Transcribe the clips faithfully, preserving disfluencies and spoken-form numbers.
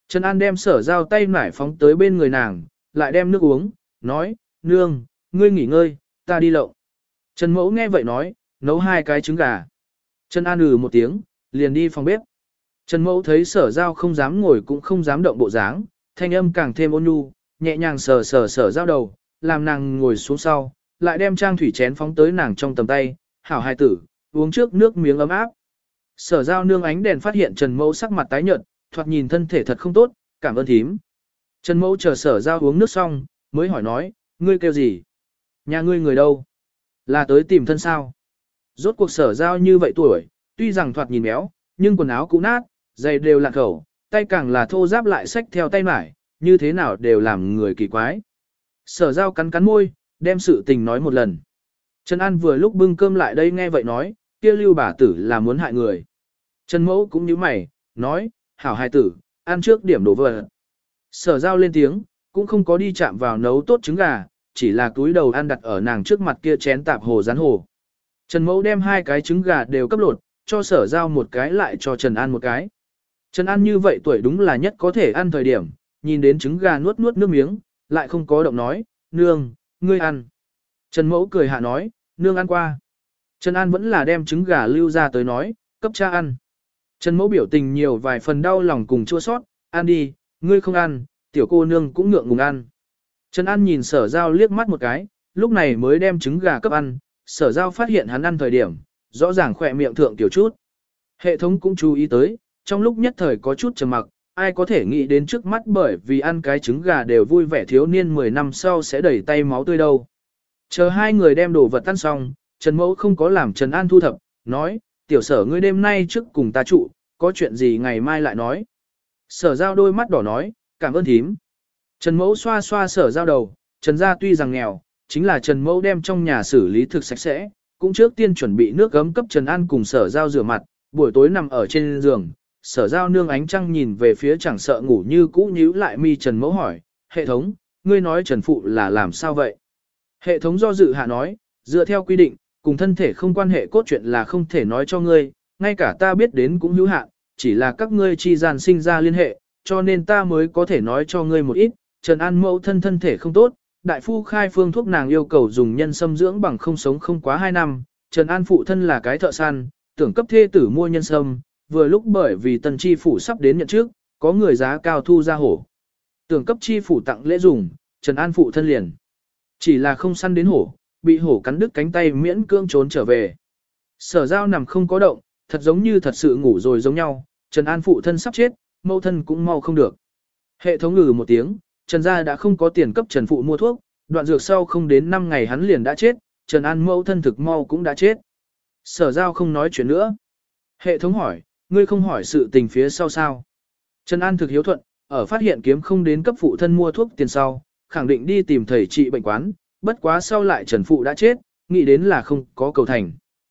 Trần An đem sở giao tay nải phóng tới bên người nàng, lại đem nước uống, nói, nương, ngươi nghỉ ngơi, ta đi lộng. Trần Mẫu nghe vậy nói, nấu hai cái trứng gà. Trần An ừ một tiếng, liền đi phòng bếp. Trần Mẫu thấy sở giao không dám ngồi cũng không dám động bộ dáng, thanh âm càng thêm ôn nhu, nhẹ nhàng sờ sờ sở giao đầu, làm nàng ngồi xuống sau, lại đem trang thủy chén phóng tới nàng trong tầm tay, hảo hài tử, uống trước nước miếng ấm áp. Sở giao nương ánh đèn phát hiện Trần Mẫu sắc mặt tái nhợt, thoạt nhìn thân thể thật không tốt, cảm ơn thím. Trần Mẫu chờ sở giao uống nước xong, mới hỏi nói, ngươi kêu gì? Nhà ngươi người đâu? Là tới tìm thân sao? Rốt cuộc sở giao như vậy tuổi, tuy rằng thoạt nhìn béo, nhưng quần áo cũ nát, giày đều lạc khẩu, tay càng là thô ráp lại xách theo tay mải, như thế nào đều làm người kỳ quái. Sở giao cắn cắn môi, đem sự tình nói một lần. Trần An vừa lúc bưng cơm lại đây nghe vậy nói, kia lưu bà tử là muốn hại người. Trần Mẫu cũng như mày, nói, hảo hài tử, ăn trước điểm đồ vật. Sở giao lên tiếng, cũng không có đi chạm vào nấu tốt trứng gà, chỉ là túi đầu ăn đặt ở nàng trước mặt kia chén tạp hồ rán hồ. Trần Mẫu đem hai cái trứng gà đều cấp lột, cho sở giao một cái lại cho Trần An một cái. Trần An như vậy tuổi đúng là nhất có thể ăn thời điểm, nhìn đến trứng gà nuốt nuốt nước miếng, lại không có động nói, nương, ngươi ăn. Trần Mẫu cười hạ nói, nương ăn qua. Trần An vẫn là đem trứng gà lưu ra tới nói, cấp cha ăn. Trần Mẫu biểu tình nhiều vài phần đau lòng cùng chua sót, ăn đi, ngươi không ăn, tiểu cô nương cũng ngượng ngùng ăn. Trần An nhìn sở giao liếc mắt một cái, lúc này mới đem trứng gà cấp ăn, sở giao phát hiện hắn ăn thời điểm, rõ ràng khỏe miệng thượng tiểu chút. Hệ thống cũng chú ý tới, trong lúc nhất thời có chút trầm mặc, ai có thể nghĩ đến trước mắt bởi vì ăn cái trứng gà đều vui vẻ thiếu niên mười năm sau sẽ đẩy tay máu tươi đâu. Chờ hai người đem đồ vật ăn xong, Trần Mẫu không có làm Trần An thu thập, nói, tiểu sở ngươi đêm nay trước cùng ta trụ, có chuyện gì ngày mai lại nói. Sở giao đôi mắt đỏ nói, cảm ơn thím. Trần Mẫu xoa xoa sở giao đầu, Trần gia tuy rằng nghèo, chính là Trần Mẫu đem trong nhà xử lý thực sạch sẽ, cũng trước tiên chuẩn bị nước gấm cấp Trần An cùng sở giao rửa mặt, buổi tối nằm ở trên giường, sở giao nương ánh trăng nhìn về phía chẳng sợ ngủ như cũ nhíu lại mi Trần Mẫu hỏi, hệ thống, ngươi nói Trần Phụ là làm sao vậy? Hệ thống do dự hạ nói, dựa theo quy định, cùng thân thể không quan hệ cốt truyện là không thể nói cho ngươi, ngay cả ta biết đến cũng hữu hạn, chỉ là các ngươi chi gian sinh ra liên hệ, cho nên ta mới có thể nói cho ngươi một ít. Trần An mẫu thân thân thể không tốt, đại phu khai phương thuốc nàng yêu cầu dùng nhân sâm dưỡng bằng không sống không quá hai năm, Trần An phụ thân là cái thợ săn, tưởng cấp thê tử mua nhân sâm, vừa lúc bởi vì tần chi phủ sắp đến nhận trước, có người giá cao thu ra hổ. Tưởng cấp chi phủ tặng lễ dùng, Trần An phụ thân liền. Chỉ là không săn đến hổ, bị hổ cắn đứt cánh tay miễn cưỡng trốn trở về. Sở giao nằm không có động, thật giống như thật sự ngủ rồi giống nhau, Trần An phụ thân sắp chết, mẫu thân cũng mau không được. Hệ thống ngừ một tiếng, Trần gia đã không có tiền cấp Trần phụ mua thuốc, đoạn dược sau không đến năm ngày hắn liền đã chết, Trần An mẫu thân thực mau cũng đã chết. Sở giao không nói chuyện nữa. Hệ thống hỏi, ngươi không hỏi sự tình phía sau sao? Trần An thực hiếu thuận, ở phát hiện kiếm không đến cấp phụ thân mua thuốc tiền sau, khẳng định đi tìm thầy trị bệnh quán, bất quá sau lại Trần phụ đã chết, nghĩ đến là không có cầu thành.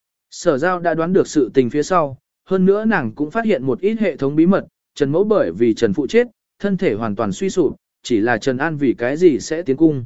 Sở giao đã đoán được sự tình phía sau, hơn nữa nàng cũng phát hiện một ít hệ thống bí mật, Trần mẫu bởi vì Trần phụ chết, thân thể hoàn toàn suy sụp, chỉ là Trần An vì cái gì sẽ tiến cung.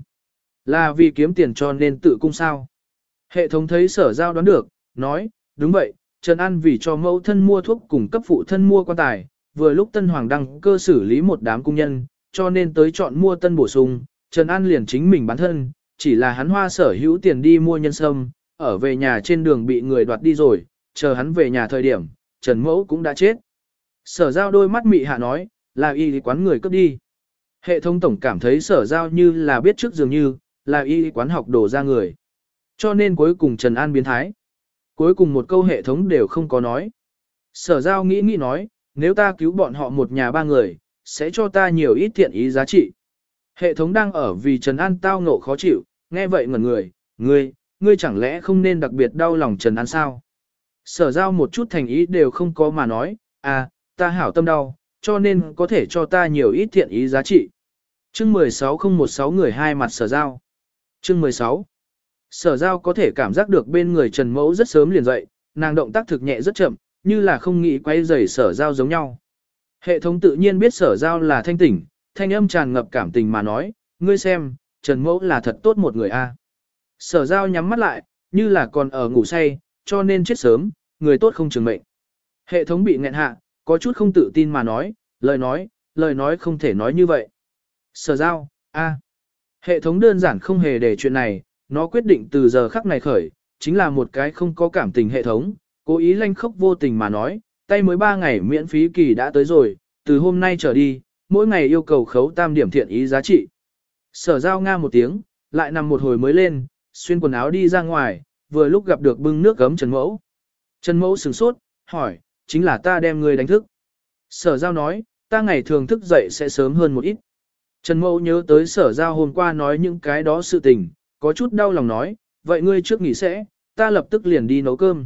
Là vì kiếm tiền cho nên tự cung sao? Hệ thống thấy sở giao đoán được, nói, đúng vậy, Trần An vì cho mẫu thân mua thuốc cùng cấp phụ thân mua quan tài, vừa lúc Tân Hoàng đăng cơ xử lý một đám cung nhân, cho nên tới chọn mua tân bổ sung, Trần An liền chính mình bán thân, chỉ là hắn hoa sở hữu tiền đi mua nhân sâm, ở về nhà trên đường bị người đoạt đi rồi, chờ hắn về nhà thời điểm, Trần Mẫu cũng đã chết. Sở giao đôi mắt mị hạ nói, là y quán người cướp đi. Hệ thống tổng cảm thấy sở giao như là biết trước dường như, là y quán học đổ ra người. Cho nên cuối cùng Trần An biến thái. Cuối cùng một câu hệ thống đều không có nói. Sở giao nghĩ nghĩ nói, nếu ta cứu bọn họ một nhà ba người, sẽ cho ta nhiều ít thiện ý giá trị. Hệ thống đang ở vì Trần An tao ngộ khó chịu, nghe vậy ngẩn người, ngươi, ngươi chẳng lẽ không nên đặc biệt đau lòng Trần An sao? Sở giao một chút thành ý đều không có mà nói, à, ta hảo tâm đau, cho nên có thể cho ta nhiều ít thiện ý giá trị. Chương mười sáu không một sáu người hai mặt sở giao. Chương mười sáu. Sở giao có thể cảm giác được bên người Trần Mẫu rất sớm liền dậy, nàng động tác thực nhẹ rất chậm, như là không nghĩ quay rầy sở giao giống nhau. Hệ thống tự nhiên biết sở giao là thanh tỉnh, thanh âm tràn ngập cảm tình mà nói, ngươi xem, Trần Mẫu là thật tốt một người a. Sở giao nhắm mắt lại, như là còn ở ngủ say, cho nên chết sớm, người tốt không trường mệnh. Hệ thống bị nghẹn hạ, có chút không tự tin mà nói, lời nói, lời nói không thể nói như vậy. Sở giao, a, hệ thống đơn giản không hề để chuyện này, nó quyết định từ giờ khắc này khởi, chính là một cái không có cảm tình hệ thống, cố ý lanh khốc vô tình mà nói, tay mới ba ngày miễn phí kỳ đã tới rồi, từ hôm nay trở đi, mỗi ngày yêu cầu khấu tam điểm thiện ý giá trị. Sở giao nga một tiếng, lại nằm một hồi mới lên, xuyên quần áo đi ra ngoài, vừa lúc gặp được bưng nước gấm Trần Mẫu. Trần Mẫu sửng sốt, hỏi, chính là ta đem người đánh thức. Sở giao nói, ta ngày thường thức dậy sẽ sớm hơn một ít. Trần Mẫu nhớ tới sở giao hôm qua nói những cái đó sự tình, có chút đau lòng nói, vậy ngươi trước nghỉ sẽ, ta lập tức liền đi nấu cơm.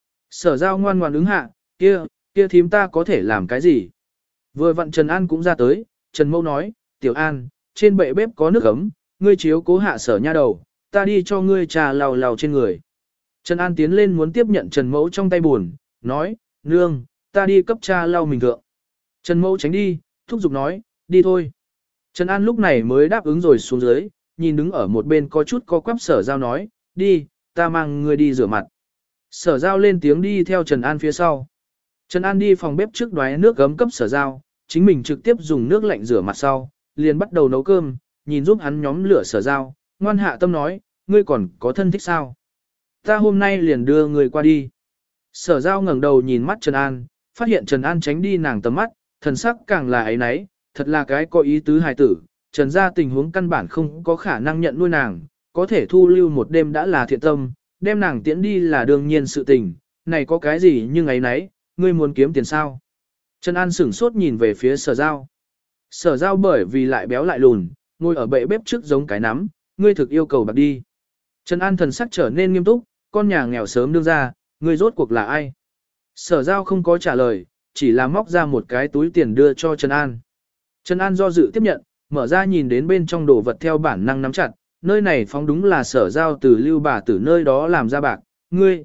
Sở giao ngoan ngoan ứng hạ, kia, kia thím ta có thể làm cái gì? Vừa vặn Trần An cũng ra tới, Trần Mẫu nói, Tiểu An, trên bệ bếp có nước ấm, ngươi chiếu cố hạ sở nha đầu, ta đi cho ngươi trà lau lau trên người. Trần An tiến lên muốn tiếp nhận Trần Mẫu trong tay buồn, nói, nương, ta đi cấp cha lau mình thượng. Trần Mẫu tránh đi, thúc giục nói, đi thôi. Trần An lúc này mới đáp ứng rồi xuống dưới, nhìn đứng ở một bên có chút có quắp sở giao nói, đi, ta mang ngươi đi rửa mặt. Sở giao lên tiếng đi theo Trần An phía sau. Trần An đi phòng bếp trước đoái nước gấm cấp sở giao, chính mình trực tiếp dùng nước lạnh rửa mặt sau, liền bắt đầu nấu cơm, nhìn giúp hắn nhóm lửa sở giao, ngoan hạ tâm nói, ngươi còn có thân thích sao? Ta hôm nay liền đưa người qua đi. Sở giao ngẩng đầu nhìn mắt Trần An, phát hiện Trần An tránh đi nàng tầm mắt, thần sắc càng là ấy nấy, thật là cái có ý tứ hài tử, Trần gia tình huống căn bản không có khả năng nhận nuôi nàng, có thể thu lưu một đêm đã là thiện tâm, đem nàng tiễn đi là đương nhiên sự tình, này có cái gì nhưng ấy nấy, ngươi muốn kiếm tiền sao? Trần An sửng sốt nhìn về phía sở giao. Sở giao bởi vì lại béo lại lùn, ngồi ở bệ bếp trước giống cái nắm, ngươi thực yêu cầu bạc đi. Trần An thần sắc trở nên nghiêm túc, con nhà nghèo sớm đương ra, ngươi rốt cuộc là ai? Sở giao không có trả lời, chỉ là móc ra một cái túi tiền đưa cho Trần An. Trần An do dự tiếp nhận, mở ra nhìn đến bên trong đồ vật theo bản năng nắm chặt, nơi này phóng đúng là sở giao từ lưu bà từ nơi đó làm ra bạc, ngươi.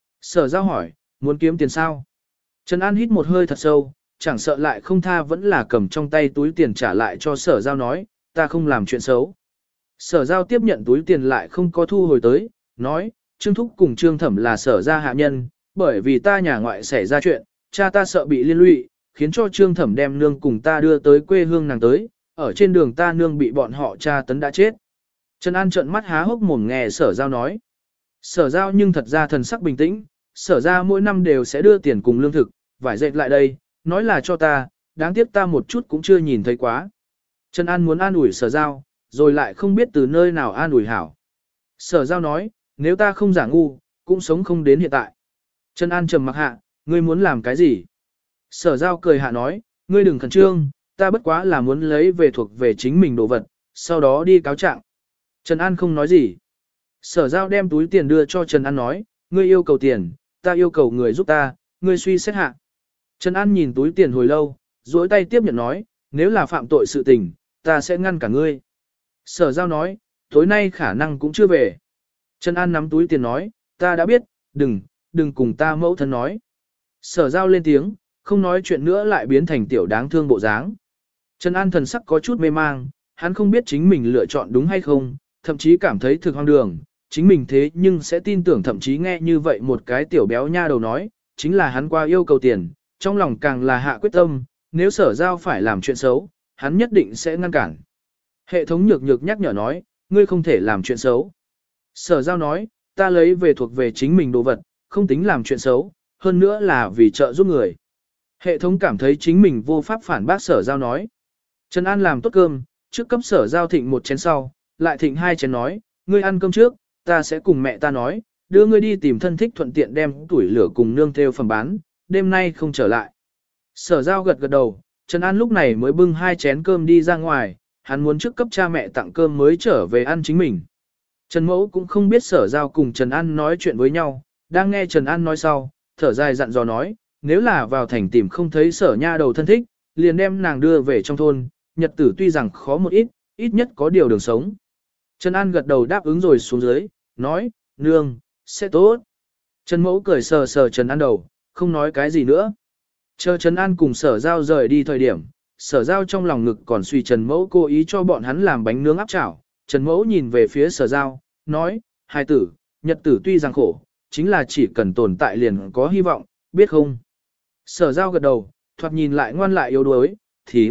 Sở giao hỏi, muốn kiếm tiền sao? Trần An hít một hơi thật sâu, chẳng sợ lại không tha vẫn là cầm trong tay túi tiền trả lại cho sở giao nói, ta không làm chuyện xấu. Sở giao tiếp nhận túi tiền lại không có thu hồi tới, nói, Trương Thúc cùng Trương Thẩm là sở gia hạ nhân, bởi vì ta nhà ngoại xảy ra chuyện, cha ta sợ bị liên lụy, khiến cho Trương Thẩm đem nương cùng ta đưa tới quê hương nàng tới, ở trên đường ta nương bị bọn họ cha tấn đã chết. Trần An trợn mắt há hốc mồm nghe sở giao nói. Sở giao nhưng thật ra thần sắc bình tĩnh, sở ra mỗi năm đều sẽ đưa tiền cùng lương thực, vải dệt lại đây, nói là cho ta, đáng tiếc ta một chút cũng chưa nhìn thấy quá. Trần An muốn an ủi sở giao, rồi lại không biết từ nơi nào an ủi hảo. Sở giao nói, nếu ta không giả ngu, cũng sống không đến hiện tại. Trần An trầm mặc hạ, ngươi muốn làm cái gì? Sở giao cười hạ nói, ngươi đừng khẩn trương, ta bất quá là muốn lấy về thuộc về chính mình đồ vật, sau đó đi cáo trạng. Trần An không nói gì. Sở giao đem túi tiền đưa cho Trần An nói, ngươi yêu cầu tiền, ta yêu cầu người giúp ta, ngươi suy xét hạ. Trần An nhìn túi tiền hồi lâu, duỗi tay tiếp nhận nói, nếu là phạm tội sự tình, ta sẽ ngăn cả ngươi. Sở giao nói, tối nay khả năng cũng chưa về. Trần An nắm túi tiền nói, ta đã biết, đừng, đừng cùng ta mẫu thân nói. Sở giao lên tiếng, không nói chuyện nữa lại biến thành tiểu đáng thương bộ dáng. Trần An thần sắc có chút mê mang, hắn không biết chính mình lựa chọn đúng hay không, thậm chí cảm thấy thực hoang đường, chính mình thế nhưng sẽ tin tưởng thậm chí nghe như vậy một cái tiểu béo nha đầu nói, chính là hắn qua yêu cầu tiền, trong lòng càng là hạ quyết tâm, nếu sở giao phải làm chuyện xấu, hắn nhất định sẽ ngăn cản. Hệ thống nhược nhược nhắc nhở nói, ngươi không thể làm chuyện xấu. Sở giao nói, ta lấy về thuộc về chính mình đồ vật, không tính làm chuyện xấu, hơn nữa là vì trợ giúp người. Hệ thống cảm thấy chính mình vô pháp phản bác sở giao nói. Trần An làm tốt cơm, trước cấp sở giao thịnh một chén sau, lại thịnh hai chén nói, ngươi ăn cơm trước, ta sẽ cùng mẹ ta nói, đưa ngươi đi tìm thân thích thuận tiện đem tuổi lửa cùng nương theo phẩm bán, đêm nay không trở lại. Sở giao gật gật đầu, Trần An lúc này mới bưng hai chén cơm đi ra ngoài, hắn muốn trước cấp cha mẹ tặng cơm mới trở về ăn chính mình. Trần Mẫu cũng không biết sở giao cùng Trần An nói chuyện với nhau, đang nghe Trần An nói sau, thở dài dặn dò nói, nếu là vào thành tìm không thấy sở nha đầu thân thích, liền đem nàng đưa về trong thôn, nhật tử tuy rằng khó một ít, ít nhất có điều đường sống. Trần An gật đầu đáp ứng rồi xuống dưới, nói, nương, sẽ tốt. Trần Mẫu cười sờ sờ Trần An đầu, không nói cái gì nữa. Chờ Trần An cùng sở giao rời đi thời điểm, sở giao trong lòng ngực còn suy Trần Mẫu cố ý cho bọn hắn làm bánh nướng áp chảo. Trần Mẫu nhìn về phía sở giao, nói, hai tử, nhật tử tuy rằng khổ, chính là chỉ cần tồn tại liền có hy vọng, biết không? Sở giao gật đầu, thoạt nhìn lại ngoan lại yếu đuối, thím,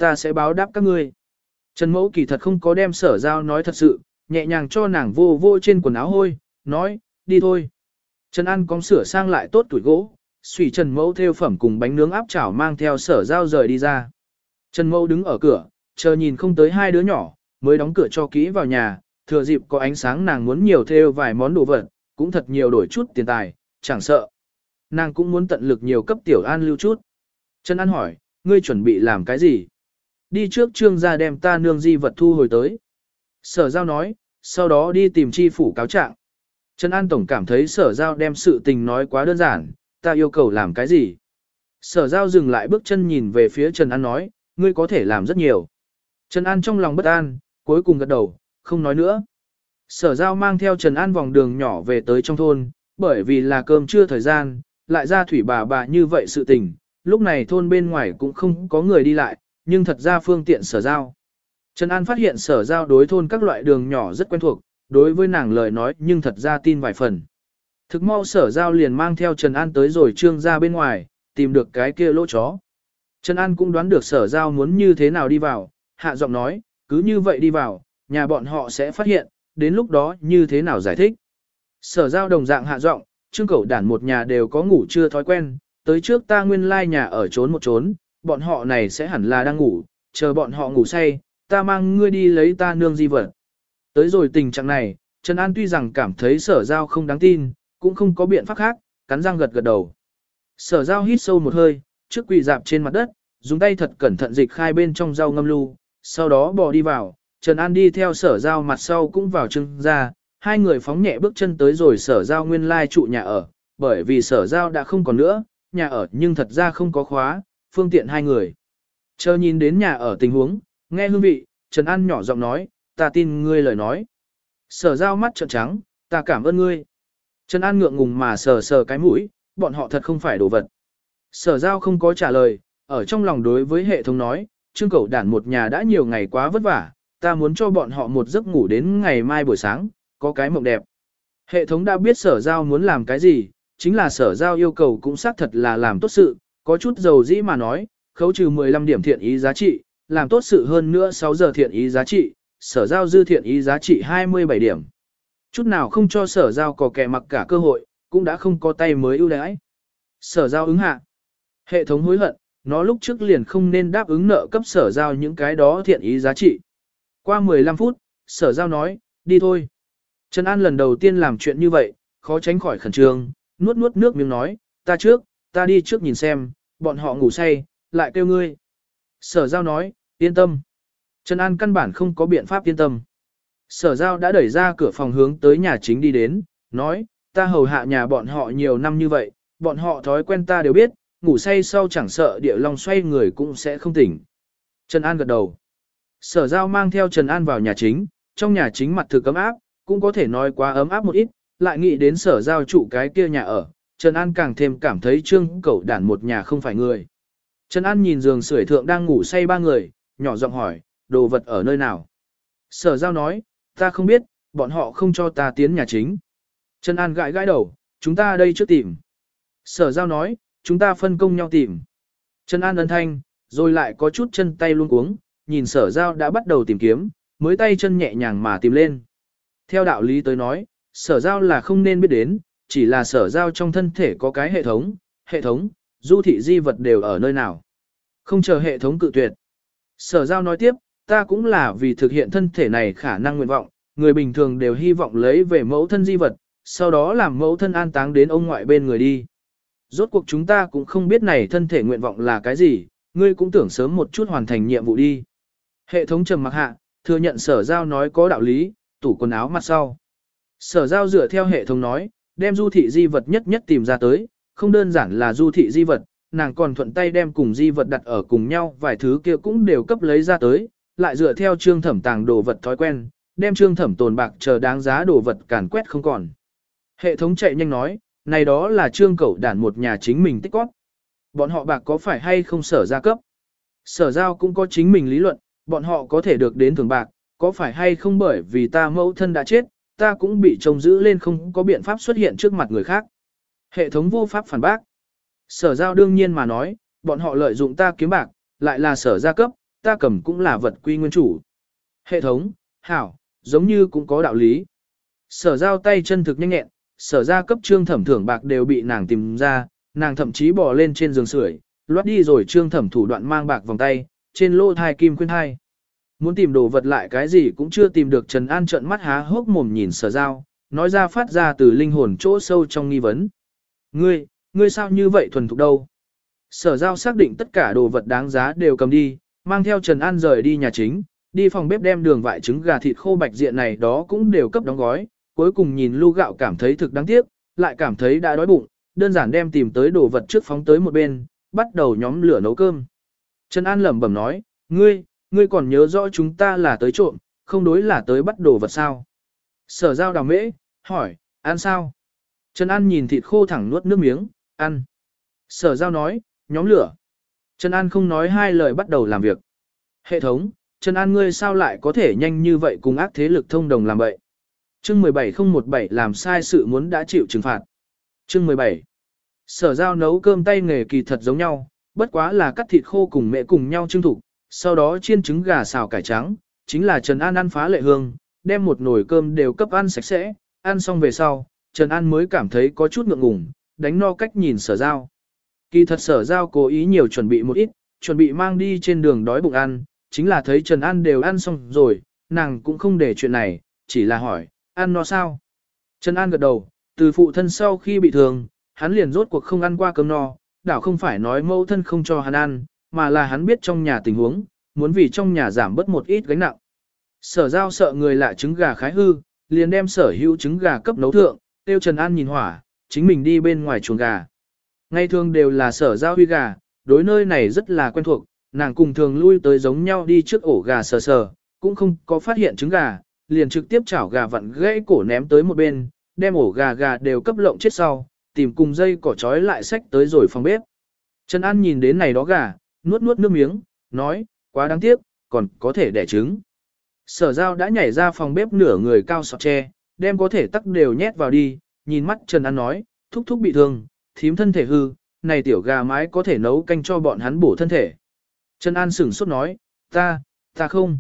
ta sẽ báo đáp các ngươi. Trần Mẫu kỳ thật không có đem Sở Giao nói thật sự, nhẹ nhàng cho nàng vô vô trên quần áo hôi, nói, đi thôi. Trần An cong sửa sang lại tốt tuổi gỗ, xùy Trần Mẫu theo phẩm cùng bánh nướng áp chảo mang theo Sở Giao rời đi ra. Trần Mẫu đứng ở cửa, chờ nhìn không tới hai đứa nhỏ, mới đóng cửa cho kỹ vào nhà, thừa dịp có ánh sáng nàng muốn nhiều theo vài món đồ vật, cũng thật nhiều đổi chút tiền tài, chẳng sợ. Nàng cũng muốn tận lực nhiều cấp Tiểu An lưu chút. Trần An hỏi, ngươi chuẩn bị làm cái gì? Đi trước trương gia đem ta nương di vật thu hồi tới. Sở Giao nói, sau đó đi tìm chi phủ cáo trạng. Trần An Tổng cảm thấy Sở Giao đem sự tình nói quá đơn giản, ta yêu cầu làm cái gì? Sở Giao dừng lại bước chân nhìn về phía Trần An nói, ngươi có thể làm rất nhiều. Trần An trong lòng bất an, cuối cùng gật đầu, không nói nữa. Sở Giao mang theo Trần An vòng đường nhỏ về tới trong thôn, bởi vì là cơm trưa thời gian, lại ra thủy bà bà như vậy sự tình, lúc này thôn bên ngoài cũng không có người đi lại, nhưng thật ra phương tiện Sở Giao. Trần An phát hiện Sở Giao đối thôn các loại đường nhỏ rất quen thuộc, đối với nàng lời nói nhưng thật ra tin vài phần. Thực mau Sở Giao liền mang theo Trần An tới rồi trương ra bên ngoài, tìm được cái kia lỗ chó. Trần An cũng đoán được Sở Giao muốn như thế nào đi vào, hạ giọng nói, cứ như vậy đi vào, nhà bọn họ sẽ phát hiện, đến lúc đó như thế nào giải thích. Sở Giao đồng dạng hạ giọng, Trương Cẩu Đản một nhà đều có ngủ chưa thói quen, tới trước ta nguyên lai nhà ở trốn một trốn, bọn họ này sẽ hẳn là đang ngủ, chờ bọn họ ngủ say, ta mang ngươi đi lấy ta nương di vật. Tới rồi tình trạng này, Trần An tuy rằng cảm thấy Sở Giao không đáng tin, cũng không có biện pháp khác, cắn răng gật gật đầu. Sở Giao hít sâu một hơi, trước quỳ dạp trên mặt đất, dùng tay thật cẩn thận dịch khai bên trong rau ngâm lu, sau đó bò đi vào, Trần An đi theo Sở Giao mặt sau cũng vào trưng ra, hai người phóng nhẹ bước chân tới rồi Sở Giao nguyên lai trụ nhà ở, bởi vì Sở Giao đã không còn nữa, nhà ở nhưng thật ra không có khóa, phương tiện hai người. Chờ nhìn đến nhà ở tình huống, nghe hương vị, Trần An nhỏ giọng nói, ta tin ngươi lời nói. Sở Giao mắt trợn trắng, ta cảm ơn ngươi. Trần An ngượng ngùng mà sờ sờ cái mũi, bọn họ thật không phải đồ vật. Sở Giao không có trả lời, ở trong lòng đối với hệ thống nói, Trương Cẩu Đản một nhà đã nhiều ngày quá vất vả, ta muốn cho bọn họ một giấc ngủ đến ngày mai buổi sáng, có cái mộng đẹp. Hệ thống đã biết Sở Giao muốn làm cái gì, chính là Sở Giao yêu cầu cũng xác thật là làm tốt sự, có chút dầu dĩ mà nói, khấu trừ mười lăm điểm thiện ý giá trị, làm tốt sự hơn nữa sáu giờ thiện ý giá trị, Sở Giao dư thiện ý giá trị hai mươi bảy điểm. Chút nào không cho Sở Giao có kẻ mặc cả cơ hội, cũng đã không có tay mới ưu đãi. Sở Giao ứng hạ. Hệ thống hối hận, nó lúc trước liền không nên đáp ứng nợ cấp Sở Giao những cái đó thiện ý giá trị. Qua mười lăm phút, Sở Giao nói, đi thôi. Trần An lần đầu tiên làm chuyện như vậy, khó tránh khỏi khẩn trương, nuốt nuốt nước miếng nói, ta trước, ta đi trước nhìn xem, bọn họ ngủ say, lại kêu ngươi. Sở Giao nói, yên tâm. Trần An căn bản không có biện pháp yên tâm. Sở Giao đã đẩy ra cửa phòng hướng tới nhà chính đi đến, nói, ta hầu hạ nhà bọn họ nhiều năm như vậy, bọn họ thói quen ta đều biết, ngủ say sau chẳng sợ địa long xoay người cũng sẽ không tỉnh. Trần An gật đầu. Sở Giao mang theo Trần An vào nhà chính, trong nhà chính mặt thực ấm áp, cũng có thể nói quá ấm áp một ít, lại nghĩ đến Sở Giao trụ cái kia nhà ở, Trần An càng thêm cảm thấy Trương Cẩu Đản một nhà không phải người. Trần An nhìn giường sưởi thượng đang ngủ say ba người, nhỏ giọng hỏi, đồ vật ở nơi nào? Sở Giao nói, ta không biết, bọn họ không cho ta tiến nhà chính. Trần An gãi gãi đầu, chúng ta đây trước tìm. Sở Giao nói, chúng ta phân công nhau tìm. Trần An ấn thanh, rồi lại có chút chân tay luống cuống, nhìn Sở Giao đã bắt đầu tìm kiếm, mới tay chân nhẹ nhàng mà tìm lên. Theo đạo lý tới nói, Sở Giao là không nên biết đến, chỉ là Sở Giao trong thân thể có cái hệ thống, hệ thống, du thị di vật đều ở nơi nào. Không chờ hệ thống cự tuyệt. Sở Giao nói tiếp, ta cũng là vì thực hiện thân thể này khả năng nguyện vọng, người bình thường đều hy vọng lấy về mẫu thân di vật, sau đó làm mẫu thân an táng đến ông ngoại bên người đi. Rốt cuộc chúng ta cũng không biết này thân thể nguyện vọng là cái gì, ngươi cũng tưởng sớm một chút hoàn thành nhiệm vụ đi. Hệ thống trầm mặc hạ, thừa nhận Sở Giao nói có đạo lý, tủ quần áo mặt sau. Sở Giao dựa theo hệ thống nói, đem du thị di vật nhất nhất tìm ra tới, không đơn giản là du thị di vật, nàng còn thuận tay đem cùng di vật đặt ở cùng nhau, vài thứ kia cũng đều cấp lấy ra tới, lại dựa theo Trương Thẩm tàng đồ vật thói quen, đem Trương Thẩm tồn bạc chờ đáng giá đồ vật càn quét không còn. Hệ thống chạy nhanh nói, này đó là Trương Cẩu Đản một nhà chính mình tích góp. Bọn họ bạc có phải hay không Sở gia cấp? Sở Giao cũng có chính mình lý luận, bọn họ có thể được đến thưởng bạc, có phải hay không bởi vì ta mẫu thân đã chết, ta cũng bị trông giữ lên không có biện pháp xuất hiện trước mặt người khác. Hệ thống vô pháp phản bác. Sở Giao đương nhiên mà nói, bọn họ lợi dụng ta kiếm bạc, lại là Sở gia cấp, ta cầm cũng là vật quy nguyên chủ. Hệ thống, hảo, giống như cũng có đạo lý. Sở giao tay chân thực nhanh nhẹn, sở ra cấp trương thẩm thưởng bạc đều bị nàng tìm ra, nàng thậm chí bỏ lên trên giường sưởi, loát đi rồi trương thẩm thủ đoạn mang bạc vòng tay, trên lỗ thai kim khuyên hai. Muốn tìm đồ vật lại cái gì cũng chưa tìm được, Trần An trợn mắt há hốc mồm nhìn sở giao, nói ra phát ra từ linh hồn chỗ sâu trong nghi vấn. Ngươi, ngươi sao như vậy thuần thục đâu? Sở giao xác định tất cả đồ vật đáng giá đều cầm đi, mang theo Trần An rời đi nhà chính, đi phòng bếp đem đường vại trứng gà thịt khô bạch diện này đó cũng đều cấp đóng gói, cuối cùng nhìn lu gạo cảm thấy thực đáng tiếc, lại cảm thấy đã đói bụng, đơn giản đem tìm tới đồ vật trước phóng tới một bên, bắt đầu nhóm lửa nấu cơm. Trần An lẩm bẩm nói, ngươi, ngươi còn nhớ rõ chúng ta là tới trộm, không đối là tới bắt đồ vật sao? Sở giao đào mễ, hỏi, ăn sao? Trần An nhìn thịt khô thẳng nuốt nước miếng, ăn. Sở giao nói, nhóm lửa. Trần An không nói hai lời bắt đầu làm việc. Hệ thống, Trần An ngươi sao lại có thể nhanh như vậy cùng ác thế lực thông đồng làm vậy? Chương mười bảy không một bảy làm sai sự muốn đã chịu trừng phạt. Chương mười bảy. Sở giao nấu cơm tay nghề kỳ thật giống nhau, bất quá là cắt thịt khô cùng mẹ cùng nhau trưng thủ, sau đó chiên trứng gà xào cải trắng, chính là Trần An ăn phá lệ hương, đem một nồi cơm đều cấp ăn sạch sẽ, ăn xong về sau, Trần An mới cảm thấy có chút ngượng ngùng, đánh no cách nhìn sở giao. Kỳ thật sở giao cố ý nhiều chuẩn bị một ít, chuẩn bị mang đi trên đường đói bụng ăn, chính là thấy Trần An đều ăn xong rồi, nàng cũng không để chuyện này, chỉ là hỏi, ăn no sao? Trần An gật đầu, từ phụ thân sau khi bị thương, hắn liền rốt cuộc không ăn qua cơm no, đảo không phải nói mẫu thân không cho hắn ăn, mà là hắn biết trong nhà tình huống, muốn vì trong nhà giảm bớt một ít gánh nặng. Sở giao sợ người lạ trứng gà khái hư, liền đem sở hữu trứng gà cấp nấu thượng, tiêu Trần An nhìn hỏa, chính mình đi bên ngoài chuồng gà. Ngày thường đều là sở giao huy gà, đối nơi này rất là quen thuộc, nàng cùng thường lui tới giống nhau đi trước ổ gà sờ sờ, cũng không có phát hiện trứng gà, liền trực tiếp chảo gà vặn gãy cổ ném tới một bên, đem ổ gà gà đều cấp lộng chết sau, tìm cùng dây cỏ trói lại xách tới rồi phòng bếp. Trần An nhìn đến này đó gà, nuốt nuốt nước miếng, nói, quá đáng tiếc, còn có thể đẻ trứng. Sở giao đã nhảy ra phòng bếp nửa người cao sọt tre, đem có thể tắc đều nhét vào đi, nhìn mắt Trần An nói, thúc thúc bị thương, thím thân thể hư, này tiểu gà mái có thể nấu canh cho bọn hắn bổ thân thể. Trần An sửng sốt nói, ta, ta không.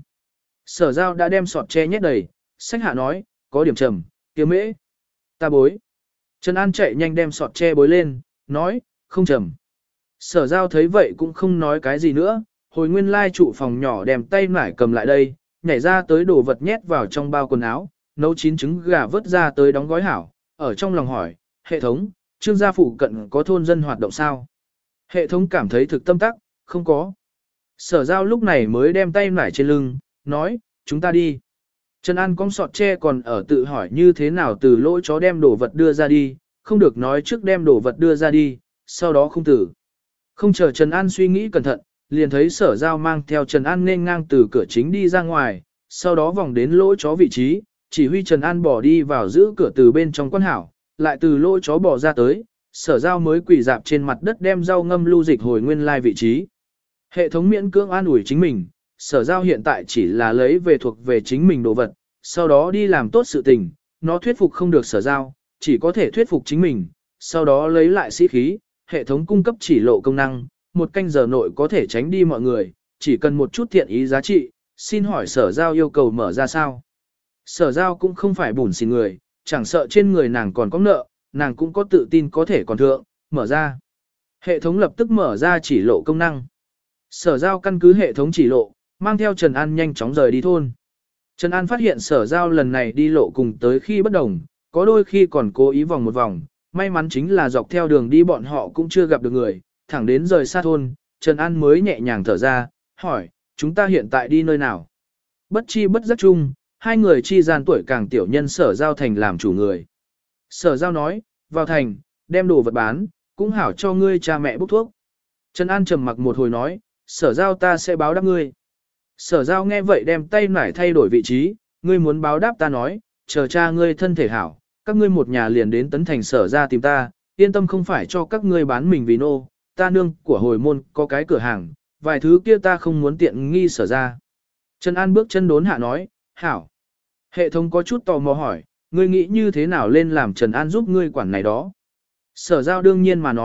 Sở giao đã đem sọt tre nhét đầy, sách hạ nói, có điểm trầm, kia mễ. Ta bối. Trần An chạy nhanh đem sọt tre bối lên, nói, không trầm. Sở giao thấy vậy cũng không nói cái gì nữa, hồi nguyên lai trụ phòng nhỏ đem tay nải cầm lại đây, nhảy ra tới đồ vật nhét vào trong bao quần áo, nấu chín trứng gà vớt ra tới đóng gói hảo, ở trong lòng hỏi, hệ thống, trương gia phụ cận có thôn dân hoạt động sao? Hệ thống cảm thấy thực tâm tắc, không có. Sở giao lúc này mới đem tay nải trên lưng, nói, chúng ta đi. Trần An cong sọt tre còn ở tự hỏi như thế nào từ lỗ chó đem đồ vật đưa ra đi, không được nói trước đem đồ vật đưa ra đi, sau đó không tử. Không chờ Trần An suy nghĩ cẩn thận, liền thấy sở giao mang theo Trần An nên ngang từ cửa chính đi ra ngoài, sau đó vòng đến lỗ chó vị trí, chỉ huy Trần An bỏ đi vào giữ cửa từ bên trong quan hảo, lại từ lỗ chó bỏ ra tới, sở giao mới quỳ dạp trên mặt đất đem rau ngâm lưu dịch hồi nguyên lai vị trí. Hệ thống miễn cưỡng an ủi chính mình, sở giao hiện tại chỉ là lấy về thuộc về chính mình đồ vật, sau đó đi làm tốt sự tình, nó thuyết phục không được sở giao, chỉ có thể thuyết phục chính mình, sau đó lấy lại sĩ khí, hệ thống cung cấp chỉ lộ công năng, một canh giờ nội có thể tránh đi mọi người, chỉ cần một chút thiện ý giá trị, xin hỏi sở giao yêu cầu mở ra sao. Sở giao cũng không phải bùn xỉn người, chẳng sợ trên người nàng còn có nợ, nàng cũng có tự tin có thể còn thượng, mở ra. Hệ thống lập tức mở ra chỉ lộ công năng. Sở giao căn cứ hệ thống chỉ lộ, mang theo Trần An nhanh chóng rời đi thôn. Trần An phát hiện sở giao lần này đi lộ cùng tới khi bất đồng, có đôi khi còn cố ý vòng một vòng, may mắn chính là dọc theo đường đi bọn họ cũng chưa gặp được người, thẳng đến rời xa thôn, Trần An mới nhẹ nhàng thở ra, hỏi, chúng ta hiện tại đi nơi nào? Bất chi bất giác chung, hai người chi gian tuổi càng tiểu nhân sở giao thành làm chủ người. Sở giao nói, vào thành, đem đồ vật bán, cũng hảo cho ngươi cha mẹ bốc thuốc. Trần An trầm mặc một hồi nói, sở giao ta sẽ báo đáp ngươi. Sở giao nghe vậy đem tay nải thay đổi vị trí, ngươi muốn báo đáp ta nói, chờ cha ngươi thân thể hảo, các ngươi một nhà liền đến tấn thành sở ra tìm ta, yên tâm không phải cho các ngươi bán mình vì nô, ta nương của hồi môn có cái cửa hàng, vài thứ kia ta không muốn tiện nghi sở ra. Trần An bước chân đốn hạ nói, hảo. Hệ thống có chút tò mò hỏi, ngươi nghĩ như thế nào lên làm Trần An giúp ngươi quản này đó. Sở giao đương nhiên mà nói,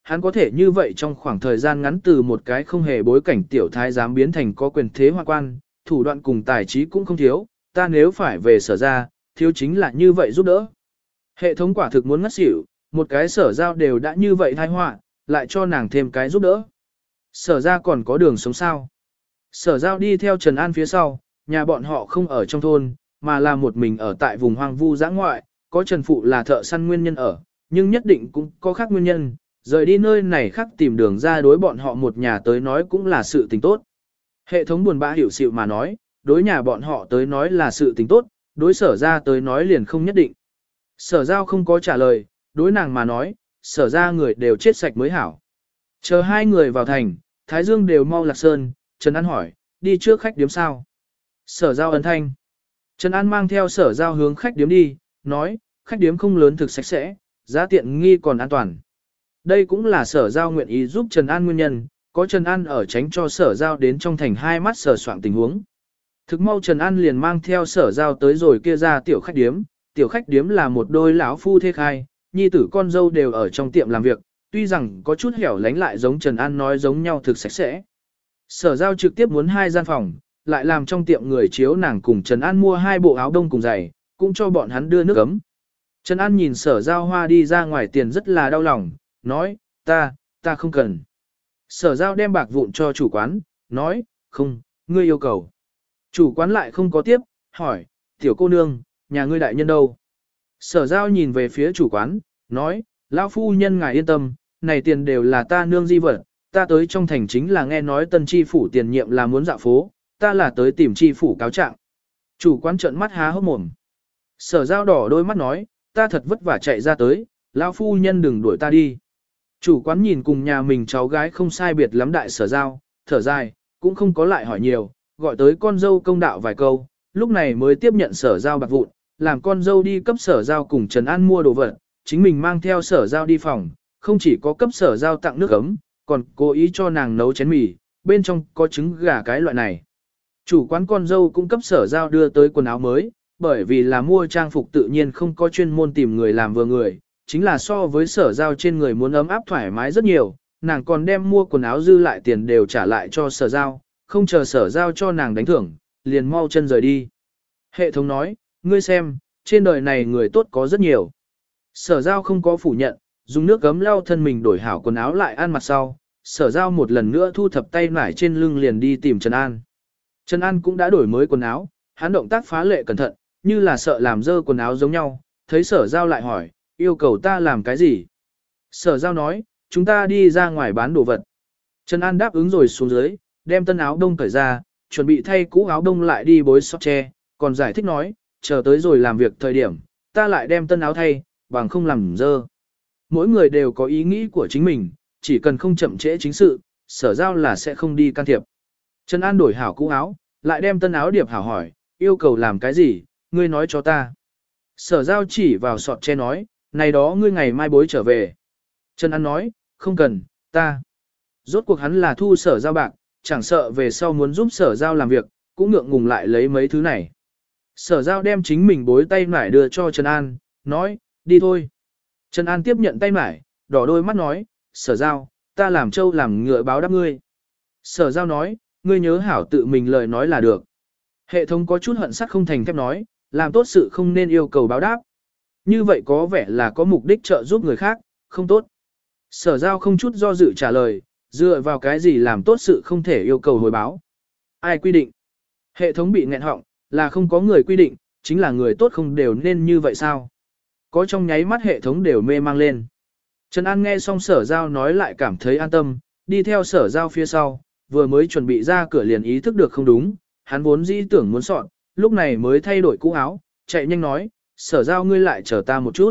hắn có thể như vậy trong khoảng thời gian ngắn từ một cái không hề bối cảnh tiểu thái giám biến thành có quyền thế hoa quan, thủ đoạn cùng tài trí cũng không thiếu, ta nếu phải về sở ra, thiếu chính là như vậy giúp đỡ. Hệ thống quả thực muốn ngất xỉu, một cái sở giao đều đã như vậy thai họa, lại cho nàng thêm cái giúp đỡ. Sở ra còn có đường sống sao. Sở giao đi theo Trần An phía sau, nhà bọn họ không ở trong thôn, mà là một mình ở tại vùng hoang vu giã ngoại, có Trần Phụ là thợ săn nguyên nhân ở, nhưng nhất định cũng có khác nguyên nhân, rời đi nơi này khác tìm đường ra đối bọn họ một nhà tới nói cũng là sự tình tốt. Hệ thống buồn bã hiểu xịu mà nói, đối nhà bọn họ tới nói là sự tình tốt, đối sở ra tới nói liền không nhất định. Sở giao không có trả lời, đối nàng mà nói, sở ra người đều chết sạch mới hảo. Chờ hai người vào thành, Thái Dương đều mau lạc sơn, Trần An hỏi, đi trước khách điếm sao? Sở giao ấn thanh. Trần An mang theo sở giao hướng khách điếm đi, nói, khách điếm không lớn thực sạch sẽ, giá tiện nghi còn an toàn. Đây cũng là sở giao nguyện ý giúp Trần An nguyên nhân, có Trần An ở tránh cho sở giao đến trong thành hai mắt sở soạn tình huống. Thực mau Trần An liền mang theo sở giao tới rồi kia ra tiểu khách điếm, tiểu khách điếm là một đôi lão phu thê khai, nhi tử con dâu đều ở trong tiệm làm việc, tuy rằng có chút hẻo lánh lại giống Trần An nói giống nhau thực sạch sẽ. Sở giao trực tiếp muốn hai gian phòng, lại làm trong tiệm người chiếu nàng cùng Trần An mua hai bộ áo đông cùng giày, cũng cho bọn hắn đưa nước ấm. Trần An nhìn sở giao hoa đi ra ngoài tiền rất là đau lòng, nói, ta, ta không cần. Sở giao đem bạc vụn cho chủ quán, nói, không, ngươi yêu cầu. Chủ quán lại không có tiếp, hỏi, tiểu cô nương, nhà ngươi đại nhân đâu? Sở giao nhìn về phía chủ quán, nói, lão phu nhân ngài yên tâm, này tiền đều là ta nương di vật, ta tới trong thành chính là nghe nói tân tri phủ tiền nhiệm là muốn dạo phố, ta là tới tìm tri phủ cáo trạng. Chủ quán trợn mắt há hốc mồm. Sở giao đỏ đôi mắt nói, ta thật vất vả chạy ra tới, lão phu nhân đừng đuổi ta đi. Chủ quán nhìn cùng nhà mình cháu gái không sai biệt lắm đại sở giao, thở dài, cũng không có lại hỏi nhiều, gọi tới con dâu công đạo vài câu, lúc này mới tiếp nhận sở giao bạc vụn, làm con dâu đi cấp sở giao cùng Trần An mua đồ vật, chính mình mang theo sở giao đi phòng, không chỉ có cấp sở giao tặng nước ấm, còn cố ý cho nàng nấu chén mì, bên trong có trứng gà cái loại này. Chủ quán con dâu cũng cấp sở giao đưa tới quần áo mới, bởi vì là mua trang phục tự nhiên không có chuyên môn tìm người làm vừa người, chính là so với sở giao trên người muốn ấm áp thoải mái rất nhiều, nàng còn đem mua quần áo dư lại tiền đều trả lại cho sở giao, không chờ sở giao cho nàng đánh thưởng, liền mau chân rời đi. Hệ thống nói, ngươi xem, trên đời này người tốt có rất nhiều. Sở giao không có phủ nhận, dùng nước gấm lau thân mình đổi hảo quần áo lại ăn mặt sau, sở giao một lần nữa thu thập tay nải trên lưng liền đi tìm Trần An. Trần An cũng đã đổi mới quần áo, hắn động tác phá lệ cẩn thận, như là sợ làm dơ quần áo giống nhau, thấy sở giao lại hỏi, yêu cầu ta làm cái gì? Sở giao nói, chúng ta đi ra ngoài bán đồ vật. Trần An đáp ứng rồi xuống dưới, đem tân áo đông cởi ra, chuẩn bị thay cũ áo đông lại đi bối sót tre, còn giải thích nói, chờ tới rồi làm việc thời điểm, ta lại đem tân áo thay, bằng không làm dơ. Mỗi người đều có ý nghĩ của chính mình, chỉ cần không chậm trễ chính sự, sở giao là sẽ không đi can thiệp. Trần An đổi hảo cũ áo, lại đem tân áo điệp hảo hỏi, yêu cầu làm cái gì, ngươi nói cho ta. Sở giao chỉ vào sọt tre nói, này đó ngươi ngày mai bối trở về. Trần An nói, không cần, ta. Rốt cuộc hắn là thu sở giao bạc, chẳng sợ về sau muốn giúp sở giao làm việc, cũng ngượng ngùng lại lấy mấy thứ này. Sở giao đem chính mình bối tay nải đưa cho Trần An, nói, đi thôi. Trần An tiếp nhận tay nải, đỏ đôi mắt nói, sở giao, ta làm trâu làm ngựa báo đáp ngươi. Sở giao nói, ngươi nhớ hảo tự mình lời nói là được. Hệ thống có chút hận sắt không thành thép nói, làm tốt sự không nên yêu cầu báo đáp. Như vậy có vẻ là có mục đích trợ giúp người khác, không tốt. Sở giao không chút do dự trả lời, dựa vào cái gì làm tốt sự không thể yêu cầu hồi báo. Ai quy định? Hệ thống bị nghẹn họng, là không có người quy định, chính là người tốt không đều nên như vậy sao? Có trong nháy mắt hệ thống đều mê mang lên. Trần An nghe xong sở giao nói lại cảm thấy an tâm, đi theo sở giao phía sau, vừa mới chuẩn bị ra cửa liền ý thức được không đúng, hắn vốn dĩ tưởng muốn soạn, lúc này mới thay đổi cũ áo, chạy nhanh nói, sở giao ngươi lại chờ ta một chút.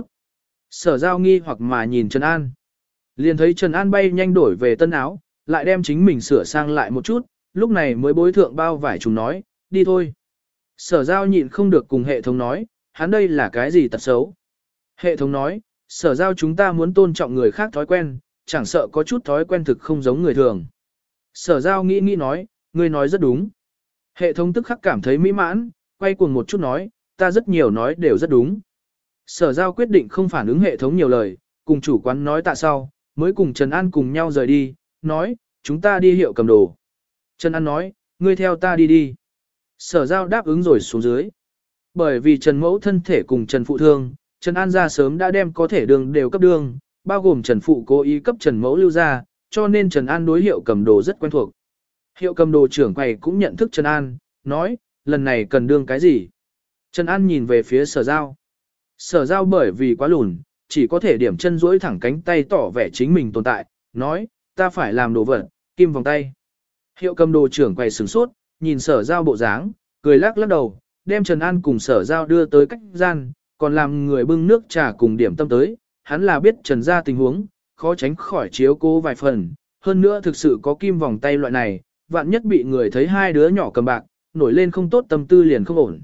Sở giao nghi hoặc mà nhìn Trần An. Liền thấy Trần An bay nhanh đổi về tân áo, lại đem chính mình sửa sang lại một chút, lúc này mới bối thượng bao vải trùng nói, đi thôi. Sở giao nhịn không được cùng hệ thống nói, hắn đây là cái gì tật xấu. Hệ thống nói, sở giao chúng ta muốn tôn trọng người khác thói quen, chẳng sợ có chút thói quen thực không giống người thường. Sở giao nghĩ nghĩ nói, ngươi nói rất đúng. Hệ thống tức khắc cảm thấy mỹ mãn, quay cuồng một chút nói, ta rất nhiều nói đều rất đúng. Sở giao quyết định không phản ứng hệ thống nhiều lời, cùng chủ quán nói tạ sau, mới cùng Trần An cùng nhau rời đi, nói, chúng ta đi hiệu cầm đồ. Trần An nói, ngươi theo ta đi đi. Sở Giao đáp ứng rồi xuống dưới. Bởi vì Trần Mẫu thân thể cùng Trần Phụ thương, Trần An ra sớm đã đem có thể đường đều cấp đường, bao gồm Trần Phụ cố ý cấp Trần Mẫu lưu ra, cho nên Trần An đối hiệu cầm đồ rất quen thuộc. Hiệu cầm đồ trưởng quầy cũng nhận thức Trần An, nói, lần này cần đương cái gì? Trần An nhìn về phía Sở Giao. Sở Giao bởi vì quá lùn, chỉ có thể điểm chân duỗi thẳng cánh tay tỏ vẻ chính mình tồn tại, nói, ta phải làm đồ vật, kim vòng tay. Hiệu cầm đồ trưởng quầy sửng sốt, nhìn Sở Giao bộ dáng, cười lắc lắc đầu, đem Trần An cùng Sở Giao đưa tới cách gian, còn làm người bưng nước trà cùng điểm tâm tới, hắn là biết Trần ra tình huống, khó tránh khỏi chiếu cố vài phần, hơn nữa thực sự có kim vòng tay loại này, vạn nhất bị người thấy hai đứa nhỏ cầm bạc, nổi lên không tốt tâm tư liền không ổn.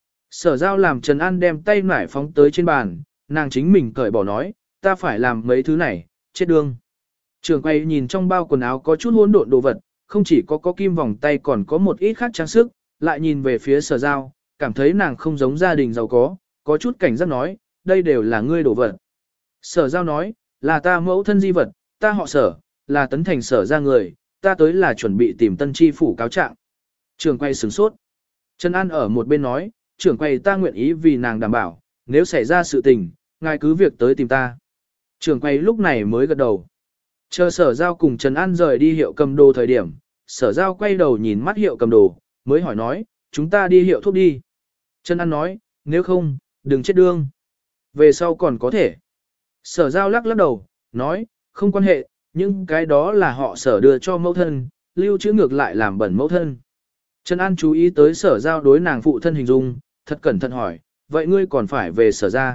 Sở Giao làm Trần An đem tay nải phóng tới trên bàn, nàng chính mình cởi bỏ nói, ta phải làm mấy thứ này, chết đương. Trường quay nhìn trong bao quần áo có chút hỗn độn đồ vật, không chỉ có có kim vòng tay còn có một ít khác trang sức, lại nhìn về phía Sở Giao, cảm thấy nàng không giống gia đình giàu có, có chút cảnh giác nói, đây đều là ngươi đồ vật. Sở Giao nói, là ta mẫu thân di vật, ta họ Sở, là tấn thành Sở ra người, ta tới là chuẩn bị tìm tân tri phủ cáo trạng. Trường quay sửng sốt. Trần An ở một bên nói, trưởng quầy ta nguyện ý vì nàng đảm bảo, nếu xảy ra sự tình, ngài cứ việc tới tìm ta. Trưởng quầy lúc này mới gật đầu. Chờ Sở Giao cùng Trần An rời đi hiệu cầm đồ thời điểm, Sở Giao quay đầu nhìn mắt hiệu cầm đồ, mới hỏi nói, chúng ta đi hiệu thuốc đi. Trần An nói, nếu không, đừng chết đương. Về sau còn có thể. Sở Giao lắc lắc đầu, nói, không quan hệ, nhưng cái đó là họ Sở đưa cho mẫu thân, lưu trữ ngược lại làm bẩn mẫu thân. Trần An chú ý tới Sở Giao đối nàng phụ thân hình dung, thật cẩn thận hỏi, vậy ngươi còn phải về Sở ra?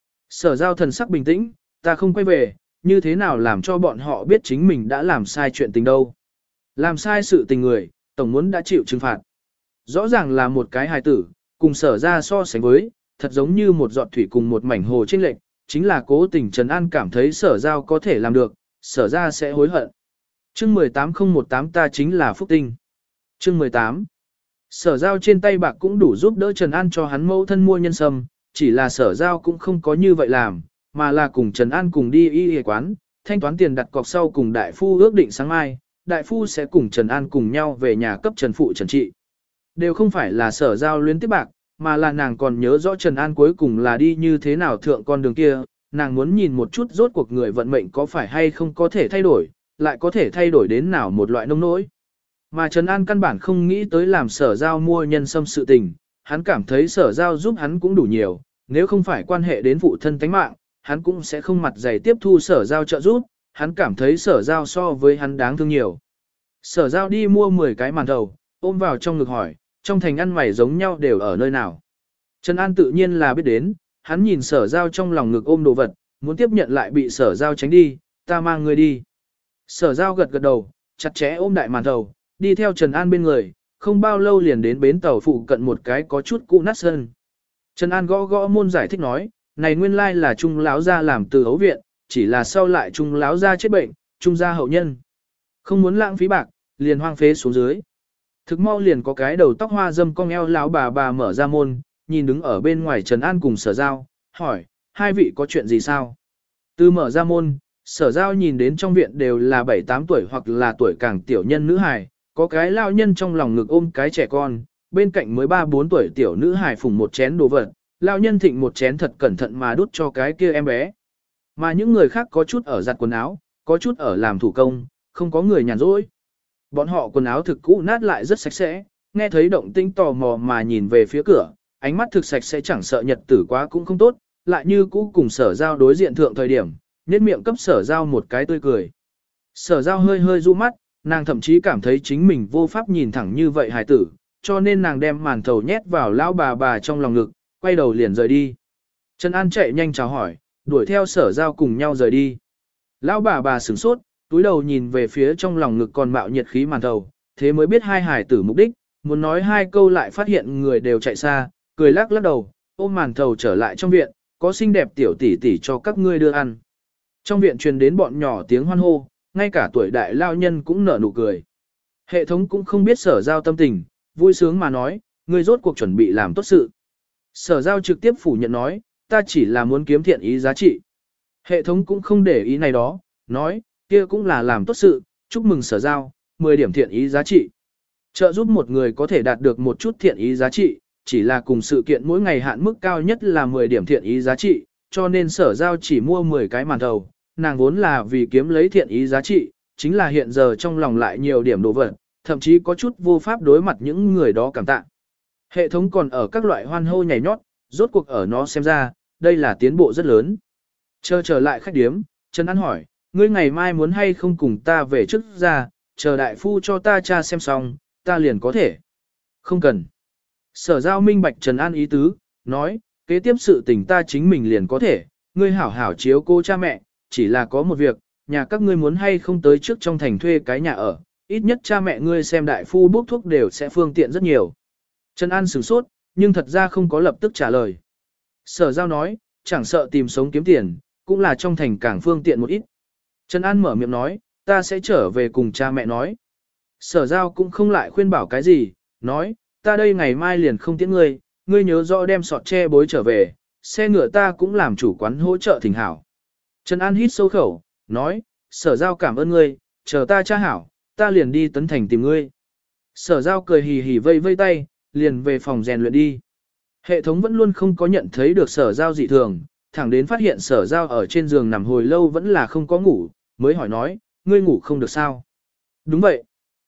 Sở Giao thần sắc bình tĩnh, ta không quay về, như thế nào làm cho bọn họ biết chính mình đã làm sai chuyện tình đâu. Làm sai sự tình người, tổng muốn đã chịu trừng phạt. Rõ ràng là một cái hài tử, cùng Sở ra so sánh với, thật giống như một giọt thủy cùng một mảnh hồ chênh lệch, chính là cố tình Trần An cảm thấy Sở Giao có thể làm được, Sở ra sẽ hối hận. Chương mười tám không một tám ta chính là Phúc Tinh. Chương mười tám. Sở Giao trên tay bạc cũng đủ giúp đỡ Trần An cho hắn mẫu thân mua nhân sâm, chỉ là Sở Giao cũng không có như vậy làm, mà là cùng Trần An cùng đi y y quán, thanh toán tiền đặt cọc sau cùng đại phu ước định sáng mai, đại phu sẽ cùng Trần An cùng nhau về nhà cấp Trần Phụ trần trị. Đều không phải là Sở Giao luyến tiếp bạc, mà là nàng còn nhớ rõ Trần An cuối cùng là đi như thế nào thượng con đường kia, nàng muốn nhìn một chút rốt cuộc người vận mệnh có phải hay không có thể thay đổi, lại có thể thay đổi đến nào một loại nông nỗi. Mà Trần An căn bản không nghĩ tới làm Sở Giao mua nhân sâm sự tình, hắn cảm thấy Sở Giao giúp hắn cũng đủ nhiều, nếu không phải quan hệ đến phụ thân tánh mạng, hắn cũng sẽ không mặt dày tiếp thu Sở Giao trợ giúp, hắn cảm thấy Sở Giao so với hắn đáng thương nhiều. Sở Giao đi mua mười cái màn thầu, ôm vào trong ngực hỏi, trong thành ăn mày giống nhau đều ở nơi nào. Trần An tự nhiên là biết đến, hắn nhìn Sở Giao trong lòng ngực ôm đồ vật, muốn tiếp nhận lại bị Sở Giao tránh đi, ta mang người đi. Sở Giao gật gật đầu, chặt chẽ ôm đại màn thầu, đi theo Trần An bên người, không bao lâu liền đến bến tàu phụ cận một cái có chút cũ nát sân. Trần An gõ gõ môn giải thích nói, này nguyên lai là Trung lão gia làm từ ấu viện, chỉ là sau lại Trung lão gia chết bệnh, Trung gia hậu nhân. Không muốn lãng phí bạc, liền hoang phế xuống dưới. Thực mau liền có cái đầu tóc hoa dâm cong eo lão bà bà mở ra môn, nhìn đứng ở bên ngoài Trần An cùng Sở Giao, hỏi, hai vị có chuyện gì sao? Từ mở ra môn, Sở Giao nhìn đến trong viện đều là bảy tám tuổi hoặc là tuổi càng tiểu nhân nữ hài, có cái lao nhân trong lòng ngực ôm cái trẻ con, bên cạnh mới ba bốn tuổi tiểu nữ hài phùng một chén đồ vật, lao nhân thịnh một chén thật cẩn thận mà đút cho cái kia em bé. Mà những người khác có chút ở giặt quần áo, có chút ở làm thủ công, không có người nhàn rỗi. Bọn họ quần áo thực cũ nát lại rất sạch sẽ, nghe thấy động tĩnh tò mò mà nhìn về phía cửa, ánh mắt thực sạch sẽ chẳng sợ nhật tử quá cũng không tốt, lại như cũ cùng Sở Giao đối diện thượng thời điểm, nhếch miệng cấp Sở Giao một cái tươi cười. Sở Giao hơi hơi du mắt, nàng thậm chí cảm thấy chính mình vô pháp nhìn thẳng như vậy hài tử, cho nên nàng đem màn thầu nhét vào lão bà bà trong lòng ngực, quay đầu liền rời đi. Trần An chạy nhanh chào hỏi, đuổi theo Sở Giao cùng nhau rời đi. Lão bà bà sửng sốt, túi đầu nhìn về phía trong lòng ngực còn mạo nhiệt khí màn thầu, thế mới biết hai hài tử mục đích, muốn nói hai câu lại phát hiện người đều chạy xa, cười lắc lắc đầu, ôm màn thầu trở lại trong viện, có xinh đẹp tiểu tỷ tỷ cho các ngươi đưa ăn. Trong viện truyền đến bọn nhỏ tiếng hoan hô, ngay cả tuổi đại lao nhân cũng nở nụ cười. Hệ thống cũng không biết Sở Giao tâm tình, vui sướng mà nói, ngươi rốt cuộc chuẩn bị làm tốt sự. Sở Giao trực tiếp phủ nhận nói, ta chỉ là muốn kiếm thiện ý giá trị. Hệ thống cũng không để ý này đó, nói, kia cũng là làm tốt sự, chúc mừng sở giao, mười điểm thiện ý giá trị. Trợ giúp một người có thể đạt được một chút thiện ý giá trị, chỉ là cùng sự kiện mỗi ngày hạn mức cao nhất là mười điểm thiện ý giá trị, cho nên sở giao chỉ mua mười cái màn thầu, nàng vốn là vì kiếm lấy thiện ý giá trị, chính là hiện giờ trong lòng lại nhiều điểm đồ vật, thậm chí có chút vô pháp đối mặt những người đó cảm tạ. Hệ thống còn ở các loại hoan hô nhảy nhót, rốt cuộc ở nó xem ra, đây là tiến bộ rất lớn. Chờ trở lại khách điếm, Trần An hỏi, ngươi ngày mai muốn hay không cùng ta về trước ra, chờ đại phu cho ta tra xem xong, ta liền có thể. Không cần. Sở giao minh bạch Trần An ý tứ, nói, kế tiếp sự tình ta chính mình liền có thể, ngươi hảo hảo chiếu cô cha mẹ, chỉ là có một việc, nhà các ngươi muốn hay không tới trước trong thành thuê cái nhà ở, ít nhất cha mẹ ngươi xem đại phu bốc thuốc đều sẽ phương tiện rất nhiều. Trần An sửng sốt, nhưng thật ra không có lập tức trả lời. Sở giao nói, chẳng sợ tìm sống kiếm tiền, cũng là trong thành càng phương tiện một ít. Trần An mở miệng nói, ta sẽ trở về cùng cha mẹ nói. Sở giao cũng không lại khuyên bảo cái gì, nói, ta đây ngày mai liền không tiễn ngươi, ngươi nhớ rõ đem sọt che bối trở về, xe ngựa ta cũng làm chủ quán hỗ trợ thỉnh hảo. Trần An hít sâu khẩu, nói, sở giao cảm ơn ngươi, chờ ta tra hảo, ta liền đi tấn thành tìm ngươi. Sở giao cười hì hì vây vây tay, liền về phòng rèn luyện đi. Hệ thống vẫn luôn không có nhận thấy được sở giao dị thường, thẳng đến phát hiện sở giao ở trên giường nằm hồi lâu vẫn là không có ngủ, mới hỏi nói, ngươi ngủ không được sao? Đúng vậy.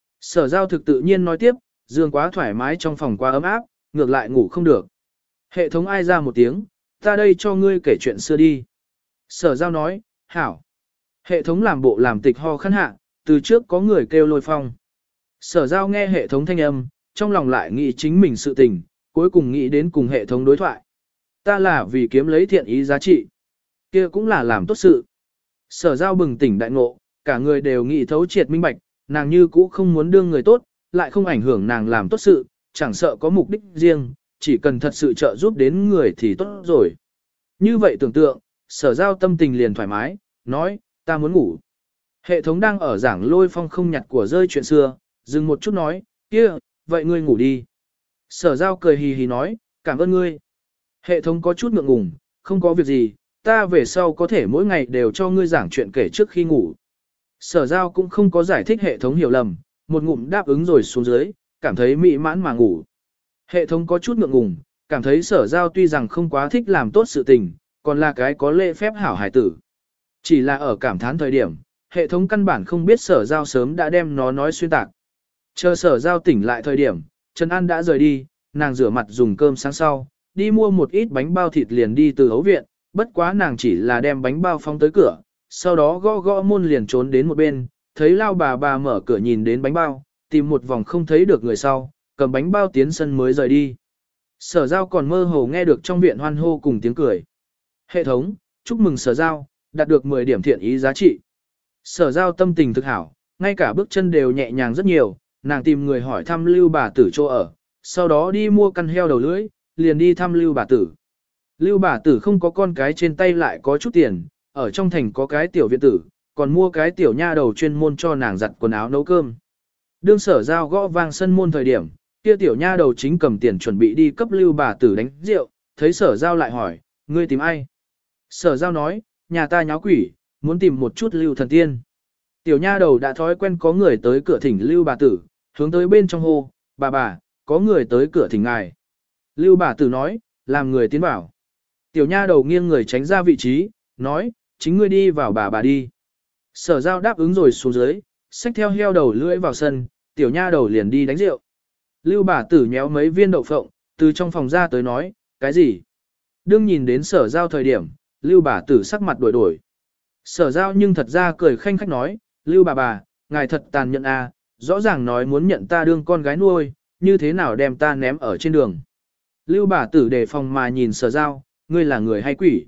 Sở giao thực tự nhiên nói tiếp, giường quá thoải mái trong phòng quá ấm áp, ngược lại ngủ không được. Hệ thống ai ra một tiếng, ta đây cho ngươi kể chuyện xưa đi. Sở giao nói, hảo. Hệ thống làm bộ làm tịch ho khăn hạ, từ trước có người kêu lôi phong. Sở giao nghe hệ thống thanh âm, trong lòng lại nghĩ chính mình sự tình, cuối cùng nghĩ đến cùng hệ thống đối thoại. Ta là vì kiếm lấy thiện ý giá trị. Kia cũng là làm tốt sự. Sở giao bừng tỉnh đại ngộ, cả người đều nghĩ thấu triệt minh bạch, nàng như cũ không muốn đương người tốt, lại không ảnh hưởng nàng làm tốt sự, chẳng sợ có mục đích riêng, chỉ cần thật sự trợ giúp đến người thì tốt rồi. Như vậy tưởng tượng, sở giao tâm tình liền thoải mái, nói, ta muốn ngủ. Hệ thống đang ở giảng lôi phong không nhặt của rơi chuyện xưa, dừng một chút nói, kia, vậy ngươi ngủ đi. Sở giao cười hì hì nói, cảm ơn ngươi. Hệ thống có chút ngượng ngùng, không có việc gì, ta về sau có thể mỗi ngày đều cho ngươi giảng chuyện kể trước khi ngủ. Sở giao cũng không có giải thích hệ thống hiểu lầm, một ngụm đáp ứng rồi xuống dưới, cảm thấy mỹ mãn mà ngủ. Hệ thống có chút ngượng ngùng, cảm thấy sở giao tuy rằng không quá thích làm tốt sự tình, còn là cái có lễ phép hảo hài tử. Chỉ là ở cảm thán thời điểm, hệ thống căn bản không biết sở giao sớm đã đem nó nói xuyên tạc. Chờ sở giao tỉnh lại thời điểm, Trần An đã rời đi, nàng rửa mặt dùng cơm sáng sau, đi mua một ít bánh bao thịt liền đi từ ấu viện, bất quá nàng chỉ là đem bánh bao phóng tới cửa, sau đó gõ gõ môn liền trốn đến một bên, thấy lao bà bà mở cửa nhìn đến bánh bao, tìm một vòng không thấy được người sau, cầm bánh bao tiến sân mới rời đi. Sở giao còn mơ hồ nghe được trong viện hoan hô cùng tiếng cười. Hệ thống, chúc mừng sở giao, đạt được mười điểm thiện ý giá trị. Sở giao tâm tình thực hảo, ngay cả bước chân đều nhẹ nhàng rất nhiều, nàng tìm người hỏi thăm lưu bà tử chỗ ở, sau đó đi mua căn heo đầu lưỡi, liền đi thăm lưu bà tử. Lưu bà tử không có con cái trên tay lại có chút tiền, ở trong thành có cái tiểu viện tử, còn mua cái tiểu nha đầu chuyên môn cho nàng giặt quần áo nấu cơm. Đương sở giao gõ vang sân môn thời điểm, kia tiểu nha đầu chính cầm tiền chuẩn bị đi cấp lưu bà tử đánh rượu, thấy sở giao lại hỏi, ngươi tìm ai? Sở giao nói, nhà ta nháo quỷ, muốn tìm một chút lưu thần tiên. Tiểu nha đầu đã thói quen có người tới cửa thỉnh lưu bà tử, hướng tới bên trong hô, bà bà, có người tới cửa thỉnh ngài. Lưu bà tử nói, làm người tiến vào. Tiểu nha đầu nghiêng người tránh ra vị trí, nói, chính ngươi đi vào bà bà đi. Sở giao đáp ứng rồi xuống dưới, xách theo heo đầu lưỡi vào sân, tiểu nha đầu liền đi đánh rượu. Lưu bà tử nhéo mấy viên đậu phộng, từ trong phòng ra tới nói, cái gì? Đương nhìn đến sở giao thời điểm, lưu bà tử sắc mặt đổi đổi. Sở giao nhưng thật ra cười khanh khách nói, lưu bà bà, ngài thật tàn nhẫn à, rõ ràng nói muốn nhận ta đương con gái nuôi, như thế nào đem ta ném ở trên đường. Lưu bà tử đề phòng mà nhìn sở giao, ngươi là người hay quỷ?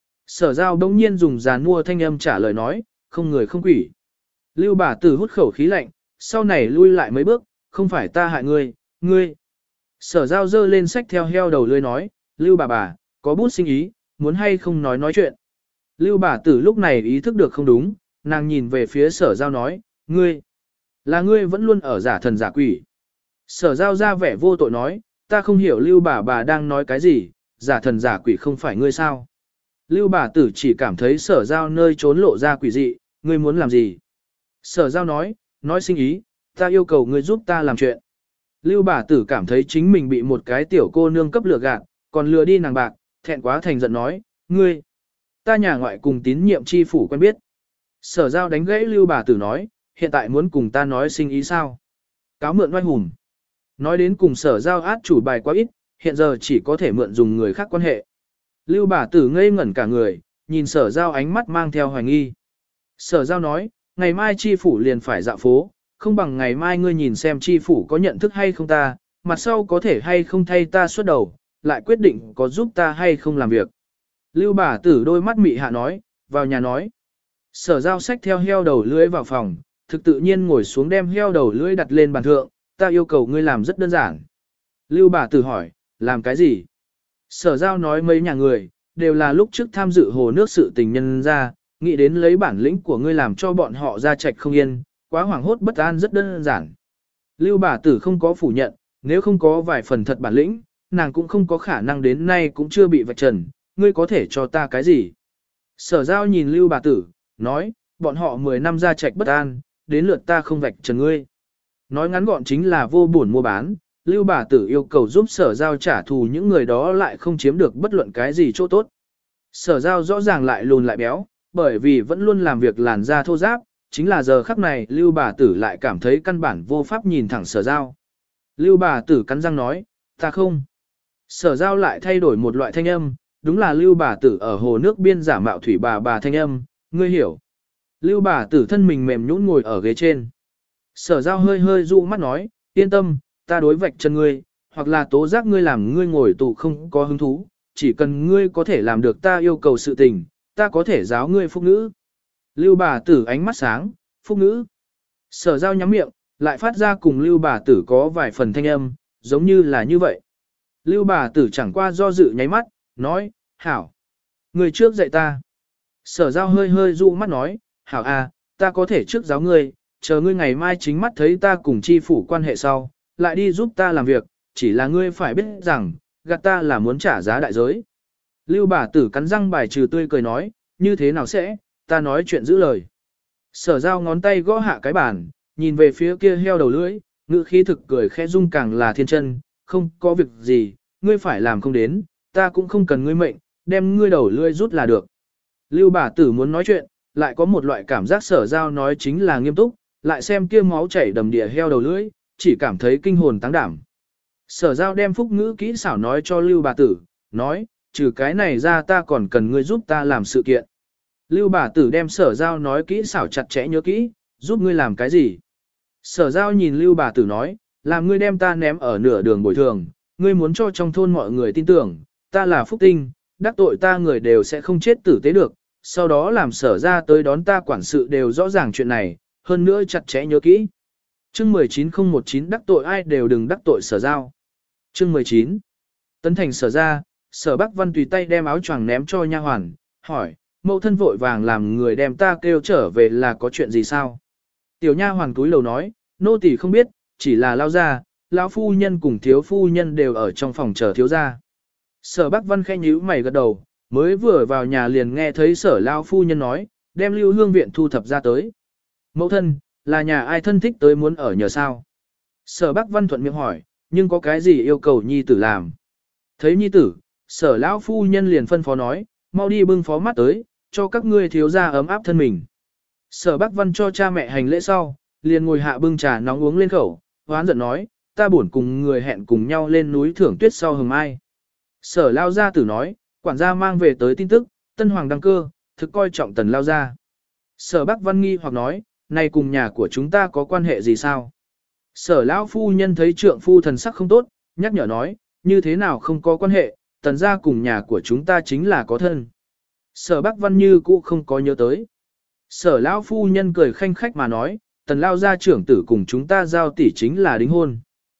Sở giao đông nhiên dùng giàn mua thanh âm trả lời nói, không người không quỷ. Lưu bà tử hút khẩu khí lạnh, sau này lui lại mấy bước, không phải ta hại ngươi, ngươi. Sở giao dơ lên sách theo heo đầu lưới nói, Lưu bà bà, có bút sinh ý, muốn hay không nói nói chuyện. Lưu bà tử lúc này ý thức được không đúng, nàng nhìn về phía sở giao nói, ngươi, là ngươi vẫn luôn ở giả thần giả quỷ. Sở giao ra vẻ vô tội nói, ta không hiểu Lưu bà bà đang nói cái gì, giả thần giả quỷ không phải ngươi sao. Lưu bà tử chỉ cảm thấy sở giao nơi trốn lộ ra quỷ dị, ngươi muốn làm gì? Sở giao nói, nói sinh ý, ta yêu cầu ngươi giúp ta làm chuyện. Lưu bà tử cảm thấy chính mình bị một cái tiểu cô nương cấp lừa gạt, còn lừa đi nàng bạc, thẹn quá thành giận nói, ngươi, ta nhà ngoại cùng tín nhiệm chi phủ quen biết. Sở giao đánh gãy lưu bà tử nói, hiện tại muốn cùng ta nói sinh ý sao? Cáo mượn oai hùng. Nói đến cùng sở giao át chủ bài quá ít, hiện giờ chỉ có thể mượn dùng người khác quan hệ. Lưu bà tử ngây ngẩn cả người, nhìn sở giao ánh mắt mang theo hoài nghi. Sở giao nói, ngày mai chi phủ liền phải dạo phố, không bằng ngày mai ngươi nhìn xem chi phủ có nhận thức hay không ta, mặt sau có thể hay không thay ta xuất đầu, lại quyết định có giúp ta hay không làm việc. Lưu bà tử đôi mắt mị hạ nói, vào nhà nói. Sở giao xách theo heo đầu lưỡi vào phòng, thực tự nhiên ngồi xuống đem heo đầu lưỡi đặt lên bàn thượng, ta yêu cầu ngươi làm rất đơn giản. Lưu bà tử hỏi, làm cái gì? Sở giao nói mấy nhà người, đều là lúc trước tham dự hồ nước sự tình nhân ra, nghĩ đến lấy bản lĩnh của ngươi làm cho bọn họ ra trạch không yên, quá hoảng hốt bất an rất đơn giản. Lưu bà tử không có phủ nhận, nếu không có vài phần thật bản lĩnh, nàng cũng không có khả năng đến nay cũng chưa bị vạch trần, ngươi có thể cho ta cái gì? Sở giao nhìn Lưu bà tử, nói, bọn họ mười năm ra trạch bất an, đến lượt ta không vạch trần ngươi. Nói ngắn gọn chính là vô buồn mua bán, Lưu bà tử yêu cầu giúp sở giao trả thù những người đó lại không chiếm được bất luận cái gì chỗ tốt. Sở giao rõ ràng lại lùn lại béo, bởi vì vẫn luôn làm việc làn da thô ráp, chính là giờ khắc này Lưu bà tử lại cảm thấy căn bản vô pháp nhìn thẳng sở giao. Lưu bà tử cắn răng nói, ta không. Sở giao lại thay đổi một loại thanh âm, đúng là Lưu bà tử ở hồ nước biên giả mạo thủy bà bà thanh âm, ngươi hiểu. Lưu bà tử thân mình mềm nhũn ngồi ở ghế trên. Sở giao hơi hơi dụ mắt nói, yên tâm, ta đối vạch chân ngươi, hoặc là tố giác ngươi làm ngươi ngồi tù không có hứng thú, chỉ cần ngươi có thể làm được ta yêu cầu sự tình, ta có thể giáo ngươi phúc ngữ. Lưu bà tử ánh mắt sáng, phúc ngữ. Sở giao nhắm miệng, lại phát ra cùng lưu bà tử có vài phần thanh âm, giống như là như vậy. Lưu bà tử chẳng qua do dự nháy mắt, nói, hảo. Người trước dạy ta. Sở giao hơi hơi dụ mắt nói, hảo à, ta có thể trước giáo ngươi, chờ ngươi ngày mai chính mắt thấy ta cùng chi phủ quan hệ sau, lại đi giúp ta làm việc, chỉ là ngươi phải biết rằng, gạt ta là muốn trả giá đại giới. Lưu bà tử cắn răng bài trừ tươi cười nói, như thế nào sẽ, ta nói chuyện giữ lời. Sở giao ngón tay gõ hạ cái bàn, nhìn về phía kia heo đầu lưỡi, ngữ khí thực cười khẽ rung càng là thiên chân, không có việc gì, ngươi phải làm không đến, ta cũng không cần ngươi mệnh, đem ngươi đầu lưỡi rút là được. Lưu bà tử muốn nói chuyện, lại có một loại cảm giác sở giao nói chính là nghiêm túc, lại xem kia máu chảy đầm địa heo đầu lưỡi, chỉ cảm thấy kinh hồn táng đảm. Sở giao đem phúc ngữ kỹ xảo nói cho Lưu bà tử, nói, trừ cái này ra ta còn cần ngươi giúp ta làm sự kiện. Lưu bà tử đem sở giao nói kỹ xảo chặt chẽ nhớ kỹ, giúp ngươi làm cái gì. Sở giao nhìn Lưu bà tử nói, làm ngươi đem ta ném ở nửa đường bồi thường, ngươi muốn cho trong thôn mọi người tin tưởng, ta là phúc tinh, đắc tội ta người đều sẽ không chết tử tế được, sau đó làm sở ra tới đón ta quản sự đều rõ ràng chuyện này, hơn nữa chặt chẽ nhớ kỹ. Chương mười chín không một chín đắc tội ai đều đừng đắc tội sở giao. Chương mười chín Tấn thành sở ra, sở Bắc Văn tùy tay đem áo choàng ném cho nha hoàn, hỏi, mẫu thân vội vàng làm người đem ta kêu trở về là có chuyện gì sao? Tiểu nha hoàn túi lầu nói, nô tỳ không biết, chỉ là lao ra, lão phu nhân cùng thiếu phu nhân đều ở trong phòng chờ thiếu gia. Sở Bắc Văn khẽ nhíu mày gật đầu, mới vừa vào nhà liền nghe thấy sở lão phu nhân nói, đem Lưu Hương viện thu thập ra tới. Mẫu thân, là nhà ai thân thích tới muốn ở nhờ sao? Sở Bắc Văn thuận miệng hỏi, nhưng có cái gì yêu cầu nhi tử làm? Thấy nhi tử, sở lão phu nhân liền phân phó nói, mau đi bưng phó mắt tới, cho các ngươi thiếu gia ấm áp thân mình. Sở Bắc Văn cho cha mẹ hành lễ sau, liền ngồi hạ bưng trà nóng uống lên khẩu, hoán giận nói, ta buồn cùng người hẹn cùng nhau lên núi thưởng tuyết sau hừng mai. Sở lao gia tử nói, quản gia mang về tới tin tức, tân hoàng đăng cơ, thực coi trọng tần lao gia. Sở Bắc Văn nghi hoặc nói, này cùng nhà của chúng ta có quan hệ gì sao? Sở lão phu nhân thấy trượng phu thần sắc không tốt, nhắc nhở nói, như thế nào không có quan hệ, tần gia cùng nhà của chúng ta chính là có thân. Sở Bắc Văn như cũ không có nhớ tới. Sở lão phu nhân cười khanh khách mà nói, tần lao gia trưởng tử cùng chúng ta giao tỷ chính là đính hôn.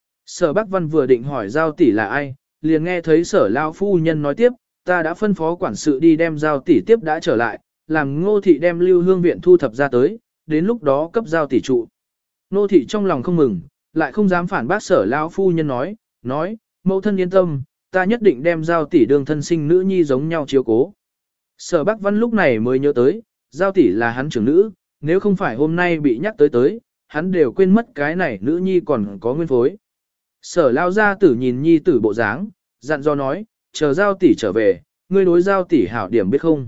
Sở Bắc Văn vừa định hỏi giao tỷ là ai, liền nghe thấy sở lão phu nhân nói tiếp, ta đã phân phó quản sự đi đem giao tỷ tiếp đã trở lại, làm ngô thị đem Lưu Hương viện thu thập ra tới, đến lúc đó cấp giao tỷ trụ. Ngô thị trong lòng không mừng, lại không dám phản bác sở lão phu nhân nói, nói, mẫu thân yên tâm, ta nhất định đem giao tỷ đương thân sinh nữ nhi giống nhau chiếu cố. Sở Bắc Văn lúc này mới nhớ tới, giao tỷ là hắn trưởng nữ, nếu không phải hôm nay bị nhắc tới tới, hắn đều quên mất cái này nữ nhi còn có nguyên phối. Sở lao gia tử nhìn nhi tử bộ dáng, dặn dò nói, chờ giao tỷ trở về, ngươi đối giao tỷ hảo điểm biết không.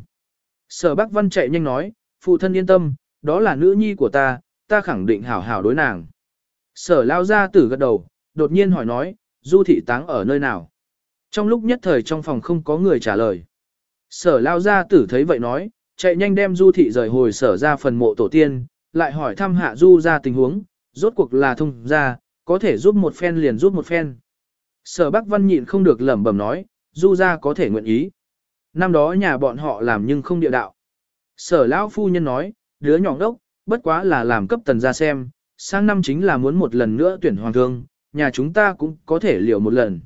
Sở Bắc Văn chạy nhanh nói, phụ thân yên tâm, đó là nữ nhi của ta, ta khẳng định hảo hảo đối nàng. Sở lao gia tử gật đầu, đột nhiên hỏi nói, Du thị táng ở nơi nào? Trong lúc nhất thời trong phòng không có người trả lời. Sở lao gia tử thấy vậy nói, chạy nhanh đem Du thị rời hồi sở ra phần mộ tổ tiên, lại hỏi thăm hạ Du ra tình huống, rốt cuộc là thông ra, có thể giúp một phen liền giúp một phen. Sở Bắc Văn nhịn không được lẩm bẩm nói, Du ra có thể nguyện ý. Năm đó nhà bọn họ làm nhưng không địa đạo. Sở lão phu nhân nói, đứa nhỏ đốc, bất quá là làm cấp tần ra xem, sang năm chính là muốn một lần nữa tuyển hoàng thương, nhà chúng ta cũng có thể liều một lần.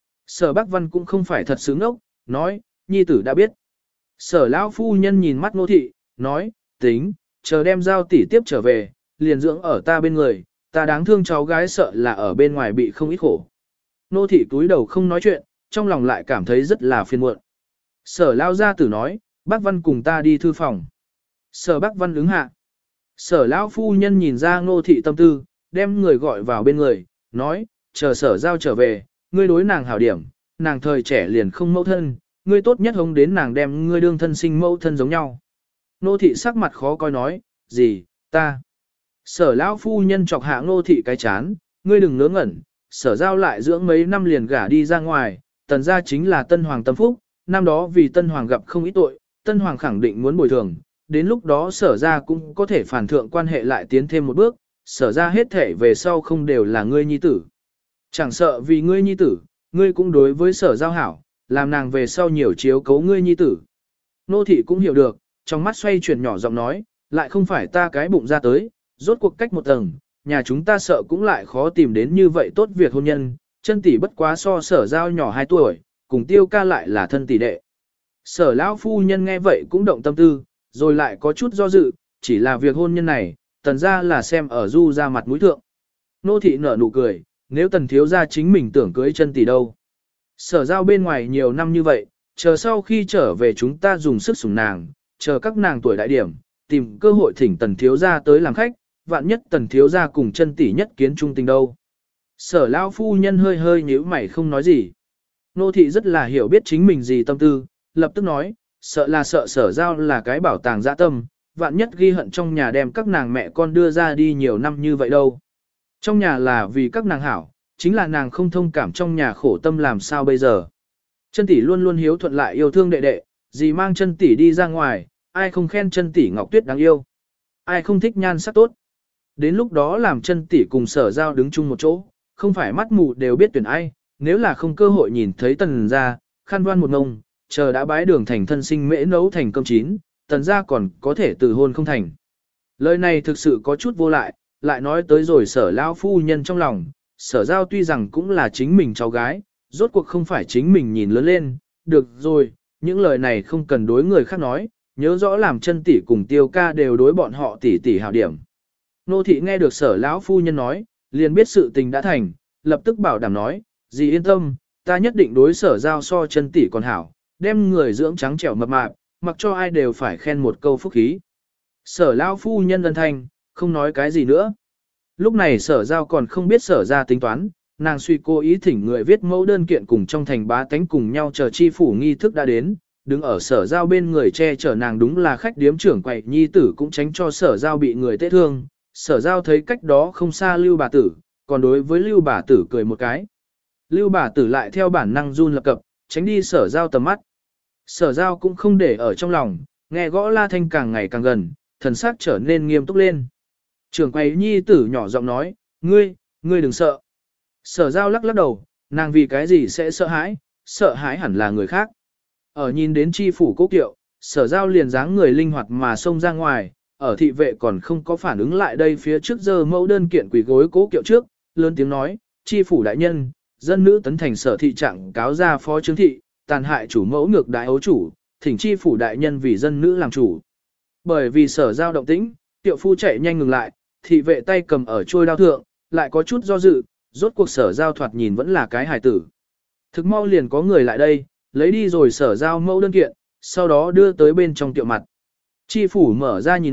Sở Bắc Văn cũng không phải thật sướng ốc, nói, nhi tử đã biết. Sở lão phu nhân nhìn mắt Nô thị, nói, tính, chờ đem giao tỷ tiếp trở về, liền dưỡng ở ta bên người, ta đáng thương cháu gái sợ là ở bên ngoài bị không ít khổ. Nô thị túi đầu không nói chuyện, trong lòng lại cảm thấy rất là phiền muộn. Sở lao gia tử nói, bác Văn cùng ta đi thư phòng. Sở bác Văn ứng hạ. Sở lão phu nhân nhìn ra Nô thị tâm tư, đem người gọi vào bên người, nói, chờ sở giao trở về, ngươi đối nàng hảo điểm, nàng thời trẻ liền không mẫu thân, ngươi tốt nhất hông đến nàng đem ngươi đương thân sinh mẫu thân giống nhau. Nô thị sắc mặt khó coi nói, gì, ta. Sở lão phu nhân chọc hạ Nô thị cái chán, ngươi đừng ngớ ngẩn, sở giao lại dưỡng mấy năm liền gả đi ra ngoài, tần gia chính là tân hoàng tâm phúc, năm đó vì tân hoàng gặp không ít tội, tân hoàng khẳng định muốn bồi thường, đến lúc đó sở ra cũng có thể phản thượng quan hệ lại tiến thêm một bước, sở ra hết thể về sau không đều là ngươi nhi tử. Chẳng sợ vì ngươi nhi tử, ngươi cũng đối với sở giao hảo, làm nàng về sau nhiều chiếu cấu ngươi nhi tử. Nô thị cũng hiểu được, trong mắt xoay chuyển nhỏ giọng nói, lại không phải ta cái bụng ra tới, rốt cuộc cách một tầng, nhà chúng ta sợ cũng lại khó tìm đến như vậy tốt việc hôn nhân, chân tỷ bất quá so sở giao nhỏ hai tuổi, cùng tiêu ca lại là thân tỷ đệ. Sở lão phu nhân nghe vậy cũng động tâm tư, rồi lại có chút do dự, chỉ là việc hôn nhân này, tần ra là xem ở du ra mặt mũi thượng. Nô thị nở nụ cười, nếu tần thiếu ra chính mình tưởng cưới chân tỷ đâu. Sở giao bên ngoài nhiều năm như vậy, chờ sau khi trở về chúng ta dùng sức sủng nàng, chờ các nàng tuổi đại điểm, tìm cơ hội thỉnh tần thiếu ra tới làm khách, vạn nhất tần thiếu ra cùng chân tỷ nhất kiến trung tình đâu. Sở lão phu nhân hơi hơi nhíu mày không nói gì. Nô thị rất là hiểu biết chính mình gì tâm tư, lập tức nói, sợ là sợ sở giao là cái bảo tàng dã tâm, vạn nhất ghi hận trong nhà đem các nàng mẹ con đưa ra đi nhiều năm như vậy đâu. Trong nhà là vì các nàng hảo, chính là nàng không thông cảm trong nhà khổ tâm làm sao bây giờ. Chân tỷ luôn luôn hiếu thuận lại yêu thương đệ đệ, gì mang chân tỷ đi ra ngoài, ai không khen chân tỷ ngọc tuyết đáng yêu, ai không thích nhan sắc tốt. Đến lúc đó làm chân tỷ cùng sở giao đứng chung một chỗ, không phải mắt mù đều biết tuyển ai, nếu là không cơ hội nhìn thấy tần ra, khăn đoan một ngông, chờ đã bái đường thành thân sinh mễ nấu thành cơm chín, tần ra còn có thể từ hôn không thành. Lời này thực sự có chút vô lại, lại nói tới rồi sở lao phu nhân trong lòng, sở giao tuy rằng cũng là chính mình cháu gái, rốt cuộc không phải chính mình nhìn lớn lên, được rồi, những lời này không cần đối người khác nói, nhớ rõ làm chân tỷ cùng tiêu ca đều đối bọn họ tỷ tỷ hảo điểm. Nô thị nghe được sở lão phu nhân nói, liền biết sự tình đã thành, lập tức bảo đảm nói, dì yên tâm, ta nhất định đối sở giao so chân tỷ còn hảo, đem người dưỡng trắng trẻo mập mạp, mặc cho ai đều phải khen một câu phúc khí. Sở lão phu nhân ân thanh, không nói cái gì nữa. Lúc này sở giao còn không biết sở ra tính toán, nàng suy cố ý thỉnh người viết mẫu đơn kiện cùng trong thành bá tánh cùng nhau chờ chi phủ nghi thức đã đến, đứng ở sở giao bên người che chở nàng đúng là khách điếm trưởng quầy nhi tử cũng tránh cho sở giao bị người tê thương. Sở giao thấy cách đó không xa lưu bà tử, còn đối với lưu bà tử cười một cái. Lưu bà tử lại theo bản năng run lập cập, tránh đi sở giao tầm mắt. Sở giao cũng không để ở trong lòng, nghe gõ la thanh càng ngày càng gần, thần sắc trở nên nghiêm túc lên. Trưởng quầy nhi tử nhỏ giọng nói, ngươi, ngươi đừng sợ. Sở giao lắc lắc đầu, nàng vì cái gì sẽ sợ hãi, sợ hãi hẳn là người khác. Ở nhìn đến chi phủ cố kiệu, sở giao liền dáng người linh hoạt mà xông ra ngoài, ở thị vệ còn không có phản ứng lại đây phía trước giờ mẫu đơn kiện quỳ gối cố kiệu trước, lớn tiếng nói, chi phủ đại nhân, dân nữ tấn thành sở thị trạng cáo ra phó chứng thị, tàn hại chủ mẫu ngược đại ấu chủ, thỉnh chi phủ đại nhân vì dân nữ làm chủ. Bởi vì sở giao động tĩnh, tiệu phu chạy nhanh ngừng lại, thị vệ tay cầm ở trôi đao thượng, lại có chút do dự, rốt cuộc sở giao thoạt nhìn vẫn là cái hài tử. Thực mau liền có người lại đây, lấy đi rồi sở giao mẫu đơn kiện, sau đó đưa tới bên trong tiệu mặt. Chi phủ mở ra nhìn mắt,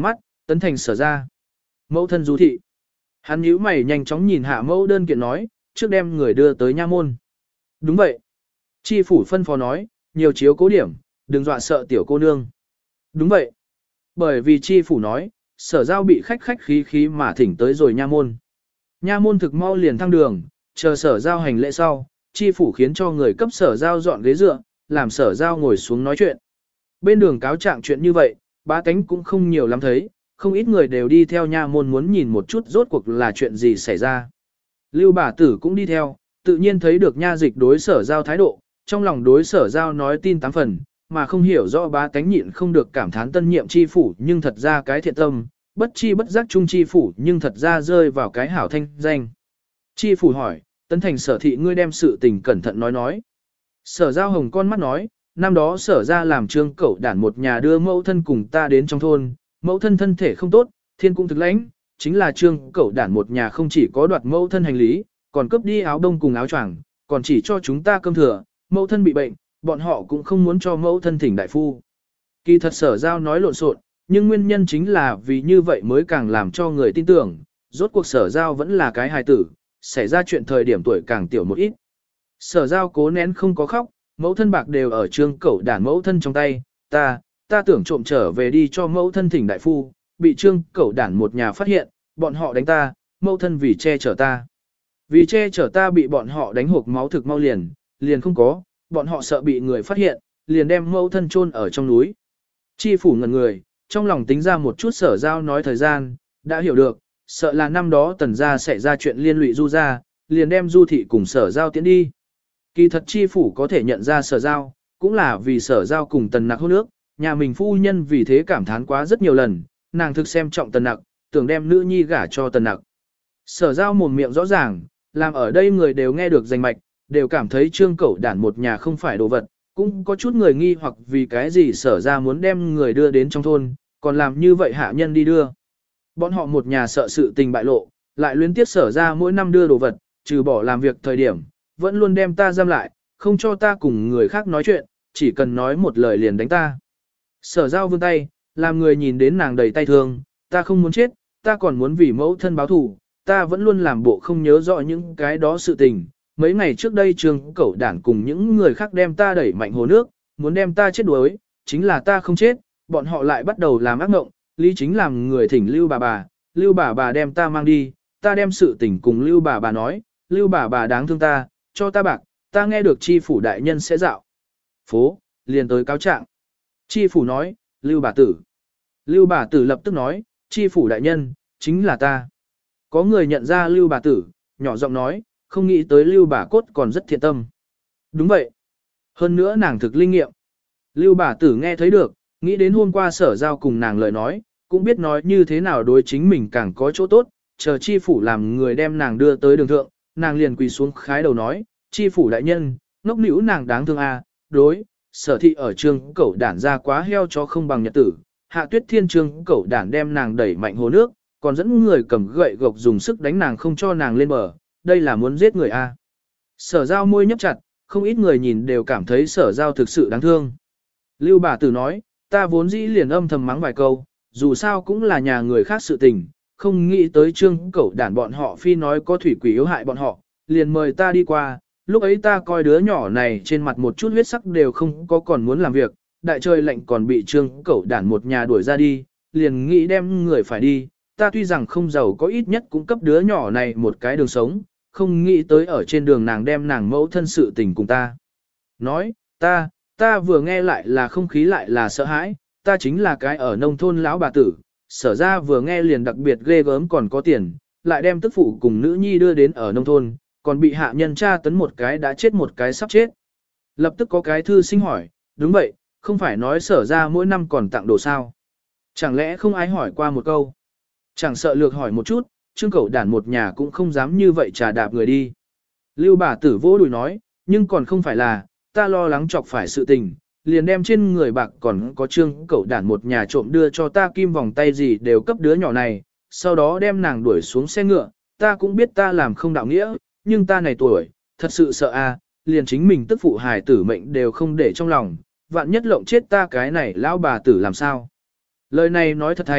Tấn thành sở ra. Mẫu thân Du thị. Hắn nhíu mày nhanh chóng nhìn hạ mẫu đơn kiện nói, trước đem người đưa tới nha môn. Đúng vậy. Chi phủ phân phó nói, nhiều chiếu cố điểm, đừng dọa sợ tiểu cô nương. Đúng vậy. Bởi vì chi phủ nói, sở giao bị khách khách khí khí mà thỉnh tới rồi nha môn. Nha môn thực mau liền thăng đường, chờ sở giao hành lễ sau, chi phủ khiến cho người cấp sở giao dọn ghế dựa, làm sở giao ngồi xuống nói chuyện. Bên đường cáo trạng chuyện như vậy, bá tánh cũng không nhiều lắm thấy, không ít người đều đi theo nha môn muốn nhìn một chút rốt cuộc là chuyện gì xảy ra. Lưu bà tử cũng đi theo, tự nhiên thấy được nha dịch đối sở giao thái độ, trong lòng đối sở giao nói tin tám phần, mà không hiểu rõ bá tánh nhịn không được cảm thán tân nhiệm chi phủ nhưng thật ra cái thiện tâm, bất chi bất giác trung chi phủ nhưng thật ra rơi vào cái hảo thanh danh. Chi phủ hỏi, Tấn Thành sở thị ngươi đem sự tình cẩn thận nói nói. Sở giao hồng con mắt nói, năm đó sở ra làm trương cẩu đản một nhà đưa mẫu thân cùng ta đến trong thôn, mẫu thân thân thể không tốt, thiên cung thực lãnh, chính là trương cẩu đản một nhà không chỉ có đoạt mẫu thân hành lý, còn cướp đi áo đông cùng áo choàng, còn chỉ cho chúng ta cơm thừa, mẫu thân bị bệnh, bọn họ cũng không muốn cho mẫu thân thỉnh đại phu. Kỳ thật sở giao nói lộn xộn, nhưng nguyên nhân chính là vì như vậy mới càng làm cho người tin tưởng, rốt cuộc sở giao vẫn là cái hài tử, xảy ra chuyện thời điểm tuổi càng tiểu một ít. Sở giao cố nén không có khóc, mẫu thân bạc đều ở trương cẩu đản mẫu thân trong tay, ta, ta tưởng trộm trở về đi cho mẫu thân thỉnh đại phu, bị trương cẩu đản một nhà phát hiện, bọn họ đánh ta, mẫu thân vì che chở ta. Vì che chở ta bị bọn họ đánh hộp máu thực mau liền, liền không có, bọn họ sợ bị người phát hiện, liền đem mẫu thân chôn ở trong núi. Chi phủ ngẩn người, trong lòng tính ra một chút sở giao nói thời gian, đã hiểu được, sợ là năm đó tần gia sẽ ra chuyện liên lụy du ra, liền đem du thị cùng sở giao tiến đi. Kỳ thật chi phủ có thể nhận ra sở giao, cũng là vì sở giao cùng tần nặc hôn nước, nhà mình phu nhân vì thế cảm thán quá rất nhiều lần, nàng thực xem trọng tần nặc, tưởng đem nữ nhi gả cho tần nặc. Sở giao mồm miệng rõ ràng, làm ở đây người đều nghe được danh mạch, đều cảm thấy trương cẩu đản một nhà không phải đồ vật, cũng có chút người nghi hoặc vì cái gì sở ra muốn đem người đưa đến trong thôn, còn làm như vậy hạ nhân đi đưa. Bọn họ một nhà sợ sự tình bại lộ, lại luyến tiếc sở ra mỗi năm đưa đồ vật, trừ bỏ làm việc thời điểm, vẫn luôn đem ta giam lại, không cho ta cùng người khác nói chuyện, chỉ cần nói một lời liền đánh ta. Sở giao vươn tay, làm người nhìn đến nàng đầy tay thương, ta không muốn chết, ta còn muốn vì mẫu thân báo thù, ta vẫn luôn làm bộ không nhớ rõ những cái đó sự tình. Mấy ngày trước đây trương cẩu đản cùng những người khác đem ta đẩy mạnh hồ nước, muốn đem ta chết đuối, chính là ta không chết, bọn họ lại bắt đầu làm ác mộng, lý chính làm người thỉnh lưu bà bà, lưu bà bà đem ta mang đi, ta đem sự tình cùng lưu bà bà nói, lưu bà bà đáng thương ta, cho ta bạc, ta nghe được chi phủ đại nhân sẽ dạo phố, liền tới cáo trạng. Chi phủ nói, lưu bà tử. Lưu bà tử lập tức nói, chi phủ đại nhân, chính là ta. Có người nhận ra lưu bà tử, nhỏ giọng nói, không nghĩ tới lưu bà cốt còn rất thiện tâm. Đúng vậy. Hơn nữa nàng thực linh nghiệm. Lưu bà tử nghe thấy được, nghĩ đến hôm qua sở giao cùng nàng lời nói, cũng biết nói như thế nào đối chính mình càng có chỗ tốt, chờ chi phủ làm người đem nàng đưa tới đường thượng, nàng liền quỳ xuống khái đầu nói, chi phủ đại nhân, ngốc nữ nàng đáng thương à, đối, sở thị ở trương cẩu đản ra quá heo cho không bằng nhật tử, hạ tuyết thiên trương cẩu đản đem nàng đẩy mạnh hồ nước, còn dẫn người cầm gậy gộc dùng sức đánh nàng không cho nàng lên bờ, đây là muốn giết người à. Sở giao môi nhấp chặt, không ít người nhìn đều cảm thấy sở giao thực sự đáng thương. Lưu bà tử nói, ta vốn dĩ liền âm thầm mắng vài câu, dù sao cũng là nhà người khác sự tình, không nghĩ tới trương cẩu đản bọn họ phi nói có thủy quỷ yếu hại bọn họ, liền mời ta đi qua, lúc ấy ta coi đứa nhỏ này trên mặt một chút huyết sắc đều không có còn muốn làm việc, đại trời lạnh còn bị trương cẩu đản một nhà đuổi ra đi, liền nghĩ đem người phải đi, ta tuy rằng không giàu có ít nhất cũng cấp đứa nhỏ này một cái đường sống, không nghĩ tới ở trên đường nàng đem nàng mẫu thân sự tình cùng ta. Nói, ta, ta vừa nghe lại là không khí lại là sợ hãi, ta chính là cái ở nông thôn lão bà tử, sở ra vừa nghe liền đặc biệt ghê gớm còn có tiền, lại đem tức phụ cùng nữ nhi đưa đến ở nông thôn, còn bị hạ nhân tra tấn một cái đã chết một cái sắp chết. Lập tức có cái thư sinh hỏi, đúng vậy, không phải nói sở ra mỗi năm còn tặng đồ sao. Chẳng lẽ không ai hỏi qua một câu. Chẳng sợ lược hỏi một chút, trương cẩu đản một nhà cũng không dám như vậy trà đạp người đi. Lưu bà tử vỗ đùi nói, nhưng còn không phải là, ta lo lắng chọc phải sự tình, liền đem trên người bạc còn có trương cẩu đản một nhà trộm đưa cho ta kim vòng tay gì đều cấp đứa nhỏ này, sau đó đem nàng đuổi xuống xe ngựa, ta cũng biết ta làm không đạo nghĩa, nhưng ta này tuổi, thật sự sợ a, liền chính mình tức phụ hài tử mệnh đều không để trong lòng, vạn nhất lộng chết ta cái này lão bà tử làm sao. Lời này nói thật thành,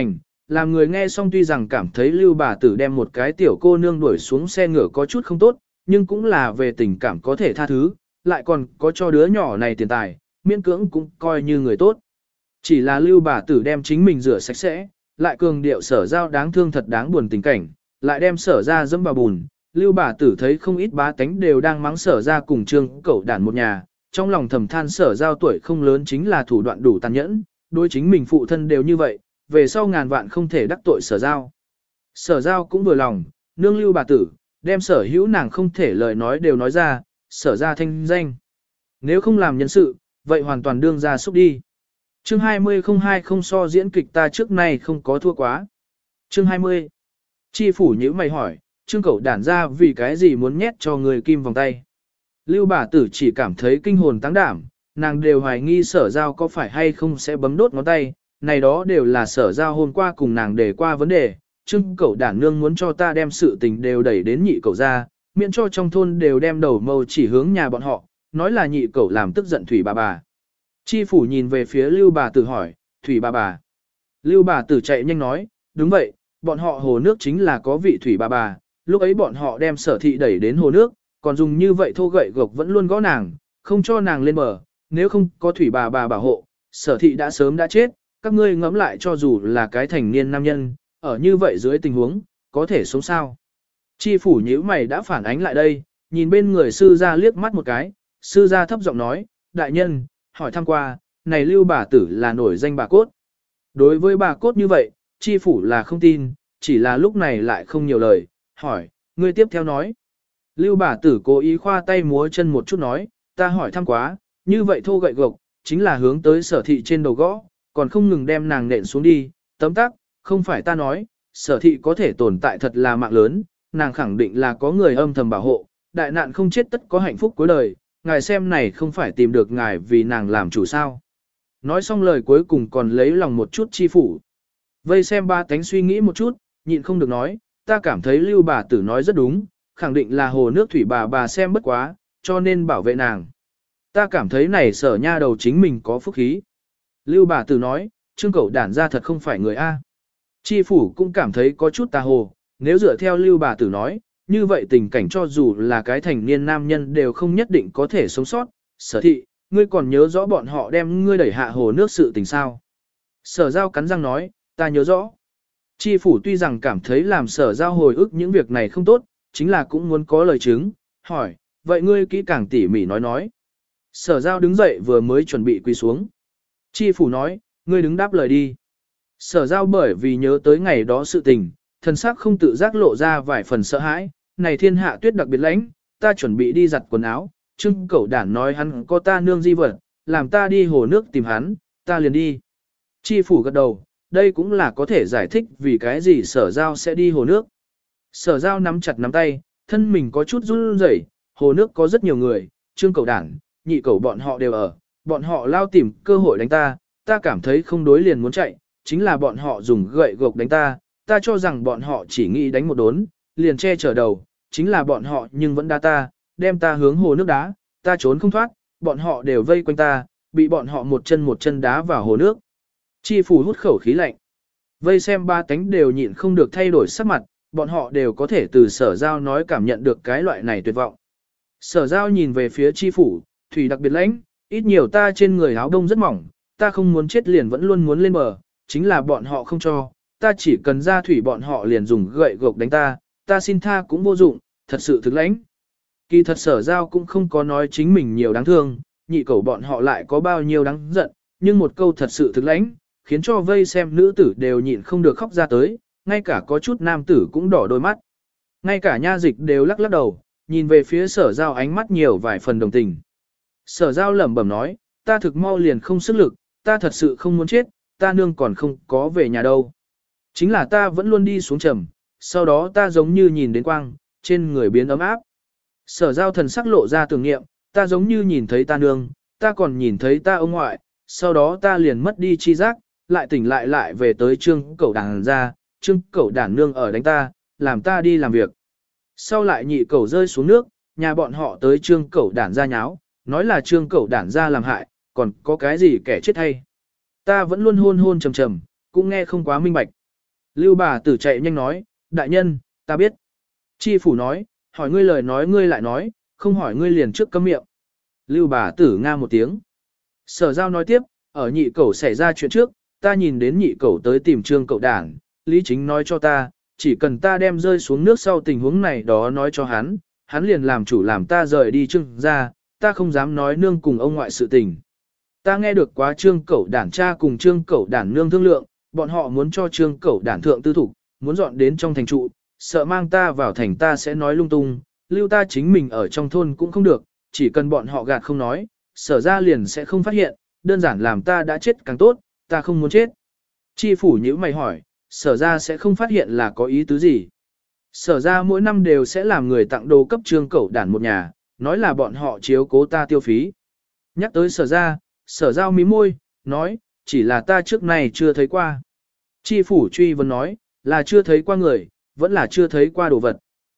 làm người nghe xong tuy rằng cảm thấy lưu bà tử đem một cái tiểu cô nương đuổi xuống xe ngựa có chút không tốt, nhưng cũng là về tình cảm có thể tha thứ, lại còn có cho đứa nhỏ này tiền tài, miễn cưỡng cũng coi như người tốt. Chỉ là lưu bà tử đem chính mình rửa sạch sẽ, lại cường điệu sở giao đáng thương thật đáng buồn tình cảnh, lại đem sở ra dẫm vào bùn. Lưu bà tử thấy không ít bá tánh đều đang mắng sở ra cùng trương cẩu đản một nhà, trong lòng thầm than sở giao tuổi không lớn chính là thủ đoạn đủ tàn nhẫn, đối chính mình phụ thân đều như vậy, về sau ngàn vạn không thể đắc tội sở giao. Sở giao cũng vừa lòng, nương lưu bà tử, đem sở hữu nàng không thể lời nói đều nói ra, sở ra thanh danh. Nếu không làm nhân sự, vậy hoàn toàn đương ra xúc đi. Chương hai mươi không hai không so diễn kịch ta trước nay không có thua quá. Chương hai mươi. Chi phủ nhữ mày hỏi, Trương Cẩu đản ra vì cái gì muốn nhét cho người kim vòng tay. Lưu bà tử chỉ cảm thấy kinh hồn tăng đảm, nàng đều hoài nghi sở giao có phải hay không sẽ bấm đốt ngón tay, này đó đều là sở giao hôm qua cùng nàng đề qua vấn đề. Trương Cẩu đản nương muốn cho ta đem sự tình đều đẩy đến nhị cẩu ra, miễn cho trong thôn đều đem đầu mâu chỉ hướng nhà bọn họ, nói là nhị cẩu làm tức giận thủy bà bà. Chi phủ nhìn về phía Lưu bà tử hỏi, thủy bà bà. Lưu bà tử chạy nhanh nói, đúng vậy, bọn họ hồ nước chính là có vị thủy bà bà, lúc ấy bọn họ đem sở thị đẩy đến hồ nước, còn dùng như vậy thô gậy gộc vẫn luôn gõ nàng, không cho nàng lên bờ, nếu không có thủy bà bà bảo hộ, sở thị đã sớm đã chết, các ngươi ngẫm lại cho dù là cái thành niên nam nhân, ở như vậy dưới tình huống, có thể sống sao. Chi phủ nhíu mày đã phản ánh lại đây, nhìn bên người sư gia liếc mắt một cái, sư gia thấp giọng nói, đại nhân, hỏi thăm qua, này lưu bà tử là nổi danh bà cốt. Đối với bà cốt như vậy, chi phủ là không tin, chỉ là lúc này lại không nhiều lời, hỏi, ngươi tiếp theo nói. Lưu bà tử cố ý khoa tay múa chân một chút nói, ta hỏi thăm quá, như vậy thô gậy gộc, chính là hướng tới sở thị trên đầu gõ, còn không ngừng đem nàng nện xuống đi, tấm tắc, không phải ta nói, sở thị có thể tồn tại thật là mạng lớn, nàng khẳng định là có người âm thầm bảo hộ, đại nạn không chết tất có hạnh phúc cuối đời, ngài xem này không phải tìm được ngài vì nàng làm chủ sao. Nói xong lời cuối cùng còn lấy lòng một chút chi phủ. Vây xem ba tánh suy nghĩ một chút, nhịn không được nói, ta cảm thấy lưu bà tử nói rất đúng, khẳng định là hồ nước thủy bà bà xem bất quá, cho nên bảo vệ nàng. Ta cảm thấy này sở nha đầu chính mình có phúc khí. Lưu bà tử nói, Trương Cẩu đản ra thật không phải người A. Chi phủ cũng cảm thấy có chút tà hồ, nếu dựa theo lưu bà tử nói, như vậy tình cảnh cho dù là cái thành niên nam nhân đều không nhất định có thể sống sót. Sở thị, ngươi còn nhớ rõ bọn họ đem ngươi đẩy hạ hồ nước sự tình sao. Sở giao cắn răng nói, ta nhớ rõ. Chi phủ tuy rằng cảm thấy làm sở giao hồi ức những việc này không tốt, chính là cũng muốn có lời chứng, hỏi, vậy ngươi kỹ càng tỉ mỉ nói nói. Sở giao đứng dậy vừa mới chuẩn bị quỳ xuống. Chi phủ nói, ngươi đứng đáp lời đi. Sở giao bởi vì nhớ tới ngày đó sự tình, thần sắc không tự giác lộ ra vài phần sợ hãi, này thiên hạ tuyết đặc biệt lãnh, ta chuẩn bị đi giặt quần áo, Trương Cẩu đản nói hắn có ta nương di vật, làm ta đi hồ nước tìm hắn, ta liền đi. Chi phủ gật đầu, đây cũng là có thể giải thích vì cái gì sở giao sẽ đi hồ nước. Sở giao nắm chặt nắm tay, thân mình có chút run rẩy, hồ nước có rất nhiều người, Trương Cẩu đản, nhị cẩu bọn họ đều ở, bọn họ lao tìm cơ hội đánh ta, ta cảm thấy không đối liền muốn chạy, chính là bọn họ dùng gậy gộc đánh ta, ta cho rằng bọn họ chỉ nghĩ đánh một đốn, liền che chở đầu, chính là bọn họ nhưng vẫn đá ta, đem ta hướng hồ nước đá, ta trốn không thoát, bọn họ đều vây quanh ta, bị bọn họ một chân một chân đá vào hồ nước. Chi phủ hút khẩu khí lạnh. Vây xem ba tánh đều nhịn không được thay đổi sắc mặt, bọn họ đều có thể từ sở giao nói cảm nhận được cái loại này tuyệt vọng. Sở giao nhìn về phía chi phủ, thủy đặc biệt lãnh, ít nhiều ta trên người áo đông rất mỏng, ta không muốn chết liền vẫn luôn muốn lên bờ, chính là bọn họ không cho, ta chỉ cần ra thủy bọn họ liền dùng gậy gộc đánh ta, ta xin tha cũng vô dụng, thật sự thực lãnh. Kỳ thật sở giao cũng không có nói chính mình nhiều đáng thương, nhị cẩu bọn họ lại có bao nhiêu đáng giận, nhưng một câu thật sự thực lãnh, khiến cho vây xem nữ tử đều nhịn không được khóc ra tới, ngay cả có chút nam tử cũng đỏ đôi mắt. Ngay cả nha dịch đều lắc lắc đầu, nhìn về phía sở giao ánh mắt nhiều vài phần đồng tình. Sở giao lẩm bẩm nói, ta thực mau liền không sức lực, ta thật sự không muốn chết, ta nương còn không có về nhà đâu. Chính là ta vẫn luôn đi xuống trầm, sau đó ta giống như nhìn đến quang, trên người biến ấm áp. Sở giao thần sắc lộ ra tưởng nghiệm, ta giống như nhìn thấy ta nương, ta còn nhìn thấy ta ông ngoại, sau đó ta liền mất đi chi giác, lại tỉnh lại lại về tới Trương Cẩu đản ra, Trương Cẩu đản nương ở đánh ta, làm ta đi làm việc. Sau lại nhị cẩu rơi xuống nước, nhà bọn họ tới Trương Cẩu đản ra nháo, nói là Trương Cẩu đản ra làm hại, còn có cái gì kẻ chết hay. Ta vẫn luôn hôn hôn trầm trầm, cũng nghe không quá minh bạch. Lưu bà tử chạy nhanh nói, đại nhân, ta biết. Chi phủ nói, hỏi ngươi lời nói ngươi lại nói, không hỏi ngươi liền trước câm miệng. Lưu bà tử nga một tiếng. Sở giao nói tiếp, ở nhị cẩu xảy ra chuyện trước, ta nhìn đến nhị cẩu tới tìm trương cậu đảng, Lý Chính nói cho ta, chỉ cần ta đem rơi xuống nước sau tình huống này đó nói cho hắn, hắn liền làm chủ làm ta rời đi trương ra, ta không dám nói nương cùng ông ngoại sự tình. Ta nghe được quá trương cẩu đản cha cùng trương cẩu đản nương thương lượng, bọn họ muốn cho trương cẩu đản thượng tư thủ, muốn dọn đến trong thành trụ, sợ mang ta vào thành ta sẽ nói lung tung, lưu ta chính mình ở trong thôn cũng không được, chỉ cần bọn họ gạt không nói, sở ra liền sẽ không phát hiện, đơn giản làm ta đã chết càng tốt, ta không muốn chết. Chi phủ nhữ mày hỏi, sở ra sẽ không phát hiện là có ý tứ gì. Sở ra mỗi năm đều sẽ làm người tặng đồ cấp trương cẩu đản một nhà, nói là bọn họ chiếu cố ta tiêu phí. Nhắc tới sở ra, sở giao mí môi, nói, chỉ là ta trước này chưa thấy qua. Chi phủ truy vấn nói, là chưa thấy qua người, vẫn là chưa thấy qua đồ vật.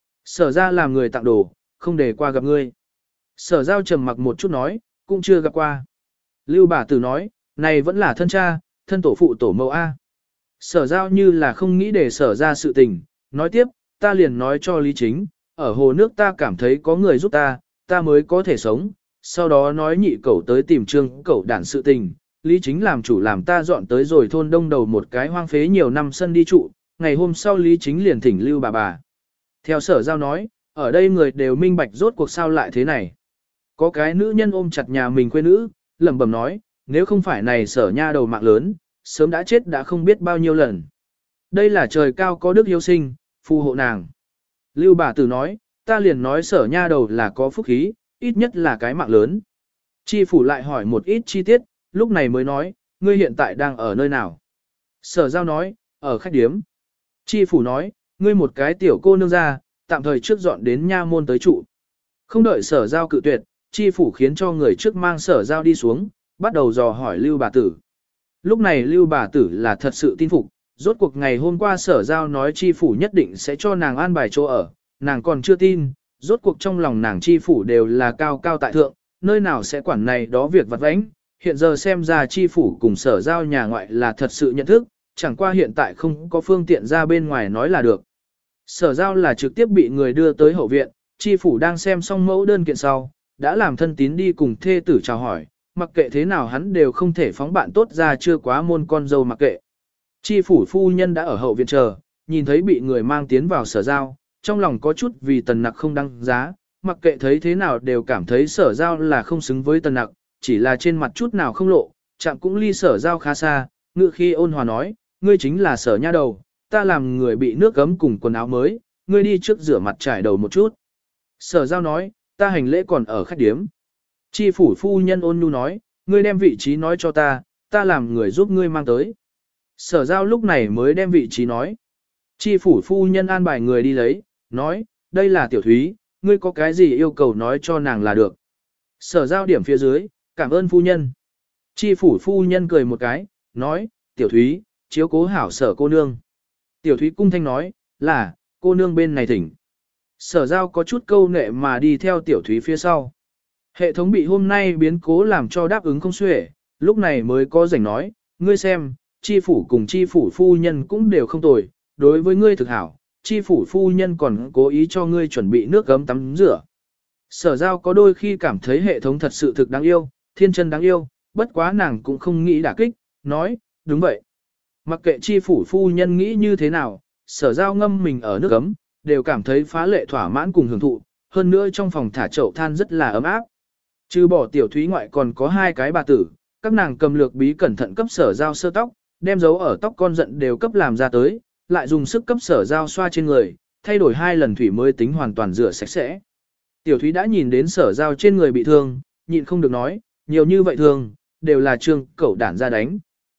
Sở ra làm người tặng đồ, không để qua gặp ngươi. Sở giao trầm mặc một chút nói, cũng chưa gặp qua. Lưu bà tử nói, này vẫn là thân cha, thân tổ phụ tổ mẫu A. Sở giao như là không nghĩ để sở ra sự tình, nói tiếp, ta liền nói cho Lý Chính, ở hồ nước ta cảm thấy có người giúp ta, ta mới có thể sống, sau đó nói nhị cẩu tới tìm trương cẩu đản sự tình, Lý Chính làm chủ làm ta dọn tới rồi thôn đông đầu một cái hoang phế nhiều năm sân đi trụ, ngày hôm sau Lý Chính liền thỉnh lưu bà bà. Theo sở giao nói, ở đây người đều minh bạch rốt cuộc sao lại thế này. Có cái nữ nhân ôm chặt nhà mình quê nữ, lẩm bẩm nói, nếu không phải này sở nha đầu mạng lớn, sớm đã chết đã không biết bao nhiêu lần. Đây là trời cao có đức hiếu sinh, phù hộ nàng. Lưu bà tử nói, ta liền nói sở nha đầu là có phúc khí, ít nhất là cái mạng lớn. Chi phủ lại hỏi một ít chi tiết, lúc này mới nói, ngươi hiện tại đang ở nơi nào? Sở giao nói, ở khách điếm. Chi phủ nói, ngươi một cái tiểu cô nương ra, tạm thời trước dọn đến nha môn tới trụ. Không đợi sở giao cự tuyệt, chi phủ khiến cho người trước mang sở giao đi xuống, bắt đầu dò hỏi lưu bà tử. Lúc này lưu bà tử là thật sự tin phục, rốt cuộc ngày hôm qua sở giao nói chi phủ nhất định sẽ cho nàng an bài chỗ ở, nàng còn chưa tin, rốt cuộc trong lòng nàng chi phủ đều là cao cao tại thượng, nơi nào sẽ quản này đó việc vặt vãnh. Hiện giờ xem ra chi phủ cùng sở giao nhà ngoại là thật sự nhận thức, chẳng qua hiện tại không có phương tiện ra bên ngoài nói là được. Sở giao là trực tiếp bị người đưa tới hậu viện, chi phủ đang xem xong mẫu đơn kiện sau, đã làm thân tín đi cùng thê tử chào hỏi, mặc kệ thế nào hắn đều không thể phóng bạn tốt ra chưa quá môn con dâu mặc kệ. Chi phủ phu nhân đã ở hậu viện chờ, nhìn thấy bị người mang tiến vào sở giao, trong lòng có chút vì tần nặc không đăng giá, mặc kệ thấy thế nào đều cảm thấy sở giao là không xứng với tần nặc, chỉ là trên mặt chút nào không lộ, chạm cũng ly sở giao khá xa, ngự khi ôn hòa nói, ngươi chính là sở nha đầu, ta làm người bị nước gấm cùng quần áo mới, ngươi đi trước rửa mặt trải đầu một chút. Sở giao nói, ta hành lễ còn ở khách điếm. Chi phủ phu nhân ôn nhu nói, ngươi đem vị trí nói cho ta, ta làm người giúp ngươi mang tới. Sở giao lúc này mới đem vị trí nói. Chi phủ phu nhân an bài người đi lấy, nói, đây là tiểu thúy, ngươi có cái gì yêu cầu nói cho nàng là được. Sở giao điểm phía dưới, cảm ơn phu nhân. Chi phủ phu nhân cười một cái, nói, tiểu thúy, chiếu cố hảo sở cô nương. Tiểu thúy cung thanh nói, là, cô nương bên này thỉnh. Sở giao có chút câu nệ mà đi theo tiểu thúy phía sau. Hệ thống bị hôm nay biến cố làm cho đáp ứng không xuể, lúc này mới có rảnh nói, ngươi xem, chi phủ cùng chi phủ phu nhân cũng đều không tồi, đối với ngươi thực hảo, chi phủ phu nhân còn cố ý cho ngươi chuẩn bị nước gấm tắm rửa. Sở giao có đôi khi cảm thấy hệ thống thật sự thực đáng yêu, thiên chân đáng yêu, bất quá nàng cũng không nghĩ đả kích, nói, đúng vậy. Mặc kệ chi phủ phu nhân nghĩ như thế nào, sở giao ngâm mình ở nước gấm, đều cảm thấy phá lệ thỏa mãn cùng hưởng thụ, hơn nữa trong phòng thả chậu than rất là ấm áp. Trừ bỏ tiểu thúy ngoại còn có hai cái bà tử, các nàng cầm lược bí cẩn thận cấp sở giao sơ tóc, đem dấu ở tóc con giận đều cấp làm ra tới, lại dùng sức cấp sở giao xoa trên người, thay đổi hai lần thủy mới tính hoàn toàn rửa sạch sẽ. Tiểu thúy đã nhìn đến sở giao trên người bị thương, nhịn không được nói, nhiều như vậy thương, đều là trương cẩu đản ra đánh.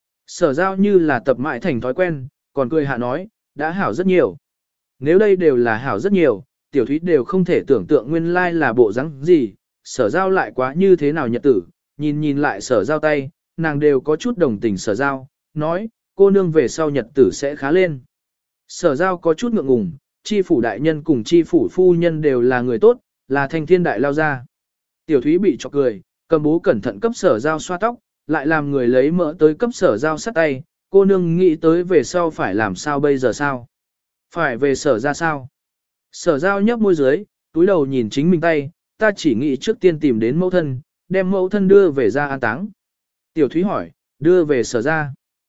Sở giao như là tập mãi thành thói quen, còn cười hạ nói, đã hảo rất nhiều. Nếu đây đều là hảo rất nhiều, tiểu thúy đều không thể tưởng tượng nguyên lai là bộ rắn gì, sở giao lại quá như thế nào nhật tử, nhìn nhìn lại sở giao tay, nàng đều có chút đồng tình sở giao, nói, cô nương về sau nhật tử sẽ khá lên. Sở giao có chút ngượng ngùng, chi phủ đại nhân cùng chi phủ phu nhân đều là người tốt, là thanh thiên đại lao ra. Tiểu thúy bị chọc cười, cầm bố cẩn thận cấp sở giao xoa tóc, lại làm người lấy mỡ tới cấp sở giao sắt tay, cô nương nghĩ tới về sau phải làm sao bây giờ sao? Phải về sở ra sao? Sở giao nhấp môi dưới, túi đầu nhìn chính mình tay, ta chỉ nghĩ trước tiên tìm đến mẫu thân, đem mẫu thân đưa về ra an táng. Tiểu Thúy hỏi, đưa về sở ra.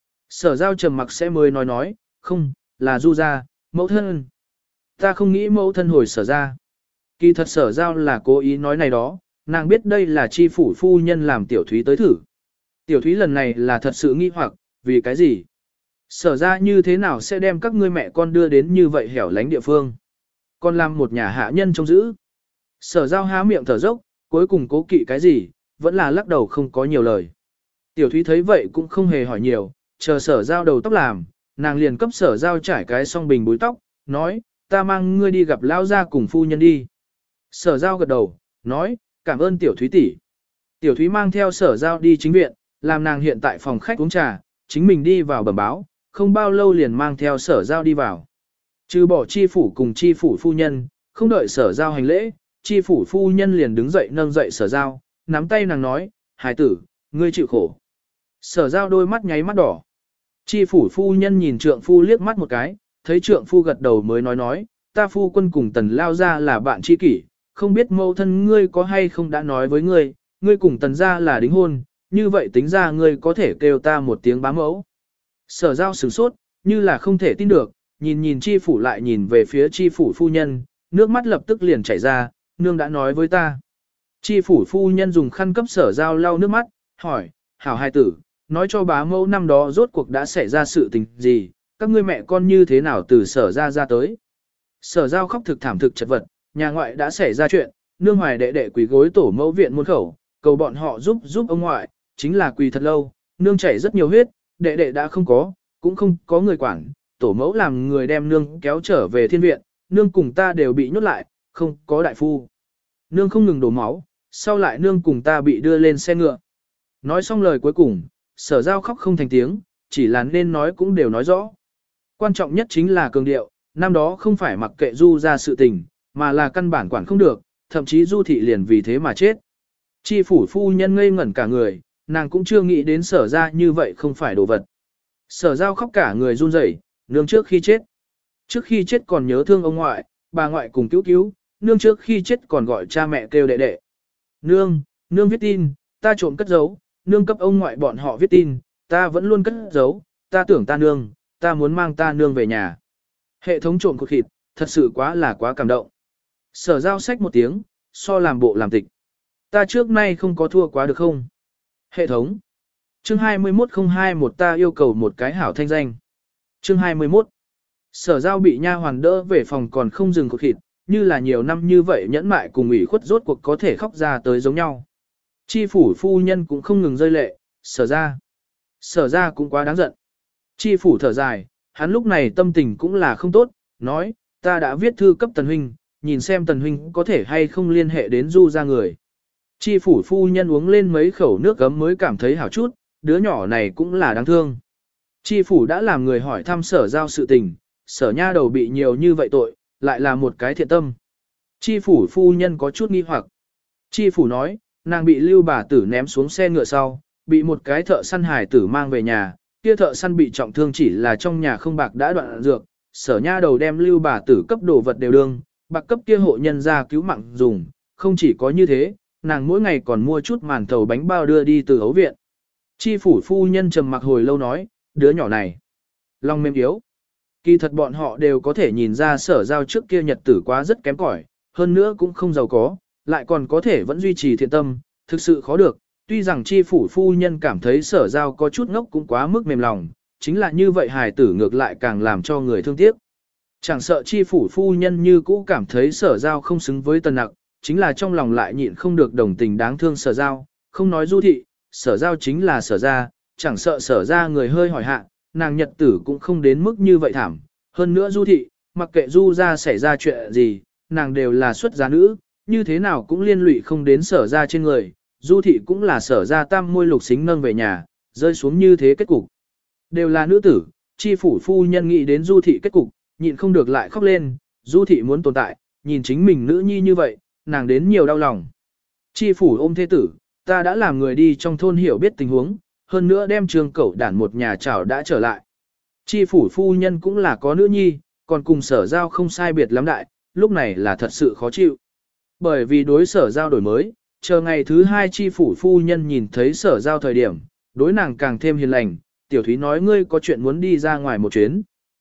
Sở giao trầm mặc sẽ mới nói nói, không, là du ra, mẫu thân. Ta không nghĩ mẫu thân hồi sở ra. Kỳ thật sở giao là cố ý nói này đó, nàng biết đây là chi phủ phu nhân làm Tiểu Thúy tới thử. Tiểu Thúy lần này là thật sự nghi hoặc, vì cái gì? Sở ra như thế nào sẽ đem các ngươi mẹ con đưa đến như vậy hẻo lánh địa phương? Con làm một nhà hạ nhân trông giữ. Sở giao há miệng thở dốc, cuối cùng cố kỵ cái gì, vẫn là lắc đầu không có nhiều lời. Tiểu Thúy thấy vậy cũng không hề hỏi nhiều, chờ sở giao đầu tóc làm, nàng liền cấp sở giao trải cái song bình búi tóc, nói, ta mang ngươi đi gặp lão gia cùng phu nhân đi. Sở giao gật đầu, nói, cảm ơn Tiểu Thúy tỷ. Tiểu Thúy mang theo sở giao đi chính viện, làm nàng hiện tại phòng khách uống trà, chính mình đi vào bẩm báo, không bao lâu liền mang theo sở giao đi vào. Trừ bỏ chi phủ cùng chi phủ phu nhân, không đợi sở giao hành lễ, chi phủ phu nhân liền đứng dậy nâng dậy sở giao, nắm tay nàng nói, hài tử, ngươi chịu khổ. Sở giao đôi mắt nháy mắt đỏ. Chi phủ phu nhân nhìn trượng phu liếc mắt một cái, thấy trượng phu gật đầu mới nói nói, ta phu quân cùng tần lao ra là bạn tri kỷ, không biết mâu thân ngươi có hay không đã nói với ngươi, ngươi cùng tần ra là đính hôn, như vậy tính ra ngươi có thể kêu ta một tiếng bá mẫu. Sở giao sửng sốt, như là không thể tin được, nhìn nhìn chi phủ lại nhìn về phía chi phủ phu nhân, nước mắt lập tức liền chảy ra, nương đã nói với ta. Chi phủ phu nhân dùng khăn cấp sở giao lau nước mắt, hỏi, hảo hài tử, nói cho bá mẫu năm đó rốt cuộc đã xảy ra sự tình gì, các ngươi mẹ con như thế nào từ sở ra ra tới. Sở giao khóc thực thảm thực chật vật, nhà ngoại đã xảy ra chuyện, nương hoài đệ đệ quỳ gối tổ mẫu viện môn khẩu, cầu bọn họ giúp giúp ông ngoại, chính là quỳ thật lâu, nương chảy rất nhiều huyết, đệ đệ đã không có, cũng không có người quản, tổ mẫu làm người đem nương kéo trở về thiên viện, nương cùng ta đều bị nhốt lại, không có đại phu. Nương không ngừng đổ máu, sau lại nương cùng ta bị đưa lên xe ngựa. Nói xong lời cuối cùng, sở giao khóc không thành tiếng, chỉ là nên nói cũng đều nói rõ. Quan trọng nhất chính là cường điệu, năm đó không phải mặc kệ du ra sự tình, mà là căn bản quản không được, thậm chí du thị liền vì thế mà chết. Chi phủ phu nhân ngây ngẩn cả người, nàng cũng chưa nghĩ đến sở ra như vậy không phải đồ vật. Sở giao khóc cả người run rẩy, nương trước khi chết. Trước khi chết còn nhớ thương ông ngoại, bà ngoại cùng cứu cứu, nương trước khi chết còn gọi cha mẹ kêu đệ đệ. Nương, nương viết tin, ta trộm cất giấu, nương cấp ông ngoại bọn họ viết tin, ta vẫn luôn cất giấu, ta tưởng ta nương, ta muốn mang ta nương về nhà. Hệ thống trộm cột thịt, thật sự quá là quá cảm động. Sở giao sách một tiếng, so làm bộ làm tịch. Ta trước nay không có thua quá được không? Hệ thống. Chương hai mươi mốt không hai một ta yêu cầu một cái hảo thanh danh. Chương hai mươi mốt. Sở giao bị nha hoàn đỡ về phòng còn không dừng cột thịt, như là nhiều năm như vậy nhẫn mại cùng ủy khuất rốt cuộc có thể khóc ra tới giống nhau. Chi phủ phu nhân cũng không ngừng rơi lệ, sở ra. Sở ra cũng quá đáng giận. Chi phủ thở dài, hắn lúc này tâm tình cũng là không tốt, nói, ta đã viết thư cấp Tần Huynh, nhìn xem Tần Huynh có thể hay không liên hệ đến du ra người. Chi phủ phu nhân uống lên mấy khẩu nước gấm mới cảm thấy hảo chút, đứa nhỏ này cũng là đáng thương. Chi phủ đã làm người hỏi thăm sở giao sự tình, sở nha đầu bị nhiều như vậy tội, lại là một cái thiện tâm. Chi phủ phu nhân có chút nghi hoặc. Chi phủ nói, nàng bị lưu bà tử ném xuống xe ngựa sau, bị một cái thợ săn hải tử mang về nhà, kia thợ săn bị trọng thương chỉ là trong nhà không bạc đã đoạn dược, sở nha đầu đem lưu bà tử cấp đồ vật đều đương, bạc cấp kia hộ nhân ra cứu mạng dùng, không chỉ có như thế, nàng mỗi ngày còn mua chút màn thầu bánh bao đưa đi từ ấu viện. Chi phủ phu nhân trầm mặc hồi lâu nói, đứa nhỏ này, lòng mềm yếu. Kỳ thật bọn họ đều có thể nhìn ra sở giao trước kia nhật tử quá rất kém cỏi, hơn nữa cũng không giàu có, lại còn có thể vẫn duy trì thiện tâm, thực sự khó được. Tuy rằng chi phủ phu nhân cảm thấy sở giao có chút ngốc cũng quá mức mềm lòng, chính là như vậy hài tử ngược lại càng làm cho người thương tiếc. Chẳng sợ chi phủ phu nhân như cũ cảm thấy sở giao không xứng với tần nặc, chính là trong lòng lại nhịn không được đồng tình đáng thương sở giao, không nói du thị, sở giao chính là sở ra, chẳng sợ sở ra người hơi hỏi hạ, nàng nhật tử cũng không đến mức như vậy thảm. Hơn nữa du thị, mặc kệ du ra xảy ra chuyện gì, nàng đều là xuất gia nữ, như thế nào cũng liên lụy không đến sở ra trên người, du thị cũng là sở ra tam môi lục xính nâng về nhà, rơi xuống như thế kết cục. Đều là nữ tử, chi phủ phu nhân nghĩ đến du thị kết cục, nhịn không được lại khóc lên, du thị muốn tồn tại, nhìn chính mình nữ nhi như vậy, nàng đến nhiều đau lòng. Chi phủ ôm thế tử, ta đã làm người đi trong thôn hiểu biết tình huống, hơn nữa đem trường cẩu đản một nhà chảo đã trở lại. Chi phủ phu nhân cũng là có nữ nhi, còn cùng sở giao không sai biệt lắm đại, lúc này là thật sự khó chịu. Bởi vì đối sở giao đổi mới, chờ ngày thứ hai chi phủ phu nhân nhìn thấy sở giao thời điểm, đối nàng càng thêm hiền lành, tiểu thúy nói ngươi có chuyện muốn đi ra ngoài một chuyến.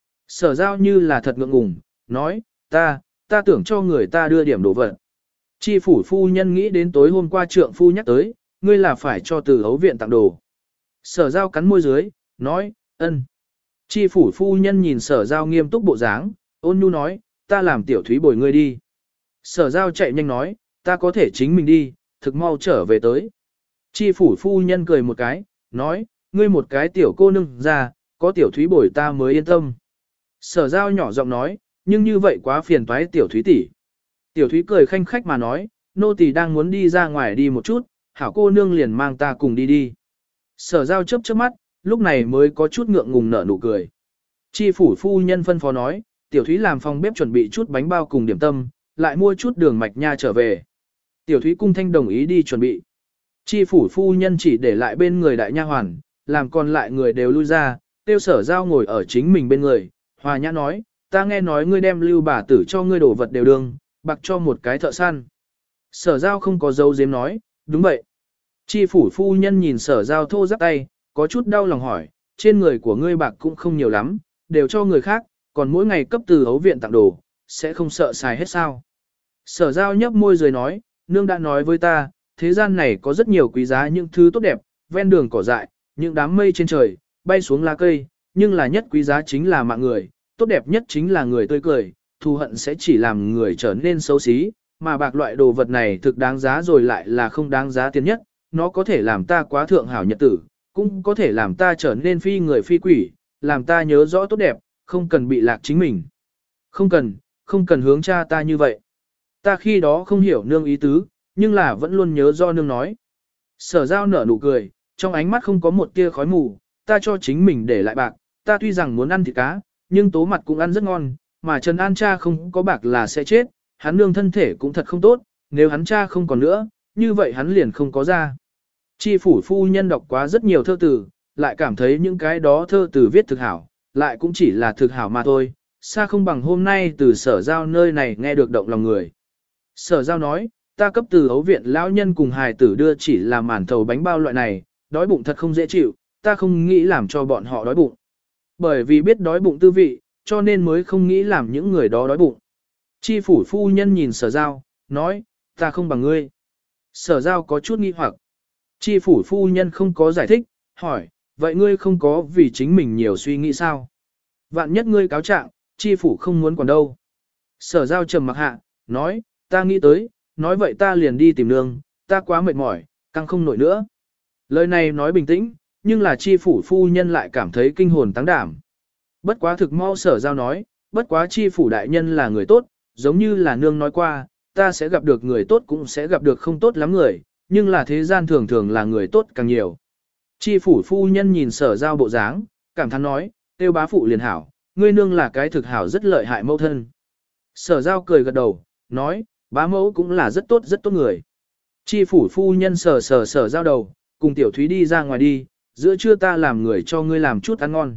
Sở giao như là thật ngượng ngùng, nói, ta, ta tưởng cho người ta đưa điểm đồ vật. Chi phủ phu nhân nghĩ đến tối hôm qua trượng phu nhắc tới, ngươi là phải cho từ hấu viện tặng đồ. Sở giao cắn môi dưới, nói, ân. Chi phủ phu nhân nhìn sở giao nghiêm túc bộ dáng, ôn nhu nói, ta làm tiểu thúy bồi ngươi đi. Sở giao chạy nhanh nói, ta có thể chính mình đi, thực mau trở về tới. Chi phủ phu nhân cười một cái, nói, ngươi một cái tiểu cô nương ra, có tiểu thúy bồi ta mới yên tâm. Sở giao nhỏ giọng nói, nhưng như vậy quá phiền toái tiểu thúy tỷ. Tiểu thúy cười khanh khách mà nói, nô tỳ đang muốn đi ra ngoài đi một chút, hảo cô nương liền mang ta cùng đi đi. Sở giao chớp chớp mắt, lúc này mới có chút ngượng ngùng nở nụ cười. Chi phủ phu nhân phân phó nói, tiểu thúy làm phòng bếp chuẩn bị chút bánh bao cùng điểm tâm, lại mua chút đường mạch nha trở về. Tiểu thúy cung thanh đồng ý đi chuẩn bị. Chi phủ phu nhân chỉ để lại bên người đại nha hoàn, làm còn lại người đều lui ra, tiêu sở giao ngồi ở chính mình bên người, hòa nhã nói, ta nghe nói ngươi đem lưu bà tử cho ngươi đổ vật đều đương, bạc cho một cái thợ săn. Sở giao không có dấu giếm nói, đúng vậy. Chi phủ phu nhân nhìn sở giao thô giáp tay, có chút đau lòng hỏi, trên người của ngươi bạc cũng không nhiều lắm, đều cho người khác, còn mỗi ngày cấp từ ấu viện tặng đồ, sẽ không sợ xài hết sao. Sở giao nhấp môi rồi nói, nương đã nói với ta, thế gian này có rất nhiều quý giá những thứ tốt đẹp, ven đường cỏ dại, những đám mây trên trời, bay xuống lá cây, nhưng là nhất quý giá chính là mạng người, tốt đẹp nhất chính là người tươi cười, thù hận sẽ chỉ làm người trở nên xấu xí, mà bạc loại đồ vật này thực đáng giá rồi lại là không đáng giá tiền nhất, nó có thể làm ta quá thượng hảo nhật tử, cũng có thể làm ta trở nên phi người phi quỷ, làm ta nhớ rõ tốt đẹp, không cần bị lạc chính mình. Không cần, không cần hướng cha ta như vậy. Ta khi đó không hiểu nương ý tứ, nhưng là vẫn luôn nhớ do nương nói. Sở giao nở nụ cười, trong ánh mắt không có một tia khói mù, ta cho chính mình để lại bạc, ta tuy rằng muốn ăn thịt cá, nhưng tố mặt cũng ăn rất ngon, mà Trần An cha không có bạc là sẽ chết, hắn nương thân thể cũng thật không tốt, nếu hắn cha không còn nữa, như vậy hắn liền không có ra. Chi phủ phu nhân đọc quá rất nhiều thơ từ, lại cảm thấy những cái đó thơ từ viết thực hảo, lại cũng chỉ là thực hảo mà thôi, xa không bằng hôm nay từ sở giao nơi này nghe được động lòng người. Sở giao nói, ta cấp từ ấu viện lão nhân cùng hài tử đưa chỉ là màn thầu bánh bao loại này, đói bụng thật không dễ chịu, ta không nghĩ làm cho bọn họ đói bụng. Bởi vì biết đói bụng tư vị, cho nên mới không nghĩ làm những người đó đói bụng. Chi phủ phu nhân nhìn sở giao, nói, ta không bằng ngươi. Sở giao có chút nghi hoặc. Chi phủ phu nhân không có giải thích, hỏi, vậy ngươi không có vì chính mình nhiều suy nghĩ sao? Vạn nhất ngươi cáo trạng, chi phủ không muốn còn đâu. Sở giao trầm mặc hạ, nói, ta nghĩ tới, nói vậy ta liền đi tìm nương, ta quá mệt mỏi, căng không nổi nữa. Lời này nói bình tĩnh, nhưng là chi phủ phu nhân lại cảm thấy kinh hồn táng đảm. Bất quá thực mau sở giao nói, bất quá chi phủ đại nhân là người tốt, giống như là nương nói qua, ta sẽ gặp được người tốt cũng sẽ gặp được không tốt lắm người, nhưng là thế gian thường thường là người tốt càng nhiều. Chi phủ phu nhân nhìn sở giao bộ dáng, cảm thán nói, tiêu bá phụ liền hảo, ngươi nương là cái thực hảo rất lợi hại mẫu thân. Sở giao cười gật đầu, nói, bá mẫu cũng là rất tốt rất tốt người. Chi phủ phu nhân sở sở sở giao đầu, cùng tiểu thúy đi ra ngoài đi, giữa trưa ta làm người cho ngươi làm chút ăn ngon.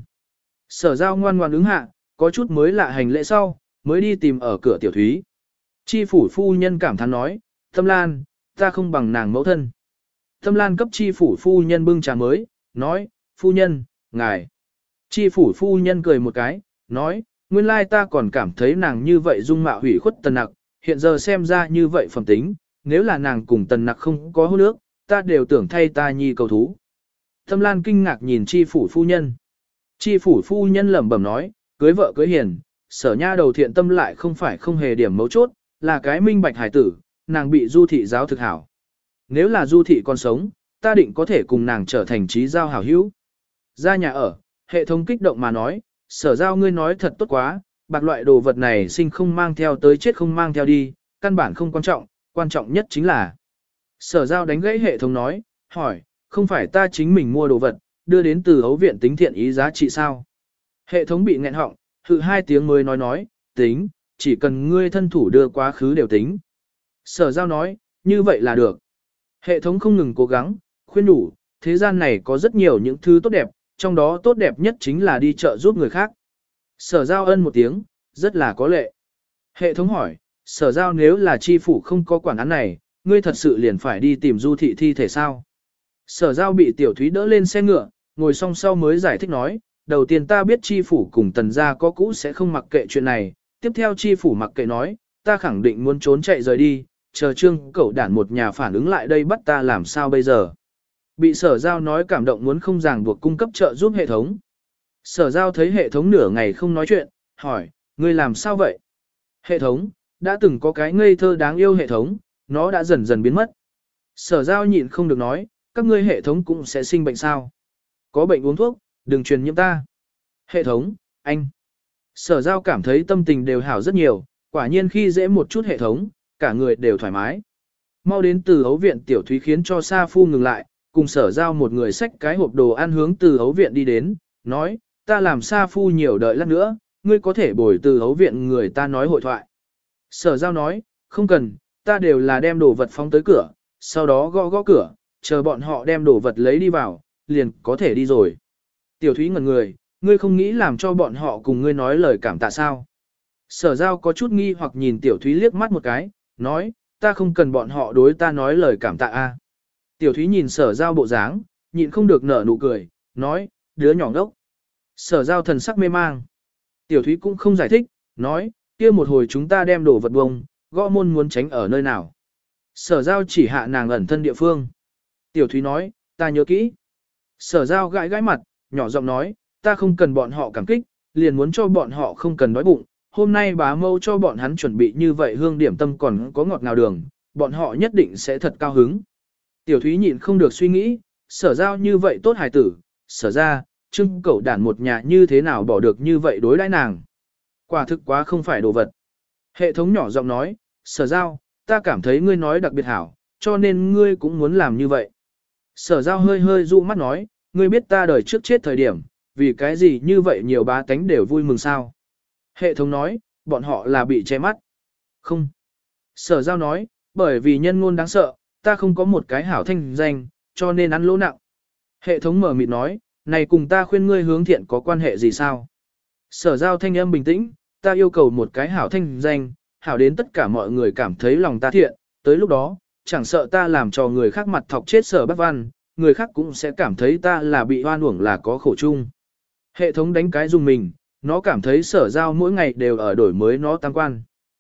Sở giao ngoan ngoan ứng hạ, có chút mới lạ hành lễ sau, mới đi tìm ở cửa tiểu thúy. Chi phủ phu nhân cảm thán nói, Tâm Lan, ta không bằng nàng mẫu thân. Tâm Lan cấp chi phủ phu nhân bưng trà mới, nói, phu nhân, ngài. Chi phủ phu nhân cười một cái, nói, nguyên lai ta còn cảm thấy nàng như vậy dung mạo hủy khuất tần nặc, hiện giờ xem ra như vậy phẩm tính, nếu là nàng cùng tần nặc không có hôn ước, ta đều tưởng thay ta nhi cầu thú. Tâm Lan kinh ngạc nhìn chi phủ phu nhân. Chi phủ phu nhân lẩm bẩm nói, cưới vợ cưới hiền, sở nha đầu thiện tâm lại không phải không hề điểm mấu chốt, là cái minh bạch hải tử, nàng bị du thị giáo thực hảo. Nếu là du thị còn sống, ta định có thể cùng nàng trở thành trí giao hảo hữu. Ra nhà ở, hệ thống kích động mà nói, sở giao ngươi nói thật tốt quá, bạc loại đồ vật này sinh không mang theo tới chết không mang theo đi, căn bản không quan trọng, quan trọng nhất chính là. Sở giao đánh gãy hệ thống nói, hỏi, không phải ta chính mình mua đồ vật, đưa đến từ hấu viện tính thiện ý giá trị sao? Hệ thống bị nghẹn họng, hự hai tiếng mới nói nói, tính, chỉ cần ngươi thân thủ đưa quá khứ đều tính. Sở giao nói, như vậy là được. Hệ thống không ngừng cố gắng, khuyên đủ, thế gian này có rất nhiều những thứ tốt đẹp, trong đó tốt đẹp nhất chính là đi chợ giúp người khác. Sở giao ân một tiếng, rất là có lệ. Hệ thống hỏi, sở giao nếu là chi phủ không có quản án này, ngươi thật sự liền phải đi tìm du thị thi thể sao? Sở giao bị tiểu thúy đỡ lên xe ngựa, ngồi song sau mới giải thích nói, đầu tiên ta biết chi phủ cùng tần gia có cũ sẽ không mặc kệ chuyện này, tiếp theo chi phủ mặc kệ nói, ta khẳng định muốn trốn chạy rời đi, chờ trương cẩu đản một nhà phản ứng lại đây bắt ta làm sao bây giờ. Bị sở giao nói cảm động muốn không ràng buộc cung cấp trợ giúp hệ thống. Sở giao thấy hệ thống nửa ngày không nói chuyện, hỏi, ngươi làm sao vậy? Hệ thống, đã từng có cái ngây thơ đáng yêu hệ thống, nó đã dần dần biến mất. Sở giao nhịn không được nói, các ngươi hệ thống cũng sẽ sinh bệnh sao? Có bệnh uống thuốc, đừng truyền nhiễm ta. Hệ thống, anh. Sở giao cảm thấy tâm tình đều hảo rất nhiều, quả nhiên khi dễ một chút hệ thống, cả người đều thoải mái. Mau đến từ ấu viện tiểu thúy khiến cho Sa Phu ngừng lại, cùng sở giao một người xách cái hộp đồ ăn hướng từ ấu viện đi đến, nói, ta làm Sa Phu nhiều đợi lát nữa, ngươi có thể bồi từ ấu viện người ta nói hội thoại. Sở giao nói, không cần, ta đều là đem đồ vật phóng tới cửa, sau đó gõ gõ cửa, chờ bọn họ đem đồ vật lấy đi vào, liền có thể đi rồi. Tiểu thúy ngẩn người, ngươi không nghĩ làm cho bọn họ cùng ngươi nói lời cảm tạ sao? Sở giao có chút nghi hoặc nhìn tiểu thúy liếc mắt một cái, nói, ta không cần bọn họ đối ta nói lời cảm tạ a. Tiểu thúy nhìn sở giao bộ dáng, nhịn không được nở nụ cười, nói, đứa nhỏ đốc. Sở giao thần sắc mê mang. Tiểu thúy cũng không giải thích, nói, kia một hồi chúng ta đem đồ vật bông, gõ môn muốn tránh ở nơi nào. Sở giao chỉ hạ nàng ẩn thân địa phương. Tiểu thúy nói, ta nhớ kỹ. Sở giao gãi gãi mặt, nhỏ giọng nói, ta không cần bọn họ cảm kích, liền muốn cho bọn họ không cần đói bụng. Hôm nay bá mâu cho bọn hắn chuẩn bị như vậy hương điểm tâm còn có ngọt ngào đường, bọn họ nhất định sẽ thật cao hứng. Tiểu thúy nhịn không được suy nghĩ, sở giao như vậy tốt hài tử, sở ra, trưng cẩu đản một nhà như thế nào bỏ được như vậy đối đãi nàng. Quả thực quá không phải đồ vật. Hệ thống nhỏ giọng nói, sở giao, ta cảm thấy ngươi nói đặc biệt hảo, cho nên ngươi cũng muốn làm như vậy. Sở giao hơi hơi dụ mắt nói, ngươi biết ta đời trước chết thời điểm, vì cái gì như vậy nhiều bá tánh đều vui mừng sao. Hệ thống nói, bọn họ là bị che mắt. Không. Sở giao nói, bởi vì nhân ngôn đáng sợ, ta không có một cái hảo thanh danh, cho nên ăn lỗ nặng. Hệ thống mở mịt nói, này cùng ta khuyên ngươi hướng thiện có quan hệ gì sao? Sở giao thanh âm bình tĩnh, ta yêu cầu một cái hảo thanh danh, hảo đến tất cả mọi người cảm thấy lòng ta thiện, tới lúc đó, chẳng sợ ta làm cho người khác mặt thọc chết sở bác văn, người khác cũng sẽ cảm thấy ta là bị oan uổng là có khổ chung. Hệ thống đánh cái dùng mình, nó cảm thấy sở giao mỗi ngày đều ở đổi mới nó tăng quan.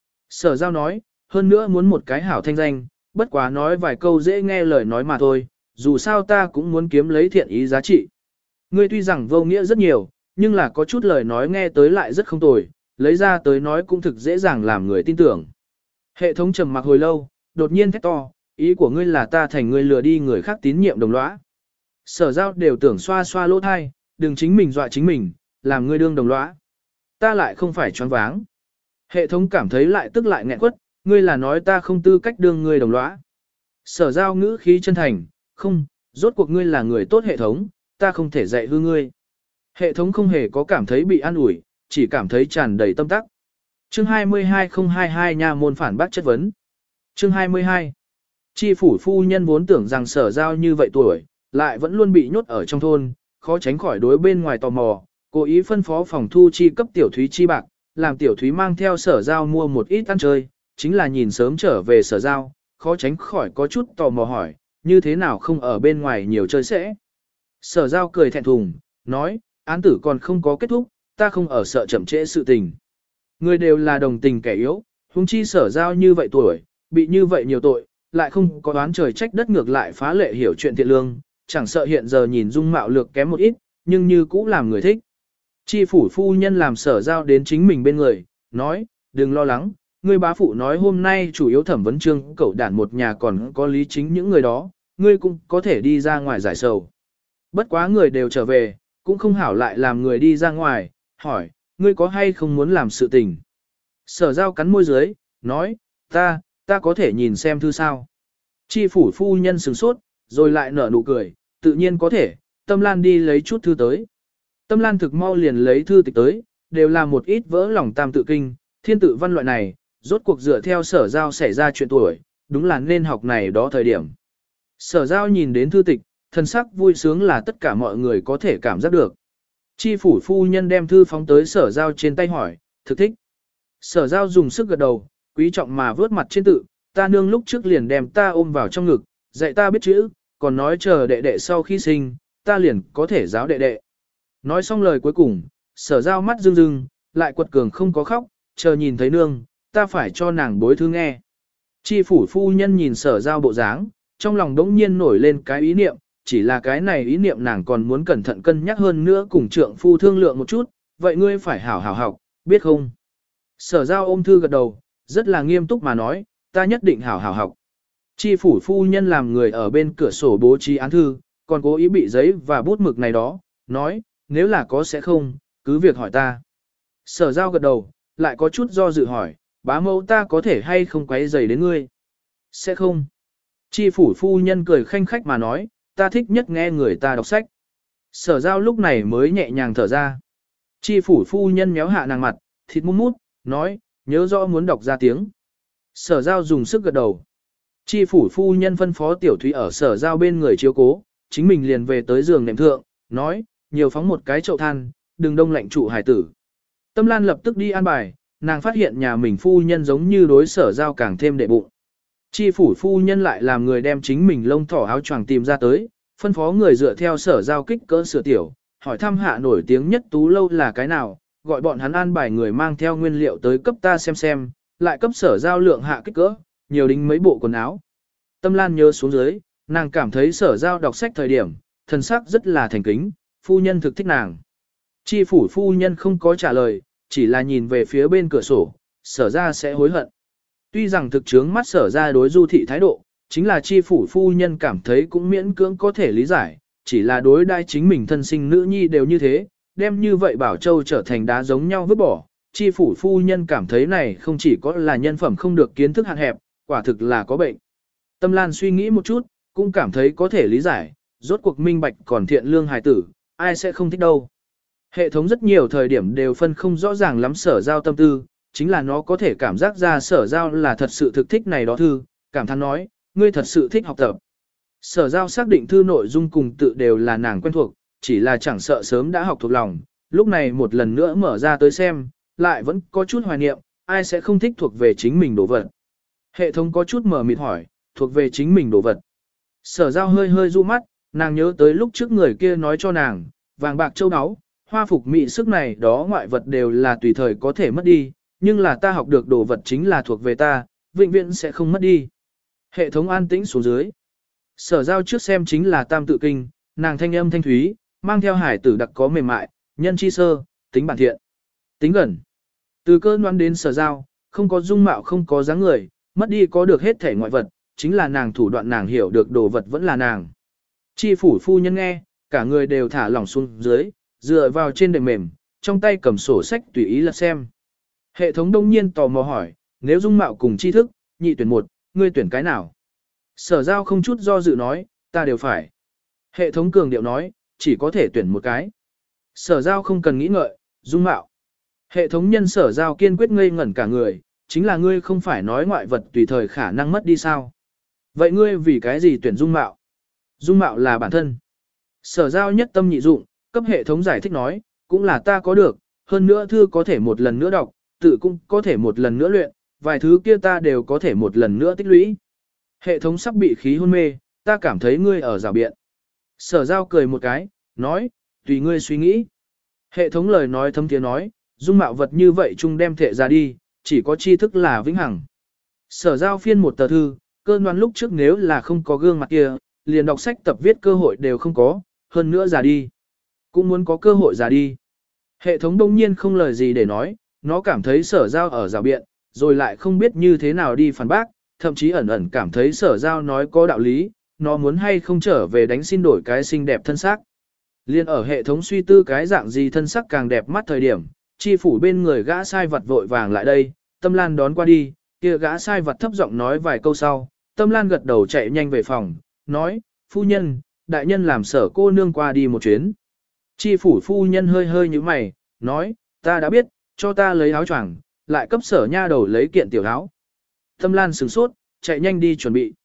Sở giao nói, hơn nữa muốn một cái hảo thanh danh, bất quá nói vài câu dễ nghe lời nói mà thôi, dù sao ta cũng muốn kiếm lấy thiện ý giá trị. Ngươi tuy rằng vô nghĩa rất nhiều, nhưng là có chút lời nói nghe tới lại rất không tồi, lấy ra tới nói cũng thực dễ dàng làm người tin tưởng. Hệ thống trầm mặc hồi lâu, đột nhiên thét to, ý của ngươi là ta thành ngươi lừa đi người khác tín nhiệm đồng lõa. Sở giao đều tưởng xoa xoa lỗ thai, đừng chính mình dọa chính mình, làm ngươi đương đồng lõa. Ta lại không phải choáng váng. Hệ thống cảm thấy lại tức lại nghẹn quất, ngươi là nói ta không tư cách đương ngươi đồng lõa. Sở giao ngữ khí chân thành, không, rốt cuộc ngươi là người tốt hệ thống, ta không thể dạy hư ngươi. Hệ thống không hề có cảm thấy bị an ủi, chỉ cảm thấy tràn đầy tâm tắc. Chương hai mươi hai không hai hai nha môn phản bác chất vấn. Chương hai mươi hai. Chi phủ phu nhân vốn tưởng rằng sở giao như vậy tuổi, lại vẫn luôn bị nhốt ở trong thôn, khó tránh khỏi đối bên ngoài tò mò, cố ý phân phó phòng thu chi cấp tiểu thúy chi bạc, làm tiểu thúy mang theo sở giao mua một ít ăn chơi, chính là nhìn sớm trở về sở giao, khó tránh khỏi có chút tò mò hỏi, như thế nào không ở bên ngoài nhiều chơi sẽ. Sở giao cười thẹn thùng, nói, án tử còn không có kết thúc, ta không ở sợ chậm trễ sự tình. Người đều là đồng tình kẻ yếu, huống chi sở giao như vậy tuổi, bị như vậy nhiều tội, lại không có đoán trời trách đất ngược lại phá lệ hiểu chuyện thiện lương, chẳng sợ hiện giờ nhìn dung mạo lược kém một ít, nhưng như cũ làm người thích. Chi phủ phu nhân làm sở giao đến chính mình bên người, nói, đừng lo lắng, ngươi bá phụ nói hôm nay chủ yếu thẩm vấn trương cậu đản một nhà còn có lý chính những người đó, ngươi cũng có thể đi ra ngoài giải sầu. Bất quá người đều trở về, cũng không hảo lại làm người đi ra ngoài, hỏi, ngươi có hay không muốn làm sự tình. Sở giao cắn môi dưới, nói, ta, ta có thể nhìn xem thư sao. Chi phủ phu nhân sửng sốt, rồi lại nở nụ cười, tự nhiên có thể, Tâm Lan đi lấy chút thư tới. Tâm Lan thực mau liền lấy thư tịch tới, đều là một ít vỡ lòng tam tự kinh, thiên tự văn loại này, rốt cuộc dựa theo sở giao xảy ra chuyện tuổi, đúng là nên học này đó thời điểm. Sở giao nhìn đến thư tịch, Thần sắc vui sướng là tất cả mọi người có thể cảm giác được. Chi phủ phu nhân đem thư phóng tới sở giao trên tay hỏi, thực thích. Sở giao dùng sức gật đầu, quý trọng mà vớt mặt trên tự, ta nương lúc trước liền đem ta ôm vào trong ngực, dạy ta biết chữ, còn nói chờ đệ đệ sau khi sinh, ta liền có thể giáo đệ đệ. Nói xong lời cuối cùng, sở giao mắt rưng rưng, lại quật cường không có khóc, chờ nhìn thấy nương, ta phải cho nàng bối thư nghe. Chi phủ phu nhân nhìn sở giao bộ dáng, trong lòng đống nhiên nổi lên cái ý niệm, chỉ là cái này ý niệm nàng còn muốn cẩn thận cân nhắc hơn nữa cùng trượng phu thương lượng một chút, vậy ngươi phải hảo hảo học, biết không? Sở giao ôm thư gật đầu, rất là nghiêm túc mà nói, ta nhất định hảo hảo học. Chi phủ phu nhân làm người ở bên cửa sổ bố trí án thư, còn cố ý bị giấy và bút mực này đó, nói, nếu là có sẽ không, cứ việc hỏi ta. Sở giao gật đầu, lại có chút do dự hỏi, bá mẫu ta có thể hay không quấy rầy đến ngươi? Sẽ không. Chi phủ phu nhân cười khanh khách mà nói, ta thích nhất nghe người ta đọc sách. Sở giao lúc này mới nhẹ nhàng thở ra. Chi phủ phu nhân méo hạ nàng mặt, thịt mút mút, nói, nhớ rõ muốn đọc ra tiếng. Sở giao dùng sức gật đầu. Chi phủ phu nhân phân phó tiểu thúy ở sở giao bên người chiếu cố, chính mình liền về tới giường nệm thượng, nói, nhiều phóng một cái chậu than, đừng đông lạnh trụ hải tử. Tâm Lan lập tức đi an bài, nàng phát hiện nhà mình phu nhân giống như đối sở giao càng thêm đệ bụng. Chi phủ phu nhân lại làm người đem chính mình lông thỏ áo choàng tìm ra tới, phân phó người dựa theo sở giao kích cỡ sửa tiểu, hỏi thăm hạ nổi tiếng nhất tú lâu là cái nào, gọi bọn hắn an bài người mang theo nguyên liệu tới cấp ta xem xem, lại cấp sở giao lượng hạ kích cỡ, nhiều đính mấy bộ quần áo. Tâm Lan nhớ xuống dưới, nàng cảm thấy sở giao đọc sách thời điểm, thần sắc rất là thành kính, phu nhân thực thích nàng. Chi phủ phu nhân không có trả lời, chỉ là nhìn về phía bên cửa sổ, sở ra sẽ hối hận. Tuy rằng thực chướng mắt sở ra đối du thị thái độ, chính là chi phủ phu nhân cảm thấy cũng miễn cưỡng có thể lý giải, chỉ là đối đai chính mình thân sinh nữ nhi đều như thế, đem như vậy Bảo Châu trở thành đá giống nhau vứt bỏ. Chi phủ phu nhân cảm thấy này không chỉ có là nhân phẩm không được kiến thức hạn hẹp, quả thực là có bệnh. Tâm Lan suy nghĩ một chút, cũng cảm thấy có thể lý giải, rốt cuộc minh bạch còn thiện lương hài tử, ai sẽ không thích đâu. Hệ thống rất nhiều thời điểm đều phân không rõ ràng lắm sở giao tâm tư, chính là nó có thể cảm giác ra sở giao là thật sự thực thích này đó thư, cảm thán nói, ngươi thật sự thích học tập. Sở giao xác định thư nội dung cùng tự đều là nàng quen thuộc, chỉ là chẳng sợ sớm đã học thuộc lòng, lúc này một lần nữa mở ra tới xem, lại vẫn có chút hoài niệm, ai sẽ không thích thuộc về chính mình đồ vật. Hệ thống có chút mở mịt hỏi, thuộc về chính mình đồ vật. Sở giao hơi hơi du mắt, nàng nhớ tới lúc trước người kia nói cho nàng, vàng bạc châu áo, hoa phục mỹ sức này đó ngoại vật đều là tùy thời có thể mất đi, nhưng là ta học được đồ vật chính là thuộc về ta, vĩnh viễn sẽ không mất đi. Hệ thống an tĩnh xuống dưới. Sở giao trước xem chính là tam tự kinh, nàng thanh âm thanh thúy, mang theo hải tử đặc có mềm mại, nhân chi sơ, tính bản thiện, tính gần. Từ cơ đoán đến sở giao, không có dung mạo không có dáng người, mất đi có được hết thể ngoại vật, chính là nàng thủ đoạn nàng hiểu được đồ vật vẫn là nàng. Chi phủ phu nhân nghe, cả người đều thả lỏng xuống dưới, dựa vào trên đệm mềm, trong tay cầm sổ sách tùy ý lật xem. Hệ thống đông nhiên tò mò hỏi, nếu dung mạo cùng tri thức, nhị tuyển một, ngươi tuyển cái nào? Sở giao không chút do dự nói, ta đều phải. Hệ thống cường điệu nói, chỉ có thể tuyển một cái. Sở giao không cần nghĩ ngợi, dung mạo. Hệ thống nhân sở giao kiên quyết ngây ngẩn cả người, chính là ngươi không phải nói ngoại vật tùy thời khả năng mất đi sao? Vậy ngươi vì cái gì tuyển dung mạo? Dung mạo là bản thân. Sở giao nhất tâm nhị dụng, cấp hệ thống giải thích nói, cũng là ta có được, hơn nữa thư có thể một lần nữa đọc, tự cũng có thể một lần nữa luyện, vài thứ kia ta đều có thể một lần nữa tích lũy. Hệ thống sắp bị khí hôn mê, ta cảm thấy ngươi ở rào biện. Sở giao cười một cái, nói, tùy ngươi suy nghĩ. Hệ thống lời nói thâm tiếng nói, dung mạo vật như vậy chung đem thể ra đi, chỉ có tri thức là vĩnh hằng. Sở giao phiên một tờ thư, cơn đoán lúc trước nếu là không có gương mặt kia, liền đọc sách tập viết cơ hội đều không có, hơn nữa già đi. Cũng muốn có cơ hội già đi. Hệ thống đông nhiên không lời gì để nói, nó cảm thấy sở giao ở rào biện, rồi lại không biết như thế nào đi phản bác, thậm chí ẩn ẩn cảm thấy sở giao nói có đạo lý, nó muốn hay không trở về đánh xin đổi cái xinh đẹp thân xác. Liên ở hệ thống suy tư cái dạng gì thân sắc càng đẹp mắt thời điểm, chi phủ bên người gã sai vật vội vàng lại đây, Tâm Lan đón qua đi, kia gã sai vật thấp giọng nói vài câu sau, Tâm Lan gật đầu chạy nhanh về phòng, nói, phu nhân, đại nhân làm sở cô nương qua đi một chuyến. Chi phủ phu nhân hơi hơi như mày, nói, ta đã biết, cho ta lấy áo choàng, lại cấp sở nha đầu lấy kiện tiểu áo. Tâm Lan sửng sốt, chạy nhanh đi chuẩn bị.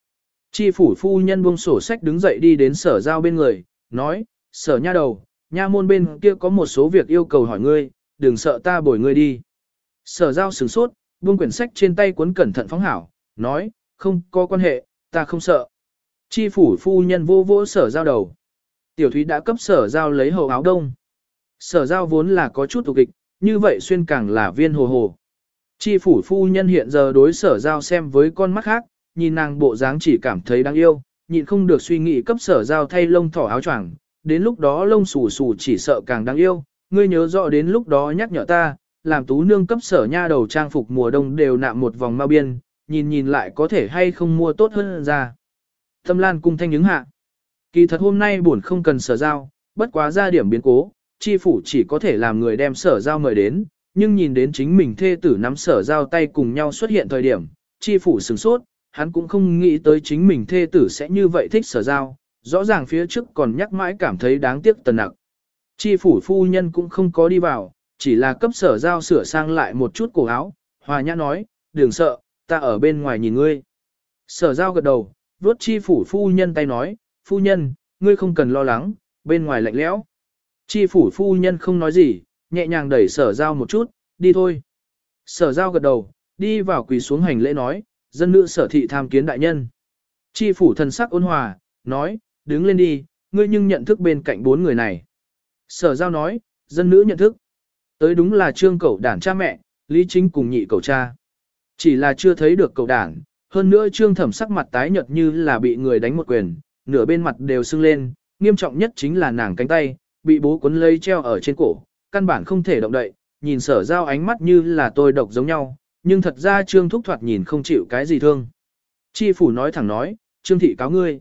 Chi phủ phu nhân buông sổ sách đứng dậy đi đến sở giao bên người, nói, sở nha đầu, nha môn bên kia có một số việc yêu cầu hỏi ngươi, đừng sợ ta bồi ngươi đi. Sở giao sửng sốt, buông quyển sách trên tay cuốn cẩn thận phóng hảo, nói, không có quan hệ, ta không sợ. Chi phủ phu nhân vô vỗ sở giao đầu. Tiểu thúy đã cấp sở giao lấy hậu áo đông. Sở giao vốn là có chút tục kịch, như vậy xuyên càng là viên hồ hồ. Chi phủ phu nhân hiện giờ đối sở giao xem với con mắt khác, nhìn nàng bộ dáng chỉ cảm thấy đáng yêu, nhịn không được suy nghĩ cấp sở giao thay lông thỏ áo choàng, đến lúc đó lông xù xù chỉ sợ càng đáng yêu, ngươi nhớ rõ đến lúc đó nhắc nhở ta, làm tú nương cấp sở nha đầu trang phục mùa đông đều nạm một vòng mao biên, nhìn nhìn lại có thể hay không mua tốt hơn ra. Tâm Lan cung thanh ứng hạ. Kỳ thật hôm nay buồn không cần sở giao, bất quá ra điểm biến cố, chi phủ chỉ có thể làm người đem sở giao mời đến, nhưng nhìn đến chính mình thê tử nắm sở giao tay cùng nhau xuất hiện thời điểm, chi phủ sửng sốt, hắn cũng không nghĩ tới chính mình thê tử sẽ như vậy thích sở giao, rõ ràng phía trước còn nhắc mãi cảm thấy đáng tiếc tần nặc. Chi phủ phu nhân cũng không có đi vào, chỉ là cấp sở giao sửa sang lại một chút cổ áo, hòa nhã nói, đừng sợ, ta ở bên ngoài nhìn ngươi. Sở giao gật đầu, vuốt chi phủ phu nhân tay nói, phu nhân, ngươi không cần lo lắng, bên ngoài lạnh lẽo. Chi phủ phu nhân không nói gì, nhẹ nhàng đẩy sở giao một chút, đi thôi. Sở giao gật đầu, đi vào quỳ xuống hành lễ nói, dân nữ sở thị tham kiến đại nhân. Chi phủ thần sắc ôn hòa, nói, đứng lên đi, ngươi nhưng nhận thức bên cạnh bốn người này. Sở giao nói, dân nữ nhận thức. Tới đúng là trương cẩu đản cha mẹ, Lý Chính cùng nhị cẩu cha. Chỉ là chưa thấy được cẩu đản, hơn nữa trương thẩm sắc mặt tái nhợt như là bị người đánh một quyền, nửa bên mặt đều sưng lên, nghiêm trọng nhất chính là nàng cánh tay, bị bố cuốn lấy treo ở trên cổ, căn bản không thể động đậy, nhìn sở giao ánh mắt như là tôi độc giống nhau, nhưng thật ra trương thúc thoạt nhìn không chịu cái gì thương. Chi phủ nói thẳng nói, trương thị cáo ngươi.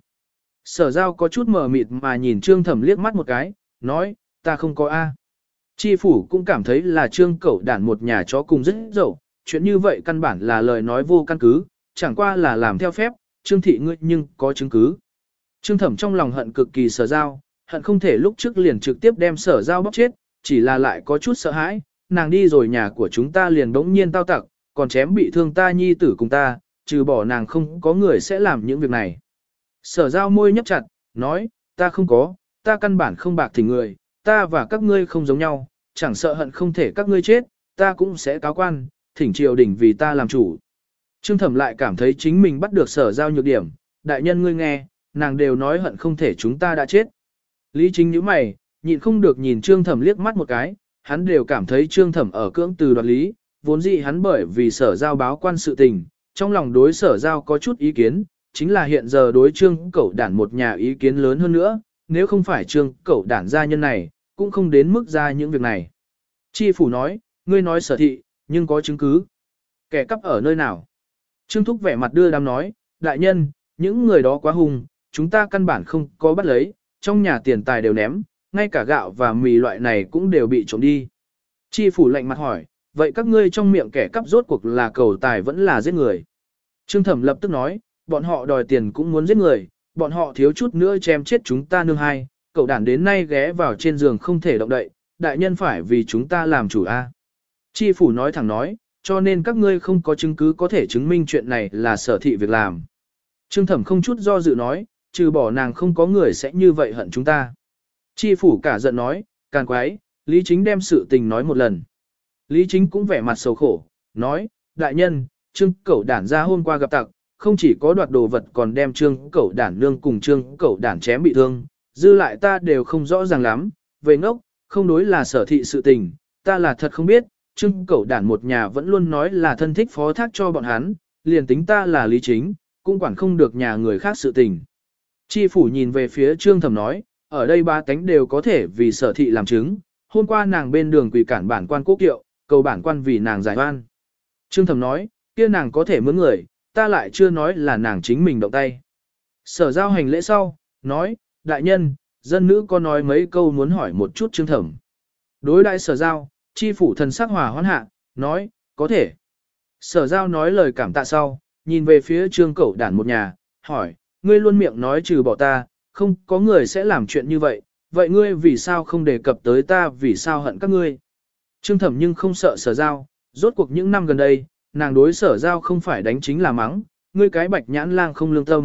Sở giao có chút mờ mịt mà nhìn trương thẩm liếc mắt một cái, nói, ta không có A. Chi phủ cũng cảm thấy là trương cẩu đản một nhà chó cùng rất dậu, chuyện như vậy căn bản là lời nói vô căn cứ, chẳng qua là làm theo phép, trương thị ngươi nhưng có chứng cứ. Trương thẩm trong lòng hận cực kỳ sở giao, hận không thể lúc trước liền trực tiếp đem sở giao bóc chết, chỉ là lại có chút sợ hãi, nàng đi rồi nhà của chúng ta liền đống nhiên tao tặc, còn chém bị thương ta nhi tử cùng ta, trừ bỏ nàng không có người sẽ làm những việc này. Sở giao môi nhấp chặt, nói, ta không có, ta căn bản không bạc thỉnh người, ta và các ngươi không giống nhau, chẳng sợ hận không thể các ngươi chết, ta cũng sẽ cáo quan, thỉnh triều đình vì ta làm chủ. Trương thẩm lại cảm thấy chính mình bắt được sở giao nhược điểm, đại nhân ngươi nghe, nàng đều nói hận không thể chúng ta đã chết. Lý Chính nhíu mày, nhịn không được nhìn trương thẩm liếc mắt một cái, hắn đều cảm thấy trương thẩm ở cưỡng từ đoạt lý, vốn dĩ hắn bởi vì sở giao báo quan sự tình, trong lòng đối sở giao có chút ý kiến, chính là hiện giờ đối trương cẩu đản một nhà ý kiến lớn hơn nữa, nếu không phải trương cẩu đản gia nhân này, cũng không đến mức ra những việc này. Chi phủ nói, ngươi nói sở thị, nhưng có chứng cứ. Kẻ cắp ở nơi nào? Trương thúc vẻ mặt đưa đám nói, đại nhân, những người đó quá hung, chúng ta căn bản không có bắt lấy, trong nhà tiền tài đều ném, ngay cả gạo và mì loại này cũng đều bị trộm đi. Chi phủ lạnh mặt hỏi, vậy các ngươi trong miệng kẻ cắp rốt cuộc là cầu tài vẫn là giết người? Trương thẩm lập tức nói, bọn họ đòi tiền cũng muốn giết người, bọn họ thiếu chút nữa chém chết chúng ta nương hai, cậu đản đến nay ghé vào trên giường không thể động đậy, đại nhân phải vì chúng ta làm chủ a. Chi phủ nói thẳng nói, cho nên các ngươi không có chứng cứ có thể chứng minh chuyện này là sở thị việc làm. Trương thẩm không chút do dự nói, trừ bỏ nàng không có người sẽ như vậy hận chúng ta. Chi phủ cả giận nói, càn quái, Lý Chính đem sự tình nói một lần. Lý Chính cũng vẻ mặt sầu khổ, nói, đại nhân, Trương Cẩu Đản ra hôm qua gặp tặc, không chỉ có đoạt đồ vật còn đem Trương Cẩu Đản nương cùng Trương Cẩu Đản chém bị thương, dư lại ta đều không rõ ràng lắm, về ngốc, không đối là sở thị sự tình, ta là thật không biết, Trương Cẩu Đản một nhà vẫn luôn nói là thân thích phó thác cho bọn hắn, liền tính ta là Lý Chính, cũng quản không được nhà người khác sự tình. Chi phủ nhìn về phía Trương Thẩm nói, ở đây ba cánh đều có thể vì sở thị làm chứng, hôm qua nàng bên đường quỳ cản bản quan quốc kiệu, cầu bản quan vì nàng giải oan. Trương Thẩm nói, kia nàng có thể mướn người, ta lại chưa nói là nàng chính mình động tay. Sở giao hành lễ sau, nói, đại nhân, dân nữ có nói mấy câu muốn hỏi một chút Trương Thẩm. Đối đại sở giao, chi phủ thần sắc hòa hoãn hạ, nói, có thể. Sở giao nói lời cảm tạ sau, nhìn về phía Trương Cẩu Đản một nhà, hỏi, ngươi luôn miệng nói trừ bỏ ta, không có người sẽ làm chuyện như vậy, vậy ngươi vì sao không đề cập tới ta vì sao hận các ngươi? Trương Thẩm nhưng không sợ sở giao, rốt cuộc những năm gần đây, nàng đối sở giao không phải đánh chính là mắng, ngươi cái bạch nhãn lang không lương tâm,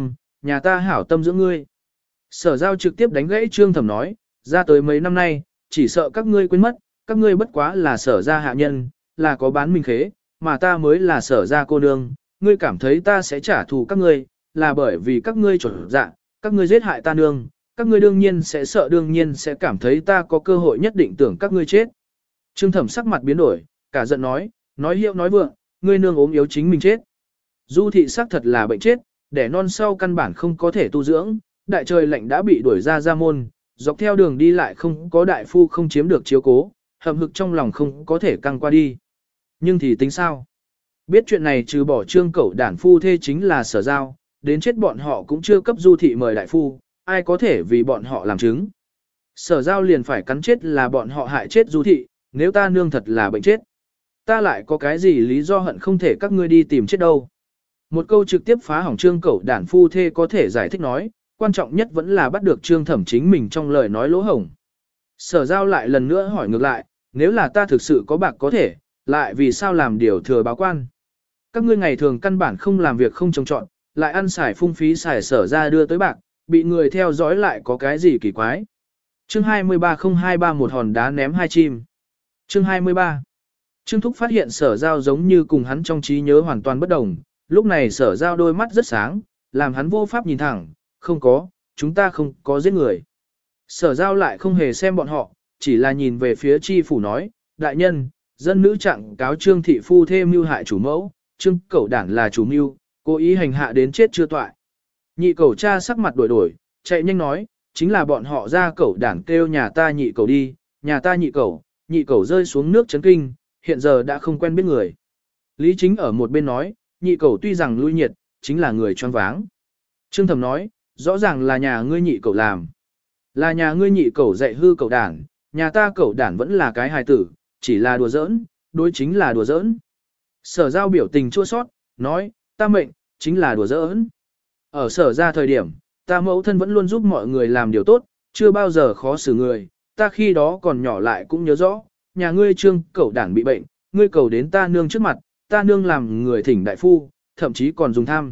nhà ta hảo tâm dưỡng ngươi. Sở giao trực tiếp đánh gãy Trương Thẩm nói, ra tới mấy năm nay, chỉ sợ các ngươi quên mất, các ngươi bất quá là sở gia hạ nhân, là có bán mình khế, mà ta mới là sở gia cô nương, ngươi cảm thấy ta sẽ trả thù các ngươi, là bởi vì các ngươi trộn dạ, các ngươi giết hại ta nương, các ngươi đương nhiên sẽ sợ đương nhiên sẽ cảm thấy ta có cơ hội nhất định tưởng các ngươi chết. Trương Thẩm sắc mặt biến đổi, cả giận nói, nói hiệu nói vượng, ngươi nương ốm yếu chính mình chết. Du thị xác thật là bệnh chết, đẻ non sau căn bản không có thể tu dưỡng, đại trời lạnh đã bị đuổi ra ra môn, dọc theo đường đi lại không có đại phu không chiếm được chiếu cố, hầm hực trong lòng không có thể căng qua đi. Nhưng thì tính sao? Biết chuyện này trừ bỏ Trương Cẩu đản phu thê chính là sở giao, đến chết bọn họ cũng chưa cấp du thị mời đại phu, ai có thể vì bọn họ làm chứng. Sở giao liền phải cắn chết là bọn họ hại chết du thị, nếu ta nương thật là bệnh chết. Ta lại có cái gì lý do hận không thể các ngươi đi tìm chết đâu. Một câu trực tiếp phá hỏng Trương Cẩu đản phu thê có thể giải thích nói, quan trọng nhất vẫn là bắt được Trương Thẩm chính mình trong lời nói lỗ hổng. Sở giao lại lần nữa hỏi ngược lại, nếu là ta thực sự có bạc có thể, lại vì sao làm điều thừa báo quan. Các ngươi ngày thường căn bản không làm việc không trông trọn, lại ăn xài phung phí xài sở ra đưa tới bạc, bị người theo dõi lại có cái gì kỳ quái. Chương hai mươi ba không hai ba một hòn đá ném hai chim. Chương hai mươi ba. Trương Thúc phát hiện sở giao giống như cùng hắn trong trí nhớ hoàn toàn bất đồng, lúc này sở giao đôi mắt rất sáng, làm hắn vô pháp nhìn thẳng, không có, chúng ta không có giết người. Sở giao lại không hề xem bọn họ, chỉ là nhìn về phía chi phủ nói, đại nhân, dân nữ trạng cáo Trương thị phu thê mưu hại chủ mẫu, Trương Cẩu đản là chủ mưu, cố ý hành hạ đến chết chưa toại. Nhị cẩu cha sắc mặt đổi đổi, chạy nhanh nói, chính là bọn họ ra cẩu đản kêu nhà ta nhị cẩu đi, nhà ta nhị cẩu, nhị cẩu rơi xuống nước chấn kinh, hiện giờ đã không quen biết người. Lý Chính ở một bên nói, nhị cẩu tuy rằng lui nhiệt, chính là người choáng váng. Trương Thẩm nói, rõ ràng là nhà ngươi nhị cẩu làm. Là nhà ngươi nhị cẩu dạy hư cẩu đản, nhà ta cẩu đản vẫn là cái hài tử, chỉ là đùa giỡn, đối chính là đùa giỡn. Sở giao biểu tình chua sót, nói, ta mệnh, chính là đùa giỡn. Ở sở ra thời điểm, ta mẫu thân vẫn luôn giúp mọi người làm điều tốt, chưa bao giờ khó xử người, ta khi đó còn nhỏ lại cũng nhớ rõ, nhà ngươi Trương cẩu đản bị bệnh, ngươi cầu đến ta nương trước mặt, ta nương làm người thỉnh đại phu, thậm chí còn dùng tham.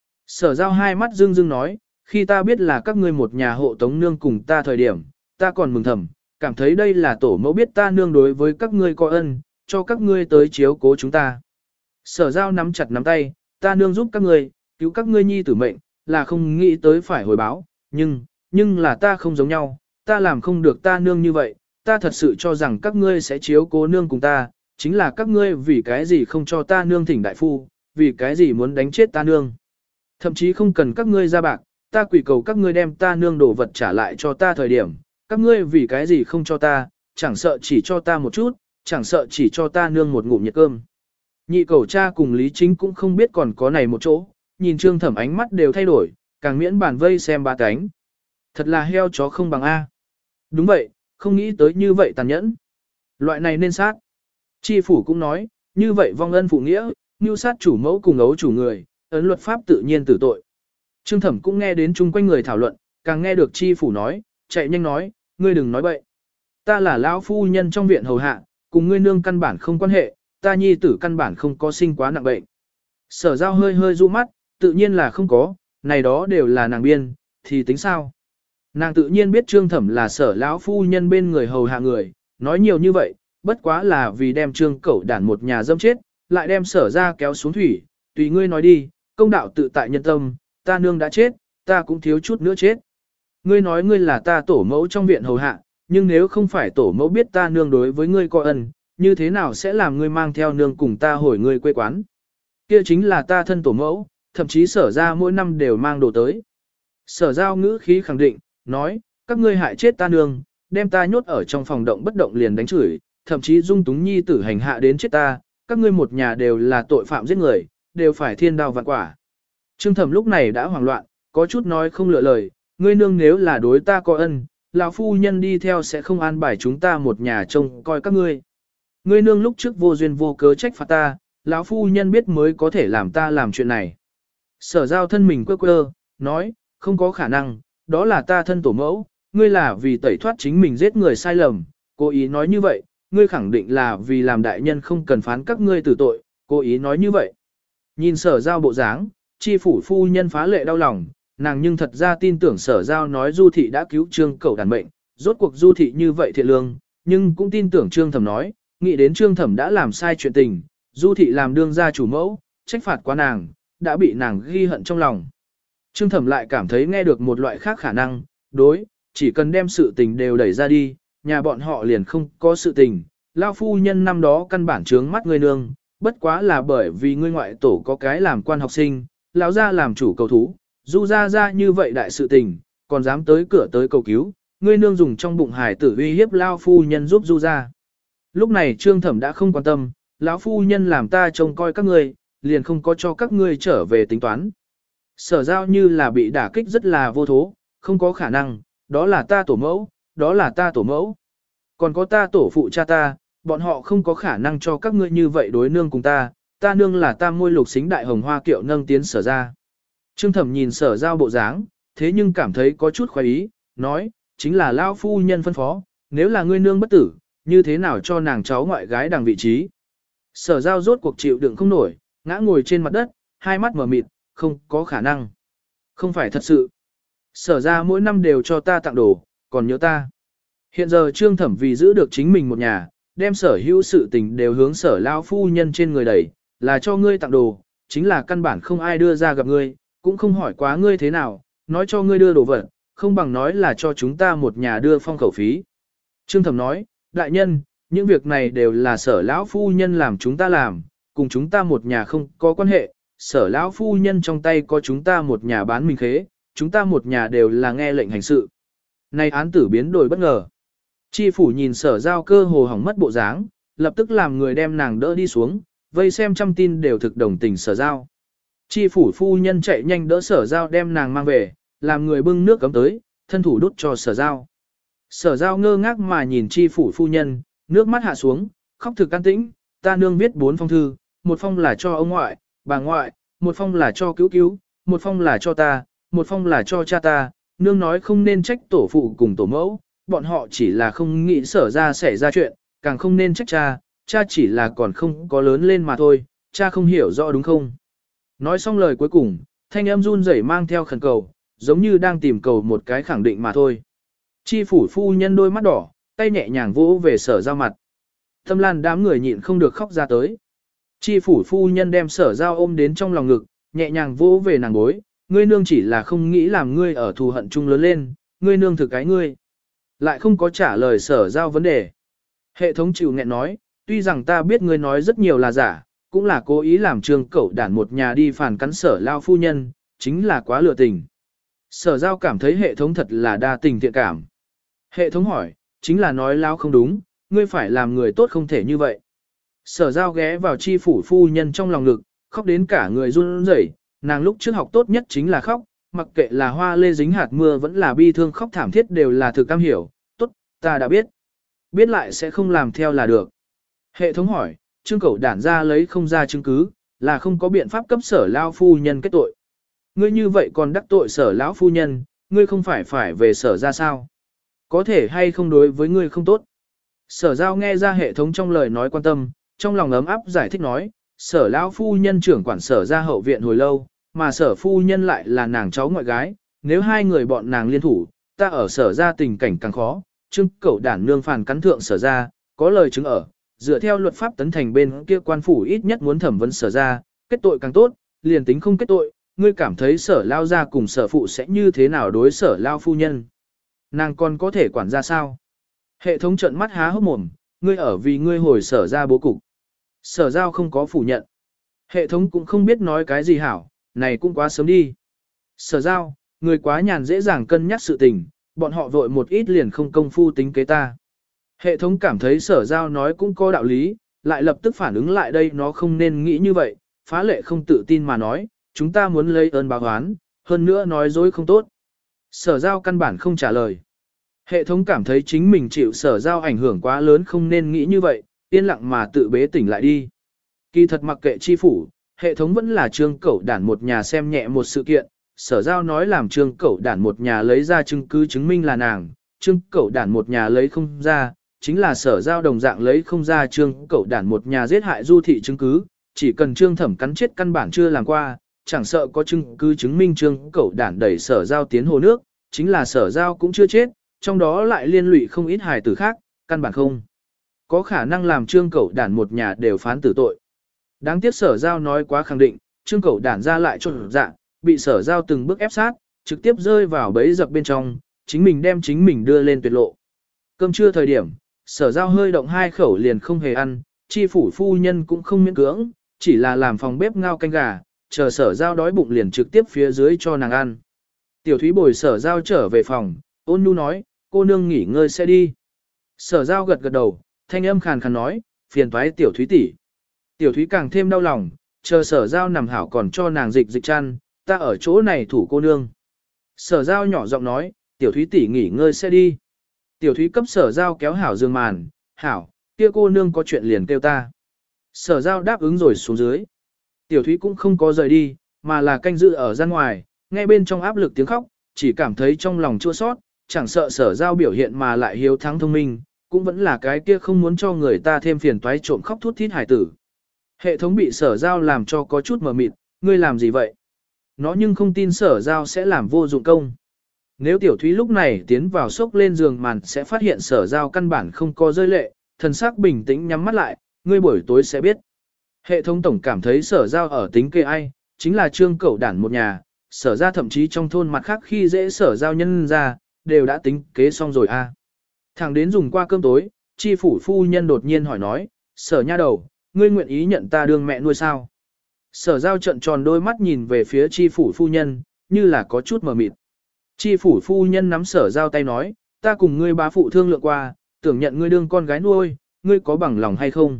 Sở giao hai mắt dưng dưng nói, khi ta biết là các ngươi một nhà hộ tống nương cùng ta thời điểm, ta còn mừng thầm, cảm thấy đây là tổ mẫu biết ta nương đối với các ngươi có ân, cho các ngươi tới chiếu cố chúng ta. Sở giao nắm chặt nắm tay, ta nương giúp các ngươi, cứu các ngươi nhi tử mệnh, là không nghĩ tới phải hồi báo, nhưng, nhưng là ta không giống nhau, ta làm không được ta nương như vậy, ta thật sự cho rằng các ngươi sẽ chiếu cố nương cùng ta, chính là các ngươi vì cái gì không cho ta nương thỉnh đại phu, vì cái gì muốn đánh chết ta nương. Thậm chí không cần các ngươi ra bạc, ta quỷ cầu các ngươi đem ta nương đồ vật trả lại cho ta thời điểm, các ngươi vì cái gì không cho ta, chẳng sợ chỉ cho ta một chút, chẳng sợ chỉ cho ta nương một ngụm nhiệt cơm. Nhị cầu cha cùng Lý Chính cũng không biết còn có này một chỗ, nhìn Trương Thẩm ánh mắt đều thay đổi, càng miễn bản vây xem ba cánh. Thật là heo chó không bằng A. Đúng vậy, không nghĩ tới như vậy tàn nhẫn. Loại này nên sát. Chi phủ cũng nói, như vậy vong ân phụ nghĩa, mưu sát chủ mẫu cùng ấu chủ người, ấn luật pháp tự nhiên tử tội. Trương Thẩm cũng nghe đến chung quanh người thảo luận, càng nghe được chi phủ nói, chạy nhanh nói, ngươi đừng nói bậy. Ta là lão phu nhân trong viện hầu hạ, cùng ngươi nương căn bản không quan hệ, ta nhi tử căn bản không có sinh quá nặng bệnh. Sở giao hơi hơi du mắt, tự nhiên là không có, này đó đều là nàng biên, thì tính sao? Nàng tự nhiên biết Trương Thẩm là sở lão phu nhân bên người hầu hạ người, nói nhiều như vậy, bất quá là vì đem Trương Cẩu đản một nhà dâm chết, lại đem sở ra kéo xuống thủy, tùy ngươi nói đi, công đạo tự tại nhân tâm, ta nương đã chết, ta cũng thiếu chút nữa chết. Ngươi nói ngươi là ta tổ mẫu trong viện hầu hạ, nhưng nếu không phải tổ mẫu biết ta nương đối với ngươi có ân, như thế nào sẽ làm ngươi mang theo nương cùng ta hồi ngươi quê quán? Kia chính là ta thân tổ mẫu, thậm chí sở ra mỗi năm đều mang đồ tới. Sở giao ngữ khí khẳng định, nói, các ngươi hại chết ta nương, đem ta nhốt ở trong phòng động bất động liền đánh chửi, thậm chí dung túng nhi tử hành hạ đến chết ta, các ngươi một nhà đều là tội phạm giết người, đều phải thiên đao vạn quả. Trương Thẩm lúc này đã hoảng loạn, có chút nói không lựa lời, ngươi nương nếu là đối ta có ân, lão phu nhân đi theo sẽ không an bài chúng ta một nhà trông coi các ngươi. Ngươi nương lúc trước vô duyên vô cớ trách phạt ta, lão phu nhân biết mới có thể làm ta làm chuyện này. Sở giao thân mình quơ quơ, nói, không có khả năng, đó là ta thân tổ mẫu, ngươi là vì tẩy thoát chính mình giết người sai lầm, cố ý nói như vậy, ngươi khẳng định là vì làm đại nhân không cần phán các ngươi tử tội, cố ý nói như vậy. Nhìn sở giao bộ dáng, chi phủ phu nhân phá lệ đau lòng, nàng nhưng thật ra tin tưởng sở giao nói du thị đã cứu trương cẩu đàn mệnh, rốt cuộc du thị như vậy thiện lương, nhưng cũng tin tưởng trương thẩm nói, nghĩ đến trương thẩm đã làm sai chuyện tình, du thị làm đương gia chủ mẫu, trách phạt quá nàng, đã bị nàng ghi hận trong lòng. Trương thẩm lại cảm thấy nghe được một loại khác khả năng, đối, chỉ cần đem sự tình đều đẩy ra đi, nhà bọn họ liền không có sự tình, lao phu nhân năm đó căn bản trướng mắt ngươi nương, bất quá là bởi vì ngươi ngoại tổ có cái làm quan học sinh, lão gia làm chủ cầu thú, du ra ra như vậy đại sự tình, còn dám tới cửa tới cầu cứu, ngươi nương dùng trong bụng hải tử uy hiếp lao phu nhân giúp du ra. Lúc này trương thẩm đã không quan tâm, lão phu nhân làm ta trông coi các ngươi, liền không có cho các ngươi trở về tính toán. Sở giao như là bị đả kích rất là vô thố, không có khả năng, đó là ta tổ mẫu, đó là ta tổ mẫu. Còn có ta tổ phụ cha ta, bọn họ không có khả năng cho các ngươi như vậy đối nương cùng ta, ta nương là ta môi lục xính đại hồng hoa kiệu nâng tiến sở ra. Trương thẩm nhìn sở giao bộ dáng, thế nhưng cảm thấy có chút khoái ý, nói, chính là lao phu nhân phân phó, nếu là ngươi nương bất tử, như thế nào cho nàng cháu ngoại gái đằng vị trí. Sở giao rốt cuộc chịu đựng không nổi, ngã ngồi trên mặt đất, hai mắt mở mịt, không có khả năng. Không phải thật sự. Sở ra mỗi năm đều cho ta tặng đồ, còn nhớ ta. Hiện giờ trương thẩm vì giữ được chính mình một nhà, đem sở hữu sự tình đều hướng sở lao phu nhân trên người đẩy, là cho ngươi tặng đồ, chính là căn bản không ai đưa ra gặp ngươi, cũng không hỏi quá ngươi thế nào, nói cho ngươi đưa đồ vật, không bằng nói là cho chúng ta một nhà đưa phong khẩu phí. Trương thẩm nói, đại nhân, những việc này đều là sở lão phu nhân làm chúng ta làm, cùng chúng ta một nhà không có quan hệ, sở lão phu nhân trong tay có chúng ta một nhà bán mình khế, chúng ta một nhà đều là nghe lệnh hành sự. Này án tử biến đổi bất ngờ. Chi phủ nhìn sở giao cơ hồ hỏng mất bộ dáng, lập tức làm người đem nàng đỡ đi xuống, vây xem trăm tin đều thực đồng tình sở giao. Chi phủ phu nhân chạy nhanh đỡ sở giao đem nàng mang về, làm người bưng nước cấm tới, thân thủ đút cho sở giao. Sở giao ngơ ngác mà nhìn chi phủ phu nhân, nước mắt hạ xuống, khóc thực an tĩnh, ta nương viết bốn phong thư, một phong là cho ông ngoại, bà ngoại, một phong là cho cứu cứu, một phong là cho ta, một phong là cho cha ta, nương nói không nên trách tổ phụ cùng tổ mẫu, bọn họ chỉ là không nghĩ sở ra xảy ra chuyện, càng không nên trách cha, cha chỉ là còn không có lớn lên mà thôi, cha không hiểu rõ đúng không. Nói xong lời cuối cùng, thanh âm run rẩy mang theo khẩn cầu, giống như đang tìm cầu một cái khẳng định mà thôi. Chi phủ phu nhân đôi mắt đỏ, tay nhẹ nhàng vỗ về sở giao mặt. Thâm Lan đám người nhịn không được khóc ra tới. Chi phủ phu nhân đem sở giao ôm đến trong lòng ngực, nhẹ nhàng vỗ về nàng gối, ngươi nương chỉ là không nghĩ làm ngươi ở thù hận chung lớn lên, ngươi nương thực cái ngươi. Lại không có trả lời sở giao vấn đề. Hệ thống chịu nghẹn nói, tuy rằng ta biết ngươi nói rất nhiều là giả, cũng là cố ý làm trương cẩu đản một nhà đi phản cắn sở lao phu nhân, chính là quá lừa tình. Sở giao cảm thấy hệ thống thật là đa tình thiện cảm. Hệ thống hỏi, chính là nói lao không đúng, ngươi phải làm người tốt không thể như vậy. Sở giao ghé vào chi phủ phu nhân trong lòng ngực, khóc đến cả người run rẩy. Nàng lúc trước học tốt nhất chính là khóc, mặc kệ là hoa lê dính hạt mưa vẫn là bi thương khóc thảm thiết đều là thực cam hiểu, tốt, ta đã biết. Biết lại sẽ không làm theo là được. Hệ thống hỏi, trương cẩu đản ra lấy không ra chứng cứ, là không có biện pháp cấp sở lao phu nhân kết tội. Ngươi như vậy còn đắc tội sở lão phu nhân, ngươi không phải phải về sở ra sao? Có thể hay không đối với ngươi không tốt? Sở giao nghe ra hệ thống trong lời nói quan tâm, trong lòng ấm áp giải thích nói, sở lão phu nhân trưởng quản sở ra hậu viện hồi lâu, mà sở phu nhân lại là nàng cháu ngoại gái, nếu hai người bọn nàng liên thủ, ta ở sở ra tình cảnh càng khó, trương cẩu đản nương phản cắn thượng sở ra, có lời chứng ở, dựa theo luật pháp tấn thành bên kia quan phủ ít nhất muốn thẩm vấn sở ra, kết tội càng tốt, liền tính không kết tội, ngươi cảm thấy sở lao ra cùng sở phụ sẽ như thế nào đối sở lao phu nhân. Nàng còn có thể quản ra sao? Hệ thống trận mắt há hốc mồm, ngươi ở vì ngươi hồi sở ra bố cục. Sở giao không có phủ nhận. Hệ thống cũng không biết nói cái gì hảo, này cũng quá sớm đi. Sở giao, người quá nhàn dễ dàng cân nhắc sự tình, bọn họ vội một ít liền không công phu tính kế ta. Hệ thống cảm thấy sở giao nói cũng có đạo lý, lại lập tức phản ứng lại đây nó không nên nghĩ như vậy, phá lệ không tự tin mà nói, chúng ta muốn lấy ơn báo oán, hơn nữa nói dối không tốt. Sở giao căn bản không trả lời. Hệ thống cảm thấy chính mình chịu sở giao ảnh hưởng quá lớn không nên nghĩ như vậy, yên lặng mà tự bế tỉnh lại đi. Kỳ thật mặc kệ chi phủ, hệ thống vẫn là trương cẩu đản một nhà xem nhẹ một sự kiện, sở giao nói làm trương cẩu đản một nhà lấy ra chứng cứ chứng minh là nàng, trương cẩu đản một nhà lấy không ra, chính là sở giao đồng dạng lấy không ra trương cẩu đản một nhà giết hại du thị chứng cứ, chỉ cần trương thẩm cắn chết căn bản chưa làm qua, chẳng sợ có chứng cứ chứng minh trương cẩu đản đẩy sở giao tiến hồ nước, chính là sở giao cũng chưa chết, trong đó lại liên lụy không ít hài tử khác, căn bản không có khả năng làm trương cẩu đản một nhà đều phán tử tội. Đáng tiếc sở giao nói quá khẳng định, trương cẩu đản ra lại trộn dạ, bị sở giao từng bước ép sát, trực tiếp rơi vào bẫy dập bên trong, chính mình đem chính mình đưa lên tuyệt lộ. Cơm trưa thời điểm, sở giao hơi động hai khẩu liền không hề ăn, chi phủ phu nhân cũng không miễn cưỡng, chỉ là làm phòng bếp ngao canh gà, chờ sở giao đói bụng liền trực tiếp phía dưới cho nàng ăn. Tiểu thúy bồi sở giao trở về phòng, ôn nhu nói, cô nương nghỉ ngơi sẽ đi. Sở giao gật gật đầu, thanh âm khàn khàn nói, phiền toái tiểu thúy tỷ. Tiểu thúy càng thêm đau lòng, chờ sở giao nằm hảo còn cho nàng dịch dịch chăn, ta ở chỗ này thủ cô nương. Sở giao nhỏ giọng nói, tiểu thúy tỷ nghỉ ngơi sẽ đi. Tiểu thúy cấp sở giao kéo hảo giường màn, hảo, kia cô nương có chuyện liền kêu ta. Sở giao đáp ứng rồi xuống dưới. Tiểu thúy cũng không có rời đi, mà là canh giữ ở gian ngoài, nghe bên trong áp lực tiếng khóc, chỉ cảm thấy trong lòng chua sót, chẳng sợ sở giao biểu hiện mà lại hiếu thắng thông minh, cũng vẫn là cái kia không muốn cho người ta thêm phiền toái trộm khóc thút thít hải tử. Hệ thống bị sở giao làm cho có chút mờ mịt, ngươi làm gì vậy? Nó nhưng không tin sở giao sẽ làm vô dụng công. Nếu tiểu thúy lúc này tiến vào sốc lên giường màn sẽ phát hiện sở giao căn bản không có rơi lệ, thần sắc bình tĩnh nhắm mắt lại, ngươi buổi tối sẽ biết. Hệ thống tổng cảm thấy sở giao ở tính kê ai, chính là trương cẩu đản một nhà, sở ra thậm chí trong thôn mặt khác khi dễ sở giao nhân ra, đều đã tính kế xong rồi a. À. Thằng đến dùng qua cơm tối, chi phủ phu nhân đột nhiên hỏi nói, sở nha đầu, ngươi nguyện ý nhận ta đương mẹ nuôi sao? Sở giao trận tròn đôi mắt nhìn về phía chi phủ phu nhân, như là có chút mờ mịt. Chi phủ phu nhân nắm sở giao tay nói, ta cùng ngươi bá phụ thương lượng qua, tưởng nhận ngươi đương con gái nuôi, ngươi có bằng lòng hay không?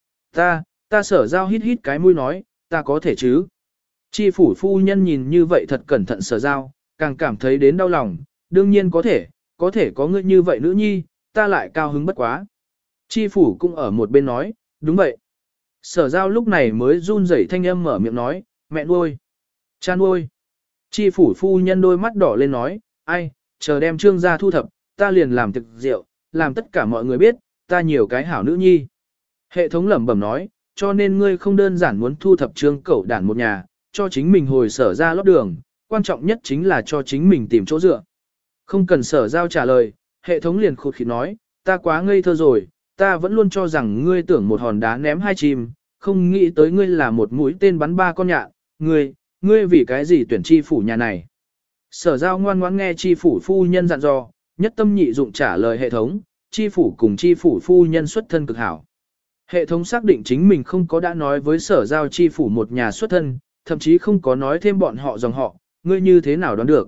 Ta, ta sở giao hít hít cái mũi nói, ta có thể chứ? Chi phủ phu nhân nhìn như vậy thật cẩn thận sở giao, càng cảm thấy đến đau lòng, đương nhiên có thể, có thể có ngươi như vậy nữ nhi, ta lại cao hứng bất quá. Chi phủ cũng ở một bên nói, đúng vậy. Sở giao lúc này mới run rẩy thanh âm mở miệng nói, mẹ nuôi, cha nuôi. Chi phủ phu nhân đôi mắt đỏ lên nói, ai, chờ đem trương gia thu thập, ta liền làm thực rượu, làm tất cả mọi người biết, ta nhiều cái hảo nữ nhi. Hệ thống lẩm bẩm nói, cho nên ngươi không đơn giản muốn thu thập trương cẩu đản một nhà, cho chính mình hồi sở ra lót đường, quan trọng nhất chính là cho chính mình tìm chỗ dựa. Không cần sở giao trả lời, hệ thống liền khụt khịt nói, ta quá ngây thơ rồi, ta vẫn luôn cho rằng ngươi tưởng một hòn đá ném hai chim, không nghĩ tới ngươi là một mũi tên bắn ba con nhạn, ngươi, ngươi vì cái gì tuyển chi phủ nhà này. Sở giao ngoan ngoãn nghe chi phủ phu nhân dặn dò, nhất tâm nhị dụng trả lời hệ thống, chi phủ cùng chi phủ phu nhân xuất thân cực hảo. Hệ thống xác định chính mình không có đã nói với sở giao chi phủ một nhà xuất thân, thậm chí không có nói thêm bọn họ dòng họ, ngươi như thế nào đoán được.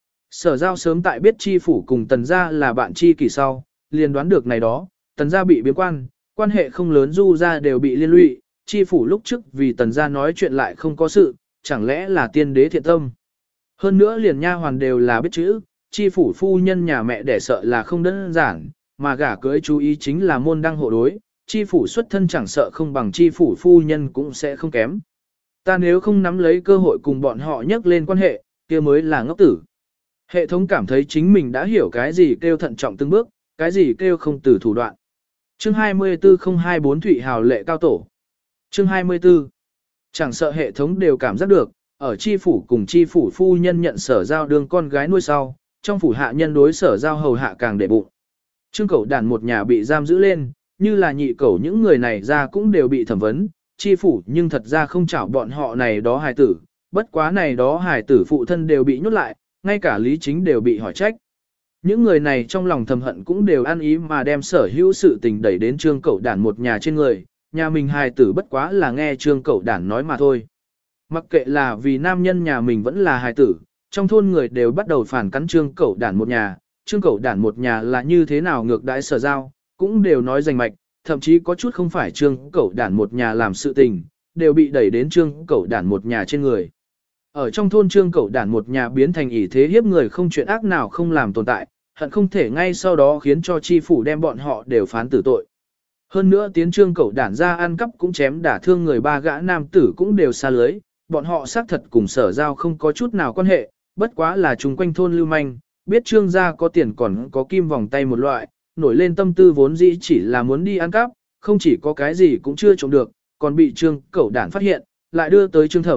Sở giao sớm tại biết chi phủ cùng tần gia là bạn chi kỷ sau, liền đoán được này đó, tần gia bị biến quan, quan hệ không lớn du gia đều bị liên lụy, chi phủ lúc trước vì tần gia nói chuyện lại không có sự, chẳng lẽ là tiên đế thiện tâm. Hơn nữa liền nha hoàn đều là biết chữ, chi phủ phu nhân nhà mẹ để sợ là không đơn giản, mà gả cưới chú ý chính là môn đăng hộ đối, chi phủ xuất thân chẳng sợ không bằng chi phủ phu nhân cũng sẽ không kém. Ta nếu không nắm lấy cơ hội cùng bọn họ nhắc lên quan hệ, kia mới là ngốc tử. Hệ thống cảm thấy chính mình đã hiểu cái gì kêu thận trọng từng bước, cái gì kêu không từ thủ đoạn. Chương hai mươi tư không hai bốn Thụy Hào lệ cao tổ. Chương hai mươi tư. Chẳng sợ hệ thống đều cảm giác được, ở chi phủ cùng chi phủ phu nhân nhận sở giao đương con gái nuôi sau, trong phủ hạ nhân đối sở giao hầu hạ càng để bụng. Trương cẩu đàn một nhà bị giam giữ lên, như là nhị cẩu những người này ra cũng đều bị thẩm vấn, chi phủ nhưng thật ra không chảo bọn họ này đó hài tử, bất quá này đó hài tử phụ thân đều bị nhốt lại, ngay cả lý chính đều bị hỏi trách. Những người này trong lòng thầm hận cũng đều ăn ý mà đem sở hữu sự tình đẩy đến trương cẩu đản một nhà trên người, nhà mình hài tử bất quá là nghe trương cẩu đản nói mà thôi. Mặc kệ là vì nam nhân nhà mình vẫn là hài tử, trong thôn người đều bắt đầu phản cắn trương cẩu đản một nhà, trương cẩu đản một nhà là như thế nào ngược đãi sở giao, cũng đều nói rành mạch, thậm chí có chút không phải trương cẩu đản một nhà làm sự tình, đều bị đẩy đến trương cẩu đản một nhà trên người. Ở trong thôn trương cẩu đản một nhà biến thành ỷ thế hiếp người không chuyện ác nào không làm tồn tại, hận không thể ngay sau đó khiến cho chi phủ đem bọn họ đều phán tử tội. Hơn nữa tiến trương cẩu đản ra ăn cắp cũng chém đả thương người ba gã nam tử cũng đều xa lưới, bọn họ xác thật cùng sở giao không có chút nào quan hệ, bất quá là chung quanh thôn lưu manh, biết trương gia có tiền còn có kim vòng tay một loại, nổi lên tâm tư vốn dĩ chỉ là muốn đi ăn cắp, không chỉ có cái gì cũng chưa trộm được, còn bị trương cẩu đản phát hiện, lại đưa tới trương thẩm,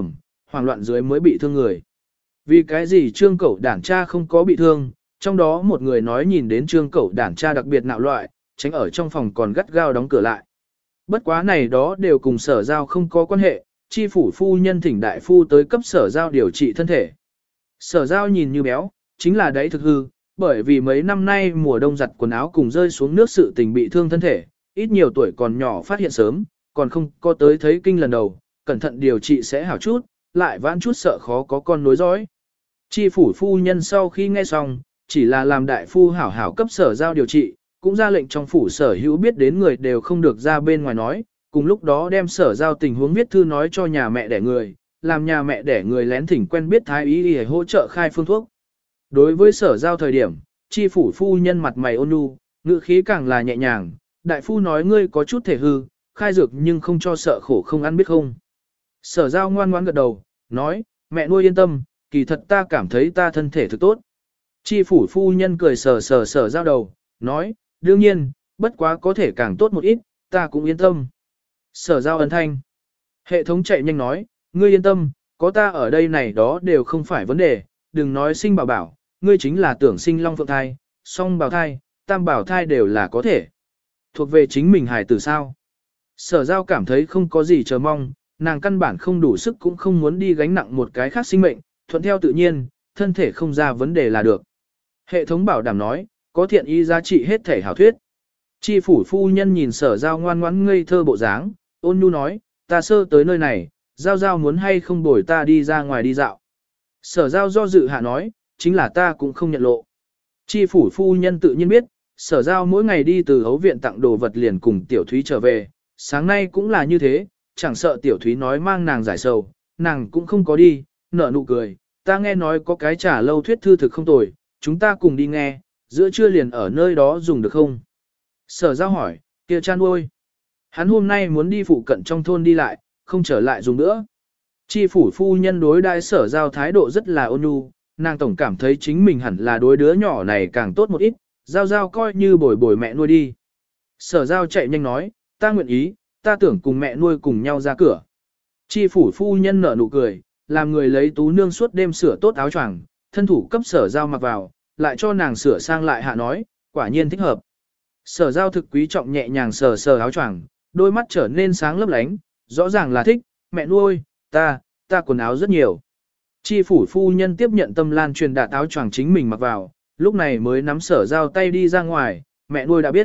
hoảng loạn dưới mới bị thương người. Vì cái gì trương cẩu đản cha không có bị thương, trong đó một người nói nhìn đến trương cẩu đản cha đặc biệt nạo loại, tránh ở trong phòng còn gắt gao đóng cửa lại. Bất quá này đó đều cùng sở giao không có quan hệ, chi phủ phu nhân thỉnh đại phu tới cấp sở giao điều trị thân thể. Sở giao nhìn như béo, chính là đấy thực hư, bởi vì mấy năm nay mùa đông giặt quần áo cùng rơi xuống nước sự tình bị thương thân thể, ít nhiều tuổi còn nhỏ phát hiện sớm, còn không có tới thấy kinh lần đầu, cẩn thận điều trị sẽ hảo chút, lại vãn chút sợ khó có con nối dõi. Chi phủ phu nhân sau khi nghe xong, chỉ là làm đại phu hảo hảo cấp sở giao điều trị, cũng ra lệnh trong phủ sở hữu biết đến người đều không được ra bên ngoài nói, cùng lúc đó đem sở giao tình huống viết thư nói cho nhà mẹ đẻ người, làm nhà mẹ đẻ người lén thỉnh quen biết thái y để hỗ trợ khai phương thuốc. Đối với sở giao thời điểm, chi phủ phu nhân mặt mày ôn nhu, ngữ khí càng là nhẹ nhàng, đại phu nói ngươi có chút thể hư, khai dược nhưng không cho sợ khổ không ăn biết không. Sở giao ngoan ngoãn gật đầu, nói, mẹ nuôi yên tâm, kỳ thật ta cảm thấy ta thân thể thực tốt. Chi phủ phu nhân cười sờ sờ sở giao đầu, nói, đương nhiên, bất quá có thể càng tốt một ít, ta cũng yên tâm. Sở giao ấn thanh. Hệ thống chạy nhanh nói, ngươi yên tâm, có ta ở đây này đó đều không phải vấn đề, đừng nói sinh bảo bảo, ngươi chính là tưởng sinh long phượng thai, song bào thai, tam bảo thai đều là có thể. Thuộc về chính mình hài tử sao. Sở giao cảm thấy không có gì chờ mong, nàng căn bản không đủ sức cũng không muốn đi gánh nặng một cái khác sinh mệnh, thuận theo tự nhiên, thân thể không ra vấn đề là được. Hệ thống bảo đảm nói, có thiện ý giá trị hết thể hảo thuyết. Chi phủ phu nhân nhìn sở giao ngoan ngoãn ngây thơ bộ dáng, ôn nhu nói, ta sơ tới nơi này, giao giao muốn hay không bồi ta đi ra ngoài đi dạo. Sở giao do dự hạ nói, chính là ta cũng không nhận lộ. Chi phủ phu nhân tự nhiên biết, sở giao mỗi ngày đi từ hấu viện tặng đồ vật liền cùng tiểu thúy trở về, sáng nay cũng là như thế, chẳng sợ tiểu thúy nói mang nàng giải sầu, nàng cũng không có đi, nở nụ cười, ta nghe nói có cái trả lâu thuyết thư thực không tồi, chúng ta cùng đi nghe, giữa trưa liền ở nơi đó dùng được không? Sở giao hỏi, kia cha nuôi. Hắn hôm nay muốn đi phụ cận trong thôn đi lại, không trở lại dùng nữa. Chi phủ phu nhân đối đãi sở giao thái độ rất là ôn nhu, nàng tổng cảm thấy chính mình hẳn là đối đứa nhỏ này càng tốt một ít, giao giao coi như bồi bồi mẹ nuôi đi. Sở giao chạy nhanh nói, ta nguyện ý, ta tưởng cùng mẹ nuôi cùng nhau ra cửa. Chi phủ phu nhân nở nụ cười, làm người lấy tú nương suốt đêm sửa tốt áo choàng, thân thủ cấp sở giao mặc vào, lại cho nàng sửa sang lại hạ nói, quả nhiên thích hợp. Sở giao thực quý trọng nhẹ nhàng sờ sờ áo choàng, đôi mắt trở nên sáng lấp lánh, rõ ràng là thích, mẹ nuôi, ta, ta quần áo rất nhiều. Chi phủ phu nhân tiếp nhận tâm lan truyền đạt áo choàng chính mình mặc vào, lúc này mới nắm sở giao tay đi ra ngoài, mẹ nuôi đã biết.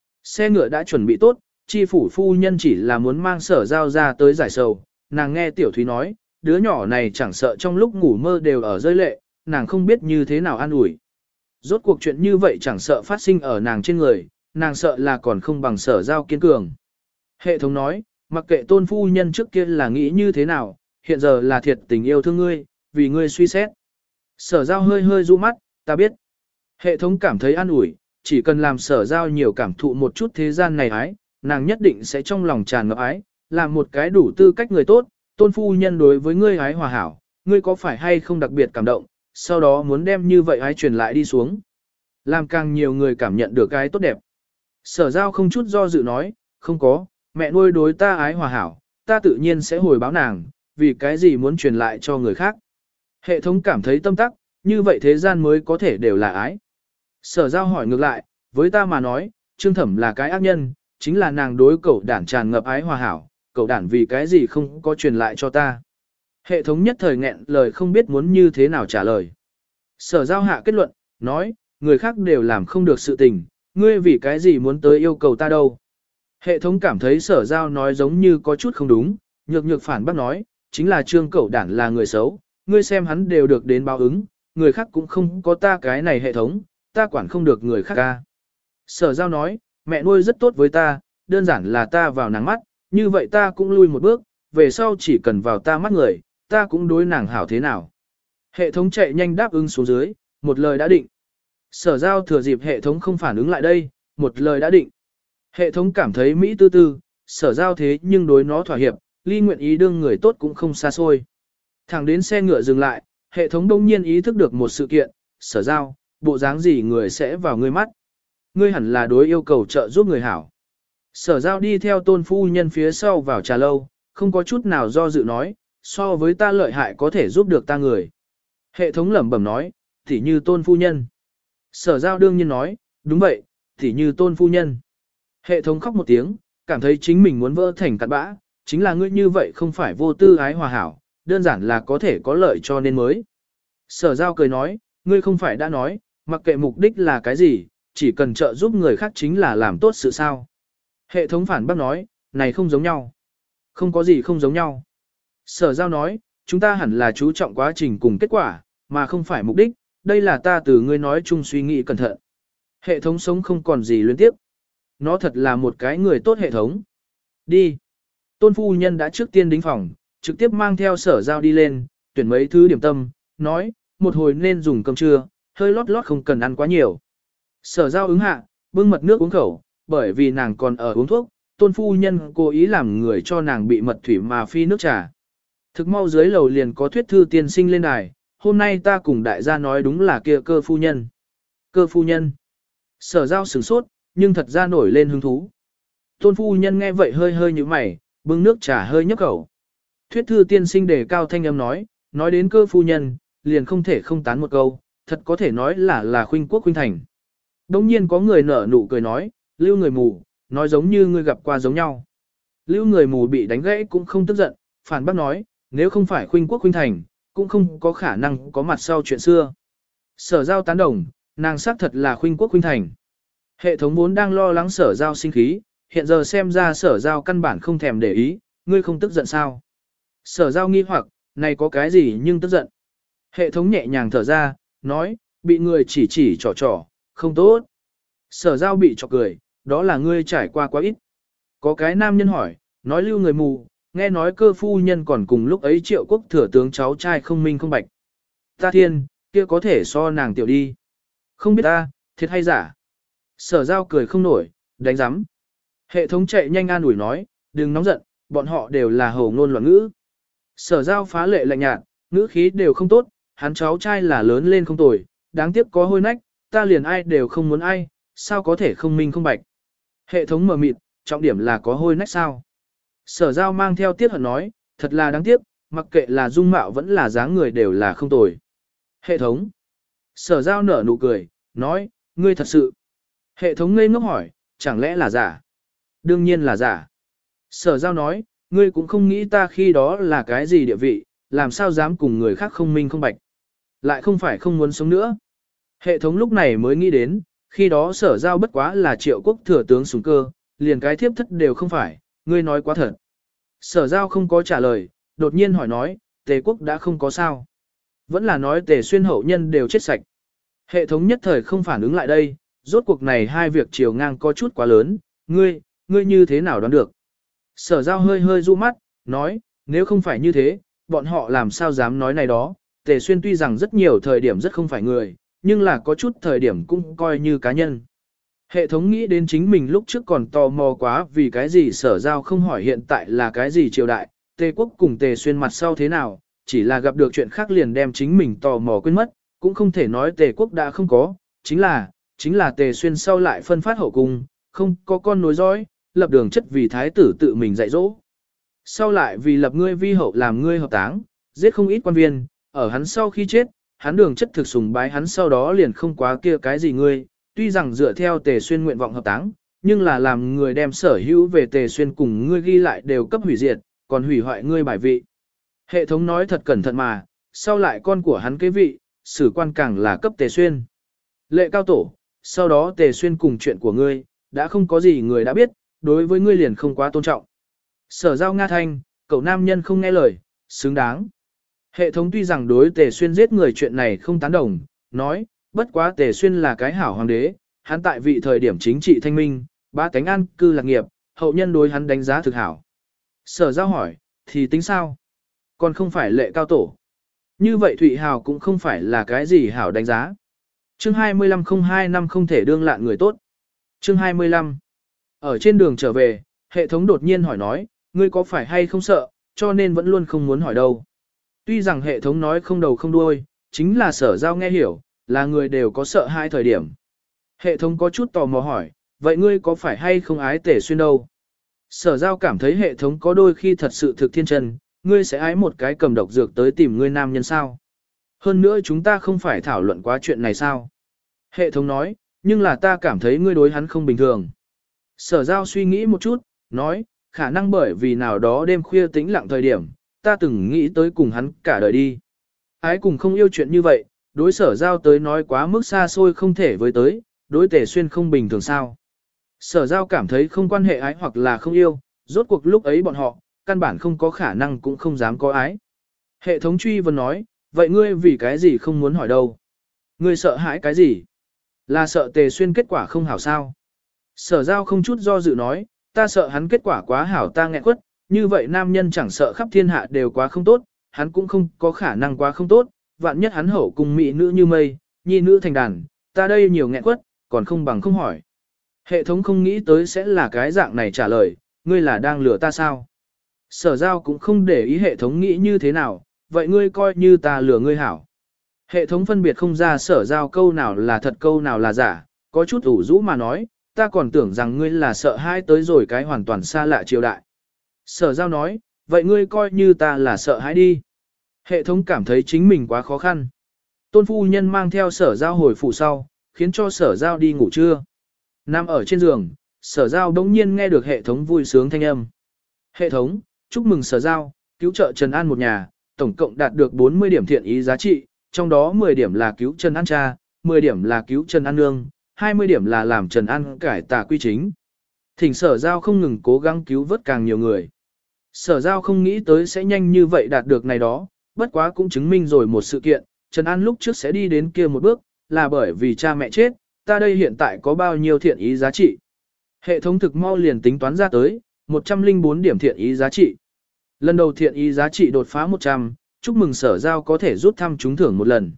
Xe ngựa đã chuẩn bị tốt, chi phủ phu nhân chỉ là muốn mang sở giao ra tới giải sầu, nàng nghe tiểu thúy nói, đứa nhỏ này chẳng sợ trong lúc ngủ mơ đều ở rơi lệ, nàng không biết như thế nào an ủi. Rốt cuộc chuyện như vậy chẳng sợ phát sinh ở nàng trên người, nàng sợ là còn không bằng sở giao kiên cường. Hệ thống nói, mặc kệ tôn phu nhân trước kia là nghĩ như thế nào, hiện giờ là thiệt tình yêu thương ngươi, vì ngươi suy xét. Sở giao hơi hơi du mắt, ta biết. Hệ thống cảm thấy an ủi, chỉ cần làm sở giao nhiều cảm thụ một chút thế gian này ái, nàng nhất định sẽ trong lòng tràn ngập ái, làm một cái đủ tư cách người tốt, tôn phu nhân đối với ngươi ái hòa hảo, ngươi có phải hay không đặc biệt cảm động, sau đó muốn đem như vậy ái truyền lại đi xuống. Làm càng nhiều người cảm nhận được cái tốt đẹp. Sở giao không chút do dự nói, không có, mẹ nuôi đối ta ái hòa hảo, ta tự nhiên sẽ hồi báo nàng, vì cái gì muốn truyền lại cho người khác. Hệ thống cảm thấy tâm tắc, như vậy thế gian mới có thể đều là ái. Sở giao hỏi ngược lại, với ta mà nói, Trương Thẩm là cái ác nhân, chính là nàng đối cậu đản tràn ngập ái hòa hảo, cậu đản vì cái gì không có truyền lại cho ta. Hệ thống nhất thời nghẹn lời không biết muốn như thế nào trả lời. Sở giao hạ kết luận, nói, người khác đều làm không được sự tình, ngươi vì cái gì muốn tới yêu cầu ta đâu. Hệ thống cảm thấy sở giao nói giống như có chút không đúng, nhược nhược phản bác nói, chính là Trương cậu đản là người xấu, ngươi xem hắn đều được đến báo ứng, người khác cũng không có ta cái này hệ thống, ta quản không được người khác ca. Sở giao nói, mẹ nuôi rất tốt với ta, đơn giản là ta vào nàng mắt, như vậy ta cũng lui một bước, về sau chỉ cần vào ta mắt người, ta cũng đối nàng hảo thế nào. Hệ thống chạy nhanh đáp ứng xuống dưới, một lời đã định. Sở giao thừa dịp hệ thống không phản ứng lại đây, một lời đã định. Hệ thống cảm thấy Mỹ tư tư, sở giao thế nhưng đối nó thỏa hiệp, ly nguyện ý đương người tốt cũng không xa xôi. Thẳng đến xe ngựa dừng lại, hệ thống đông nhiên ý thức được một sự kiện, sở giao, bộ dáng gì người sẽ vào ngươi mắt. Ngươi hẳn là đối yêu cầu trợ giúp người hảo. Sở giao đi theo tôn phu nhân phía sau vào trà lâu, không có chút nào do dự nói, so với ta lợi hại có thể giúp được ta người. Hệ thống lẩm bẩm nói, tỉ như tôn phu nhân. Sở giao đương nhiên nói, đúng vậy, tỉ như tôn phu nhân. Hệ thống khóc một tiếng, cảm thấy chính mình muốn vỡ thành cặn bã, chính là ngươi như vậy không phải vô tư ái hòa hảo, đơn giản là có thể có lợi cho nên mới. Sở giao cười nói, ngươi không phải đã nói, mặc kệ mục đích là cái gì, chỉ cần trợ giúp người khác chính là làm tốt sự sao. Hệ thống phản bác nói, này không giống nhau. Không có gì không giống nhau. Sở giao nói, chúng ta hẳn là chú trọng quá trình cùng kết quả, mà không phải mục đích, đây là ta từ ngươi nói chung suy nghĩ cẩn thận. Hệ thống sống không còn gì luyến tiếp. Nó thật là một cái người tốt hệ thống. Đi. Tôn phu nhân đã trước tiên đính phòng, trực tiếp mang theo sở giao đi lên, tuyển mấy thứ điểm tâm, nói, một hồi nên dùng cơm trưa, hơi lót lót không cần ăn quá nhiều. Sở giao ứng hạ, bưng mật nước uống khẩu, bởi vì nàng còn ở uống thuốc, tôn phu nhân cố ý làm người cho nàng bị mật thủy mà phi nước trà. Thực mau dưới lầu liền có thuyết thư tiên sinh lên đài, hôm nay ta cùng đại gia nói đúng là kia cơ phu nhân. Cơ phu nhân. Sở giao sửng sốt, nhưng thật ra nổi lên hứng thú. Tôn phu nhân nghe vậy hơi hơi như mày, bưng nước trà hơi nhấp khẩu. Thuyết thư tiên sinh đề cao thanh âm nói, nói đến cơ phu nhân, liền không thể không tán một câu, thật có thể nói là là khuynh quốc khuynh thành. Đông nhiên có người nở nụ cười nói, lưu người mù, nói giống như ngươi gặp qua giống nhau. Lưu người mù bị đánh gãy cũng không tức giận, phản bác nói, nếu không phải khuynh quốc khuynh thành, cũng không có khả năng có mặt sau chuyện xưa. Sở giao tán đồng, nàng xác thật là khuynh quốc khuynh thành. Hệ thống vốn đang lo lắng sở giao sinh khí, hiện giờ xem ra sở giao căn bản không thèm để ý, ngươi không tức giận sao. Sở giao nghi hoặc, này có cái gì nhưng tức giận. Hệ thống nhẹ nhàng thở ra, nói, bị người chỉ chỉ trò trò, không tốt. Sở giao bị chọc cười, đó là ngươi trải qua quá ít. Có cái nam nhân hỏi, nói lưu người mù, nghe nói cơ phu nhân còn cùng lúc ấy triệu quốc thừa tướng cháu trai không minh không bạch. Ta thiên, kia có thể so nàng tiểu đi. Không biết ta, thiệt hay giả. Sở giao cười không nổi, đánh giám. Hệ thống chạy nhanh an ủi nói, đừng nóng giận, bọn họ đều là hầu ngôn loạn ngữ. Sở giao phá lệ lạnh nhạt, ngữ khí đều không tốt, hắn cháu trai là lớn lên không tồi, đáng tiếc có hôi nách, ta liền ai đều không muốn ai, sao có thể không minh không bạch. Hệ thống mờ mịt, trọng điểm là có hôi nách sao. Sở giao mang theo tiếc hận nói, thật là đáng tiếc, mặc kệ là dung mạo vẫn là dáng người đều là không tồi. Hệ thống. Sở giao nở nụ cười, nói, ngươi thật sự. Hệ thống ngây ngốc hỏi, chẳng lẽ là giả? Đương nhiên là giả. Sở giao nói, ngươi cũng không nghĩ ta khi đó là cái gì địa vị, làm sao dám cùng người khác không minh không bạch. Lại không phải không muốn sống nữa. Hệ thống lúc này mới nghĩ đến, khi đó sở giao bất quá là triệu quốc thừa tướng sủng cơ, liền cái thiếp thất đều không phải, ngươi nói quá thật. Sở giao không có trả lời, đột nhiên hỏi nói, tề quốc đã không có sao. Vẫn là nói tề xuyên hậu nhân đều chết sạch. Hệ thống nhất thời không phản ứng lại đây, rốt cuộc này hai việc chiều ngang có chút quá lớn, ngươi, ngươi như thế nào đoán được. Sở giao hơi hơi du mắt, nói, nếu không phải như thế, bọn họ làm sao dám nói này đó, tề xuyên tuy rằng rất nhiều thời điểm rất không phải người, nhưng là có chút thời điểm cũng coi như cá nhân. Hệ thống nghĩ đến chính mình lúc trước còn tò mò quá vì cái gì sở giao không hỏi hiện tại là cái gì triều đại, tề quốc cùng tề xuyên mặt sau thế nào, chỉ là gặp được chuyện khác liền đem chính mình tò mò quên mất, cũng không thể nói tề quốc đã không có, chính là, chính là tề xuyên sau lại phân phát hậu cung, không có con nối dõi, lập đường chất vì thái tử tự mình dạy dỗ. Sau lại vì lập ngươi vi hậu làm ngươi hợp táng, giết không ít quan viên, ở hắn sau khi chết, hắn đường chất thực sùng bái hắn sau đó liền không quá kia cái gì ngươi, tuy rằng dựa theo tề xuyên nguyện vọng hợp táng, nhưng là làm người đem sở hữu về tề xuyên cùng ngươi ghi lại đều cấp hủy diệt, còn hủy hoại ngươi bài vị. Hệ thống nói thật cẩn thận mà, sau lại con của hắn kế vị, sử quan càng là cấp tề xuyên. Lệ cao tổ, sau đó tề xuyên cùng chuyện của ngươi, đã không có gì người đã biết, đối với ngươi liền không quá tôn trọng. Sở giao Nga thanh, cậu nam nhân không nghe lời, xứng đáng. Hệ thống tuy rằng đối tề xuyên giết người chuyện này không tán đồng, nói, bất quá tề xuyên là cái hảo hoàng đế, hắn tại vị thời điểm chính trị thanh minh, ba cánh an cư lạc nghiệp, hậu nhân đối hắn đánh giá thực hảo. Sở giao hỏi, thì tính sao? Còn không phải lệ cao tổ. Như vậy Thụy Hào cũng không phải là cái gì hảo đánh giá. Chương hai mươi lăm không hai năm không thể đương lạn người tốt. Chương hai mươi lăm. Ở trên đường trở về, hệ thống đột nhiên hỏi nói, ngươi có phải hay không sợ, cho nên vẫn luôn không muốn hỏi đâu. Tuy rằng hệ thống nói không đầu không đuôi, chính là sở giao nghe hiểu, là người đều có sợ hai thời điểm. Hệ thống có chút tò mò hỏi, vậy ngươi có phải hay không ái tề xuyên đâu? Sở giao cảm thấy hệ thống có đôi khi thật sự thực thiên chân, ngươi sẽ ái một cái cầm độc dược tới tìm ngươi nam nhân sao? Hơn nữa chúng ta không phải thảo luận quá chuyện này sao? Hệ thống nói, nhưng là ta cảm thấy ngươi đối hắn không bình thường. Sở giao suy nghĩ một chút, nói, khả năng bởi vì nào đó đêm khuya tĩnh lặng thời điểm, ta từng nghĩ tới cùng hắn cả đời đi. Ái cùng không yêu chuyện như vậy, đối sở giao tới nói quá mức xa xôi không thể với tới, đối tề xuyên không bình thường sao. Sở giao cảm thấy không quan hệ ái hoặc là không yêu, rốt cuộc lúc ấy bọn họ, căn bản không có khả năng cũng không dám có ái. Hệ thống truy vấn nói, vậy ngươi vì cái gì không muốn hỏi đâu? Ngươi sợ hãi cái gì? Là sợ tề xuyên kết quả không hảo sao? Sở giao không chút do dự nói, ta sợ hắn kết quả quá hảo ta nghẹn quất, như vậy nam nhân chẳng sợ khắp thiên hạ đều quá không tốt, hắn cũng không có khả năng quá không tốt, vạn nhất hắn hậu cùng mỹ nữ như mây, nhi nữ thành đàn, ta đây nhiều nghẹn quất, còn không bằng không hỏi. Hệ thống không nghĩ tới sẽ là cái dạng này trả lời, ngươi là đang lừa ta sao? Sở giao cũng không để ý hệ thống nghĩ như thế nào, vậy ngươi coi như ta lừa ngươi hảo. Hệ thống phân biệt không ra sở giao câu nào là thật câu nào là giả, có chút ủ rũ mà nói, ta còn tưởng rằng ngươi là sợ hãi tới rồi cái hoàn toàn xa lạ triều đại. Sở giao nói, vậy ngươi coi như ta là sợ hãi đi. Hệ thống cảm thấy chính mình quá khó khăn. Tôn phu nhân mang theo sở giao hồi phủ sau, khiến cho sở giao đi ngủ trưa. Nằm ở trên giường, sở giao đống nhiên nghe được hệ thống vui sướng thanh âm. Hệ thống, chúc mừng sở giao, cứu trợ Trần An một nhà, tổng cộng đạt được bốn mươi điểm thiện ý giá trị, trong đó mười điểm là cứu Trần An cha, mười điểm là cứu Trần An nương, hai mươi điểm là làm Trần An cải tà quy chính. Thỉnh sở giao không ngừng cố gắng cứu vớt càng nhiều người. Sở giao không nghĩ tới sẽ nhanh như vậy đạt được này đó, bất quá cũng chứng minh rồi một sự kiện, Trần An lúc trước sẽ đi đến kia một bước, là bởi vì cha mẹ chết, ta đây hiện tại có bao nhiêu thiện ý giá trị. Hệ thống thực mau liền tính toán ra tới, một trăm lẻ bốn điểm thiện ý giá trị. Lần đầu thiện ý giá trị đột phá một trăm, chúc mừng sở giao có thể rút thăm trúng thưởng một lần.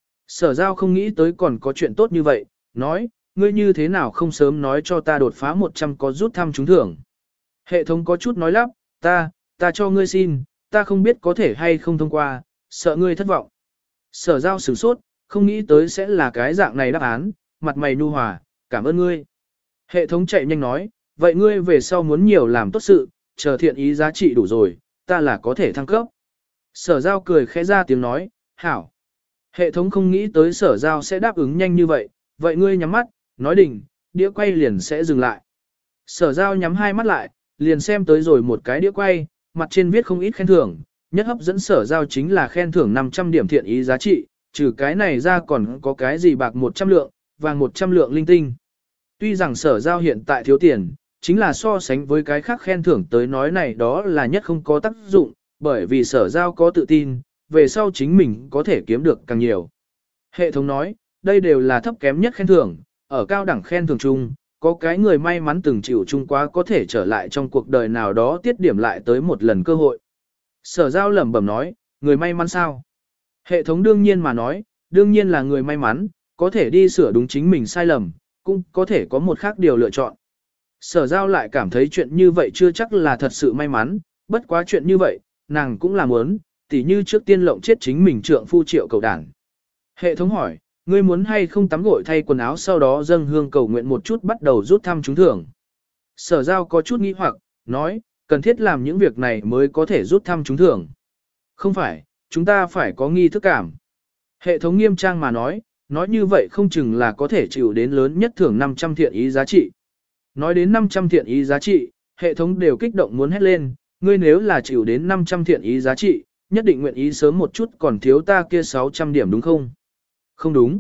Sở giao không nghĩ tới còn có chuyện tốt như vậy, nói, ngươi như thế nào không sớm nói cho ta đột phá một trăm có rút thăm trúng thưởng. Hệ thống có chút nói lắp, ta, ta cho ngươi xin, ta không biết có thể hay không thông qua, sợ ngươi thất vọng. Sở giao sửng sốt, không nghĩ tới sẽ là cái dạng này đáp án, mặt mày nu hòa, cảm ơn ngươi. Hệ thống chạy nhanh nói, vậy ngươi về sau muốn nhiều làm tốt sự, chờ thiện ý giá trị đủ rồi, ta là có thể thăng cấp. Sở giao cười khẽ ra tiếng nói, hảo. Hệ thống không nghĩ tới sở giao sẽ đáp ứng nhanh như vậy, vậy ngươi nhắm mắt, nói đỉnh, đĩa quay liền sẽ dừng lại. Sở giao nhắm hai mắt lại, liền xem tới rồi một cái đĩa quay, mặt trên viết không ít khen thưởng, nhất hấp dẫn sở giao chính là khen thưởng năm trăm điểm thiện ý giá trị, trừ cái này ra còn có cái gì bạc một trăm lượng, vàng một trăm lượng linh tinh. Tuy rằng sở giao hiện tại thiếu tiền, chính là so sánh với cái khác khen thưởng tới nói này đó là nhất không có tác dụng, bởi vì sở giao có tự tin, về sau chính mình có thể kiếm được càng nhiều. Hệ thống nói, đây đều là thấp kém nhất khen thưởng, ở cao đẳng khen thưởng chung, có cái người may mắn từng chịu chung quá có thể trở lại trong cuộc đời nào đó tiết điểm lại tới một lần cơ hội. Sở giao lẩm bẩm nói, người may mắn sao? Hệ thống đương nhiên mà nói, đương nhiên là người may mắn, có thể đi sửa đúng chính mình sai lầm, cũng có thể có một khác điều lựa chọn. Sở giao lại cảm thấy chuyện như vậy chưa chắc là thật sự may mắn, bất quá chuyện như vậy, nàng cũng làm muốn, tỉ như trước tiên lộng chết chính mình trượng phu Triệu cầu đảng. Hệ thống hỏi, ngươi muốn hay không tắm gội thay quần áo sau đó dâng hương cầu nguyện một chút bắt đầu rút thăm trúng thưởng. Sở giao có chút nghi hoặc, nói, cần thiết làm những việc này mới có thể rút thăm trúng thưởng. Không phải, chúng ta phải có nghi thức cảm. Hệ thống nghiêm trang mà nói, nói như vậy không chừng là có thể chịu đến lớn nhất thưởng năm trăm thiện ý giá trị. Nói đến năm trăm thiện ý giá trị, hệ thống đều kích động muốn hét lên, ngươi nếu là chịu đến năm trăm thiện ý giá trị, nhất định nguyện ý sớm một chút còn thiếu ta kia sáu trăm điểm đúng không? Không đúng.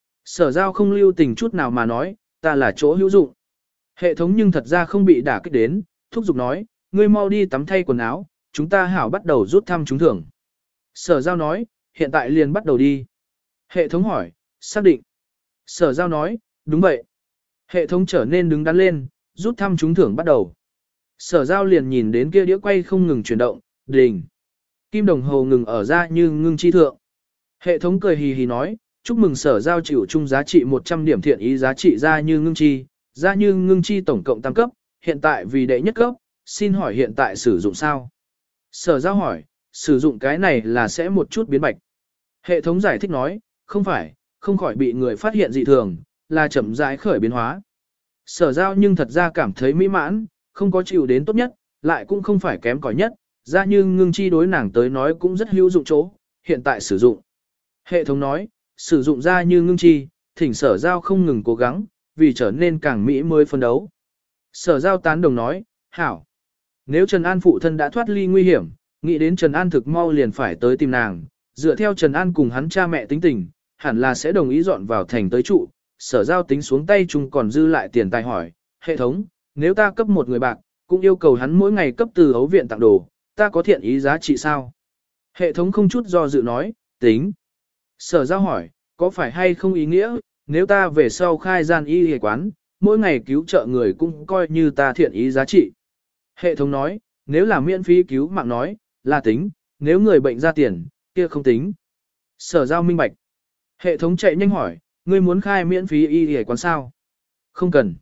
Sở giao không lưu tình chút nào mà nói, ta là chỗ hữu dụng. Hệ thống nhưng thật ra không bị đả kích đến, thúc giục nói, ngươi mau đi tắm thay quần áo, chúng ta hảo bắt đầu rút thăm trúng thưởng. Sở giao nói, hiện tại liền bắt đầu đi. Hệ thống hỏi, xác định. Sở giao nói, đúng vậy. Hệ thống trở nên đứng đắn lên, rút thăm trúng thưởng bắt đầu. Sở giao liền nhìn đến kia đĩa quay không ngừng chuyển động, đình. Kim đồng hồ ngừng ở ra như ngưng chi thượng. Hệ thống cười hì hì nói, chúc mừng sở giao chịu chung giá trị một trăm điểm thiện ý giá trị ra như ngưng chi, ra như ngưng chi tổng cộng tam cấp, hiện tại vì đệ nhất cấp, xin hỏi hiện tại sử dụng sao? Sở giao hỏi, sử dụng cái này là sẽ một chút biến bạch. Hệ thống giải thích nói, không phải, không khỏi bị người phát hiện dị thường, là chậm rãi khởi biến hóa. Sở giao nhưng thật ra cảm thấy mỹ mãn, không có chịu đến tốt nhất, lại cũng không phải kém cỏi nhất, ra như ngưng chi đối nàng tới nói cũng rất hữu dụng chỗ, hiện tại sử dụng. Hệ thống nói, sử dụng ra như ngưng chi, thỉnh sở giao không ngừng cố gắng, vì trở nên càng mỹ mới phân đấu. Sở giao tán đồng nói, hảo. Nếu Trần An phụ thân đã thoát ly nguy hiểm, nghĩ đến Trần An thực mau liền phải tới tìm nàng, dựa theo Trần An cùng hắn cha mẹ tính tình, hẳn là sẽ đồng ý dọn vào thành tới trụ. Sở giao tính xuống tay chung còn dư lại tiền tài hỏi, hệ thống, nếu ta cấp một người bạc, cũng yêu cầu hắn mỗi ngày cấp từ ấu viện tặng đồ, ta có thiện ý giá trị sao? Hệ thống không chút do dự nói, tính. Sở giao hỏi, có phải hay không ý nghĩa, nếu ta về sau khai gian y y quán, mỗi ngày cứu trợ người cũng coi như ta thiện ý giá trị. Hệ thống nói, nếu là miễn phí cứu mạng nói, là tính, nếu người bệnh ra tiền, kia không tính. Sở giao minh bạch. Hệ thống chạy nhanh hỏi, ngươi muốn khai miễn phí y y quán sao? Không cần.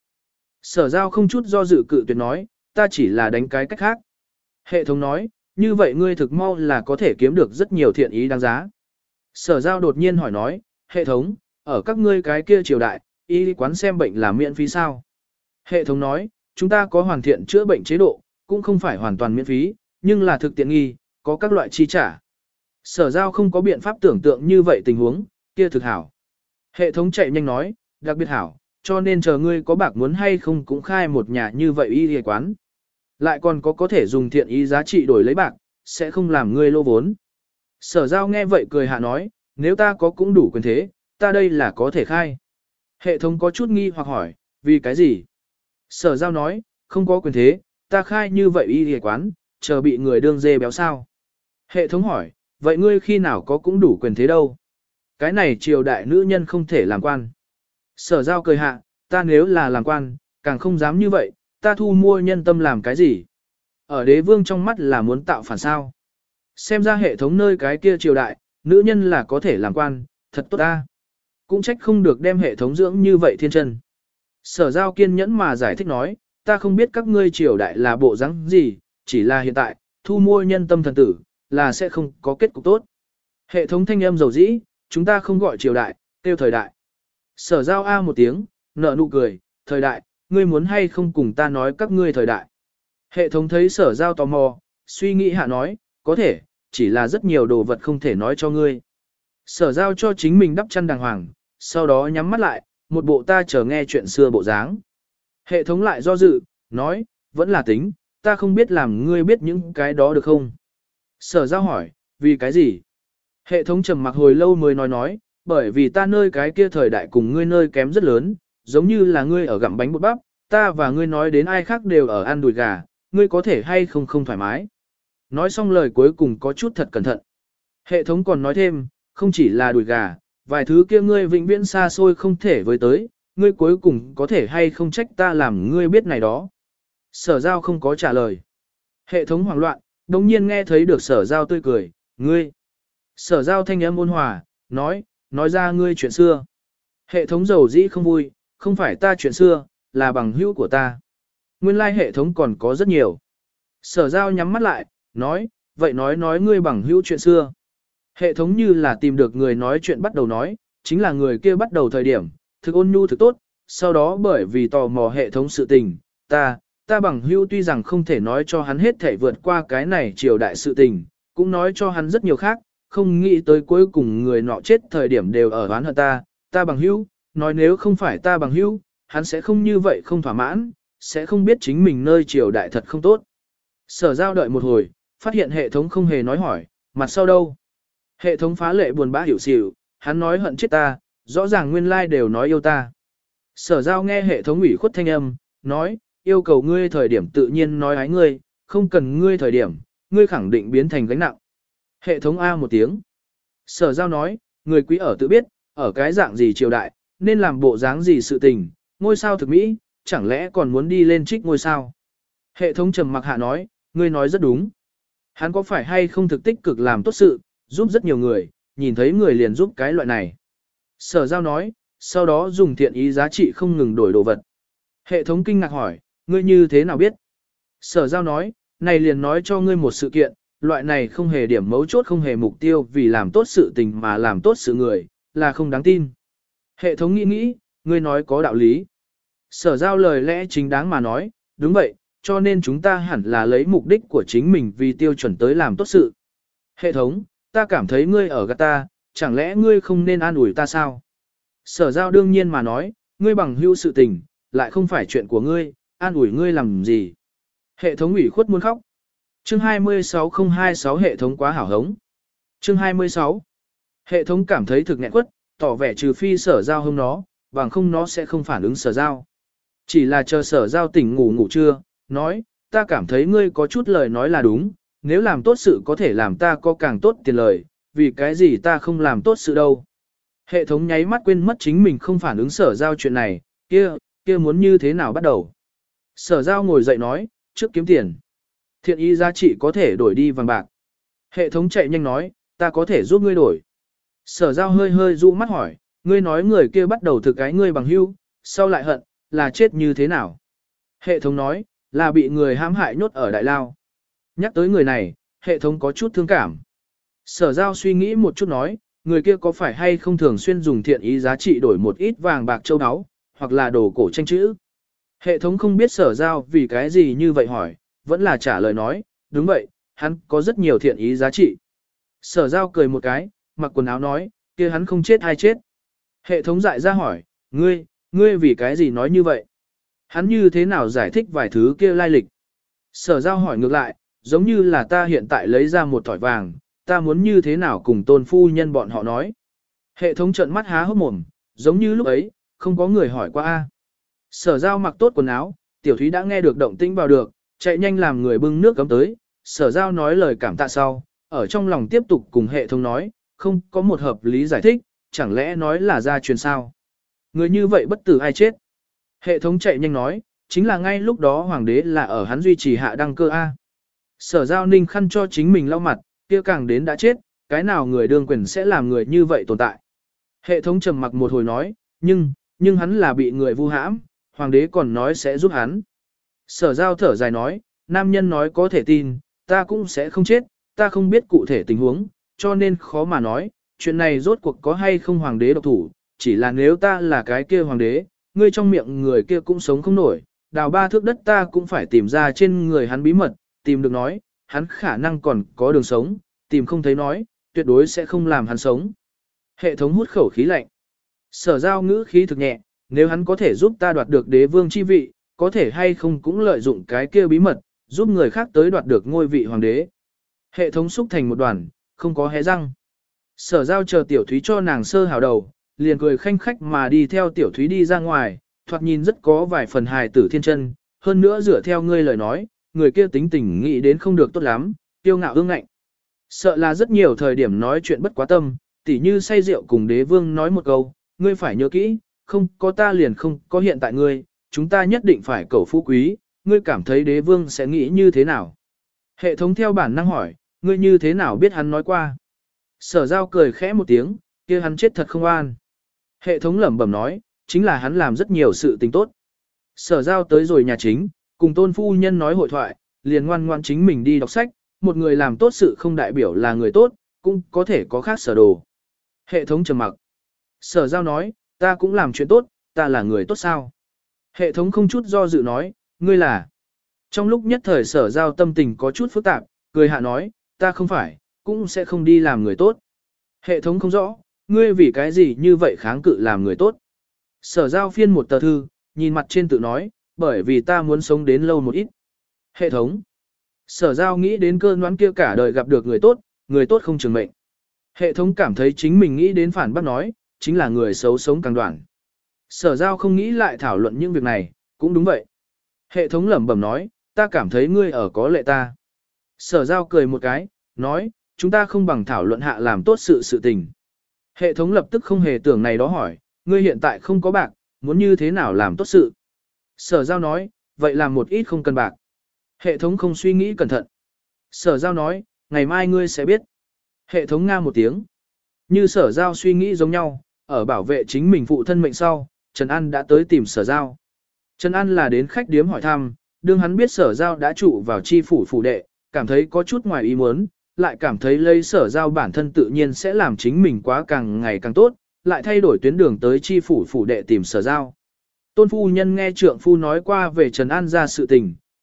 Sở giao không chút do dự cự tuyệt nói, ta chỉ là đánh cái cách khác. Hệ thống nói, như vậy ngươi thực mau là có thể kiếm được rất nhiều thiện ý đáng giá. Sở giao đột nhiên hỏi nói, hệ thống, ở các ngươi cái kia triều đại, y quán xem bệnh là miễn phí sao? Hệ thống nói, chúng ta có hoàn thiện chữa bệnh chế độ, cũng không phải hoàn toàn miễn phí, nhưng là thực tiện nghi, có các loại chi trả. Sở giao không có biện pháp tưởng tượng như vậy tình huống, kia thực hảo. Hệ thống chạy nhanh nói, đặc biệt hảo, cho nên chờ ngươi có bạc muốn hay không cũng khai một nhà như vậy y y quán. Lại còn có có thể dùng thiện ý giá trị đổi lấy bạc, sẽ không làm ngươi lô vốn. Sở giao nghe vậy cười hạ nói, nếu ta có cũng đủ quyền thế, ta đây là có thể khai. Hệ thống có chút nghi hoặc hỏi, vì cái gì? Sở giao nói, không có quyền thế, ta khai như vậy y y quán, chờ bị người đương dê béo sao. Hệ thống hỏi, vậy ngươi khi nào có cũng đủ quyền thế đâu? Cái này triều đại nữ nhân không thể làm quan. Sở giao cười hạ, ta nếu là làm quan, càng không dám như vậy, ta thu mua nhân tâm làm cái gì? Ở đế vương trong mắt là muốn tạo phản sao? Xem ra hệ thống nơi cái kia triều đại, nữ nhân là có thể làm quan, thật tốt ta. Cũng trách không được đem hệ thống dưỡng như vậy thiên chân. Sở giao kiên nhẫn mà giải thích nói, ta không biết các ngươi triều đại là bộ dáng gì, chỉ là hiện tại, thu mua nhân tâm thần tử, là sẽ không có kết cục tốt. Hệ thống thanh âm dầu dĩ, chúng ta không gọi triều đại, kêu thời đại. Sở giao A một tiếng, nở nụ cười, thời đại, ngươi muốn hay không cùng ta nói các ngươi thời đại. Hệ thống thấy sở giao tò mò, suy nghĩ hạ nói, có thể, chỉ là rất nhiều đồ vật không thể nói cho ngươi. Sở giao cho chính mình đắp chăn đàng hoàng, sau đó nhắm mắt lại, một bộ ta chờ nghe chuyện xưa bộ dáng. Hệ thống lại do dự, nói, vẫn là tính, ta không biết làm ngươi biết những cái đó được không. Sở giao hỏi, vì cái gì? Hệ thống trầm mặc hồi lâu mới nói nói, bởi vì ta nơi cái kia thời đại cùng ngươi nơi kém rất lớn, giống như là ngươi ở gặm bánh bột bắp, ta và ngươi nói đến ai khác đều ở ăn đùi gà, ngươi có thể hay không không thoải mái. Nói xong lời cuối cùng có chút thật cẩn thận. Hệ thống còn nói thêm, không chỉ là đùi gà, vài thứ kia ngươi vĩnh viễn xa xôi không thể với tới, ngươi cuối cùng có thể hay không trách ta làm ngươi biết này đó. Sở giao không có trả lời. Hệ thống hoảng loạn, đồng nhiên nghe thấy được sở giao tươi cười, ngươi. Sở giao thanh âm ôn hòa, nói, nói ra ngươi chuyện xưa. Hệ thống dầu dĩ không vui, không phải ta chuyện xưa, là bằng hữu của ta. Nguyên lai hệ thống còn có rất nhiều. Sở giao nhắm mắt lại, nói, vậy nói nói ngươi bằng hữu chuyện xưa. Hệ thống như là tìm được người nói chuyện bắt đầu nói, chính là người kia bắt đầu thời điểm, thực ôn nhu thực tốt, sau đó bởi vì tò mò hệ thống sự tình, ta, ta bằng hữu tuy rằng không thể nói cho hắn hết thể vượt qua cái này triều đại sự tình, cũng nói cho hắn rất nhiều khác, không nghĩ tới cuối cùng người nọ chết thời điểm đều ở oán hận ta, ta bằng hữu, nói nếu không phải ta bằng hữu, hắn sẽ không như vậy không thỏa mãn, sẽ không biết chính mình nơi triều đại thật không tốt. Sở giao đợi một hồi, phát hiện hệ thống không hề nói hỏi, mặt sau đâu? Hệ thống phá lệ buồn bã hiểu xỉu, hắn nói hận chết ta, rõ ràng nguyên lai đều nói yêu ta. Sở giao nghe hệ thống ủy khuất thanh âm, nói, yêu cầu ngươi thời điểm tự nhiên nói ái ngươi, không cần ngươi thời điểm, ngươi khẳng định biến thành gánh nặng. Hệ thống A một tiếng. Sở giao nói, người quý ở tự biết, ở cái dạng gì triều đại, nên làm bộ dáng gì sự tình, ngôi sao thực mỹ, chẳng lẽ còn muốn đi lên trích ngôi sao. Hệ thống trầm mặc hạ nói, ngươi nói rất đúng. Hắn có phải hay không thực tích cực làm tốt sự, giúp rất nhiều người, nhìn thấy người liền giúp cái loại này. Sở giao nói, sau đó dùng thiện ý giá trị không ngừng đổi đồ vật. Hệ thống kinh ngạc hỏi, ngươi như thế nào biết? Sở giao nói, này liền nói cho ngươi một sự kiện, loại này không hề điểm mấu chốt không hề mục tiêu vì làm tốt sự tình mà làm tốt sự người, là không đáng tin. Hệ thống nghĩ nghĩ, ngươi nói có đạo lý. Sở giao lời lẽ chính đáng mà nói, đúng vậy, cho nên chúng ta hẳn là lấy mục đích của chính mình vì tiêu chuẩn tới làm tốt sự. Hệ thống, ta cảm thấy ngươi ở gạt ta, chẳng lẽ ngươi không nên an ủi ta sao? Sở giao đương nhiên mà nói, ngươi bằng hữu sự tình, lại không phải chuyện của ngươi, an ủi ngươi làm gì. Hệ thống ủy khuất muốn khóc. Chương hai mươi sáu không hai sáu hệ thống quá hảo hống. Chương hai mươi sáu. Hệ thống cảm thấy thực nghẹn quất, tỏ vẻ trừ phi sở giao hôm nó, bằng không nó sẽ không phản ứng sở giao. Chỉ là chờ sở giao tỉnh ngủ ngủ trưa, nói, ta cảm thấy ngươi có chút lời nói là đúng, nếu làm tốt sự có thể làm ta có càng tốt tiền lời, vì cái gì ta không làm tốt sự đâu. Hệ thống nháy mắt quên mất chính mình không phản ứng sở giao chuyện này, kia, kia muốn như thế nào bắt đầu. Sở giao ngồi dậy nói, trước kiếm tiền. Thiện ý giá trị có thể đổi đi vàng bạc. Hệ thống chạy nhanh nói, ta có thể giúp ngươi đổi. Sở giao hơi hơi dụ mắt hỏi, ngươi nói người kia bắt đầu thực cái ngươi bằng hữu, sau lại hận, là chết như thế nào? Hệ thống nói, là bị người hãm hại nhốt ở đại lao. Nhắc tới người này, hệ thống có chút thương cảm. Sở giao suy nghĩ một chút nói, người kia có phải hay không thường xuyên dùng thiện ý giá trị đổi một ít vàng bạc châu áo, hoặc là đồ cổ tranh chữ. Hệ thống không biết sở giao vì cái gì như vậy hỏi, vẫn là trả lời nói, đúng vậy, hắn có rất nhiều thiện ý giá trị. Sở giao cười một cái, mặc quần áo nói, kia hắn không chết hay chết. Hệ thống dại ra hỏi, ngươi, ngươi vì cái gì nói như vậy? Hắn như thế nào giải thích vài thứ kia lai lịch? Sở giao hỏi ngược lại, giống như là ta hiện tại lấy ra một thỏi vàng, ta muốn như thế nào cùng tôn phu nhân bọn họ nói. Hệ thống trợn mắt há hốc mồm, giống như lúc ấy, không có người hỏi qua a. Sở giao mặc tốt quần áo, tiểu thúy đã nghe được động tĩnh vào được, chạy nhanh làm người bưng nước cấm tới, sở giao nói lời cảm tạ sau, ở trong lòng tiếp tục cùng hệ thống nói, không có một hợp lý giải thích, chẳng lẽ nói là gia truyền sao. Người như vậy bất tử ai chết. Hệ thống chạy nhanh nói, chính là ngay lúc đó hoàng đế là ở hắn duy trì hạ đăng cơ A. Sở giao ninh khăn cho chính mình lau mặt, kia càng đến đã chết, cái nào người đương quyền sẽ làm người như vậy tồn tại. Hệ thống trầm mặc một hồi nói, nhưng, nhưng hắn là bị người vu hãm, hoàng đế còn nói sẽ giúp hắn. Sở giao thở dài nói, nam nhân nói có thể tin, ta cũng sẽ không chết, ta không biết cụ thể tình huống, cho nên khó mà nói, chuyện này rốt cuộc có hay không hoàng đế độc thủ, chỉ là nếu ta là cái kia hoàng đế, ngươi trong miệng người kia cũng sống không nổi, đào ba thước đất ta cũng phải tìm ra trên người hắn bí mật, tìm được nói, hắn khả năng còn có đường sống, tìm không thấy nói, tuyệt đối sẽ không làm hắn sống. Hệ thống hút khẩu khí lạnh. Sở giao ngữ khí thực nhẹ, nếu hắn có thể giúp ta đoạt được đế vương chi vị, có thể hay không cũng lợi dụng cái kia bí mật, giúp người khác tới đoạt được ngôi vị hoàng đế. Hệ thống xúc thành một đoàn, không có hé răng. Sở giao chờ tiểu thúy cho nàng sơ hào đầu, liền cười khanh khách mà đi theo tiểu thúy đi ra ngoài, thoạt nhìn rất có vài phần hài tử thiên chân, hơn nữa dựa theo ngươi lời nói, người kia tính tình nghĩ đến không được tốt lắm, tiêu ngạo ương ngạnh. Sợ là rất nhiều thời điểm nói chuyện bất quá tâm, tỉ như say rượu cùng đế vương nói một câu, ngươi phải nhớ kỹ, không có ta liền không có hiện tại ngươi, chúng ta nhất định phải cầu phú quý, ngươi cảm thấy đế vương sẽ nghĩ như thế nào? Hệ thống theo bản năng hỏi, ngươi như thế nào biết hắn nói qua? Sở giao cười khẽ một tiếng, kia hắn chết thật không an. Hệ thống lẩm bẩm nói, chính là hắn làm rất nhiều sự tình tốt. Sở giao tới rồi nhà chính, cùng tôn phu nhân nói hội thoại, liền ngoan ngoan chính mình đi đọc sách, một người làm tốt sự không đại biểu là người tốt, cũng có thể có khác sở đồ. Hệ thống trầm mặc. Sở giao nói, ta cũng làm chuyện tốt, ta là người tốt sao? Hệ thống không chút do dự nói, ngươi là. Trong lúc nhất thời sở giao tâm tình có chút phức tạp, cười hạ nói, ta không phải, cũng sẽ không đi làm người tốt. Hệ thống không rõ, ngươi vì cái gì như vậy kháng cự làm người tốt. Sở giao phiên một tờ thư, nhìn mặt trên tự nói, bởi vì ta muốn sống đến lâu một ít. Hệ thống. Sở giao nghĩ đến cơn đoán kia cả đời gặp được người tốt, người tốt không trường mệnh. Hệ thống cảm thấy chính mình nghĩ đến phản bác nói, chính là người xấu sống càng đoạn. Sở giao không nghĩ lại thảo luận những việc này, cũng đúng vậy. Hệ thống lẩm bẩm nói, ta cảm thấy ngươi ở có lệ ta. Sở giao cười một cái, nói, chúng ta không bằng thảo luận hạ làm tốt sự sự tình. Hệ thống lập tức không hề tưởng này đó hỏi, ngươi hiện tại không có bạc, muốn như thế nào làm tốt sự. Sở giao nói, vậy làm một ít không cần bạc. Hệ thống không suy nghĩ cẩn thận. Sở giao nói, ngày mai ngươi sẽ biết. Hệ thống nga một tiếng. Như sở giao suy nghĩ giống nhau, ở bảo vệ chính mình phụ thân mệnh sau, Trần An đã tới tìm sở giao. Trần An là đến khách điếm hỏi thăm, đương hắn biết sở giao đã trụ vào chi phủ phủ đệ, cảm thấy có chút ngoài ý muốn, lại cảm thấy lấy sở giao bản thân tự nhiên sẽ làm chính mình quá càng ngày càng tốt, lại thay đổi tuyến đường tới chi phủ phủ đệ tìm sở giao. Tôn phu nhân nghe trượng phu nói qua về Trần An ra sự tình,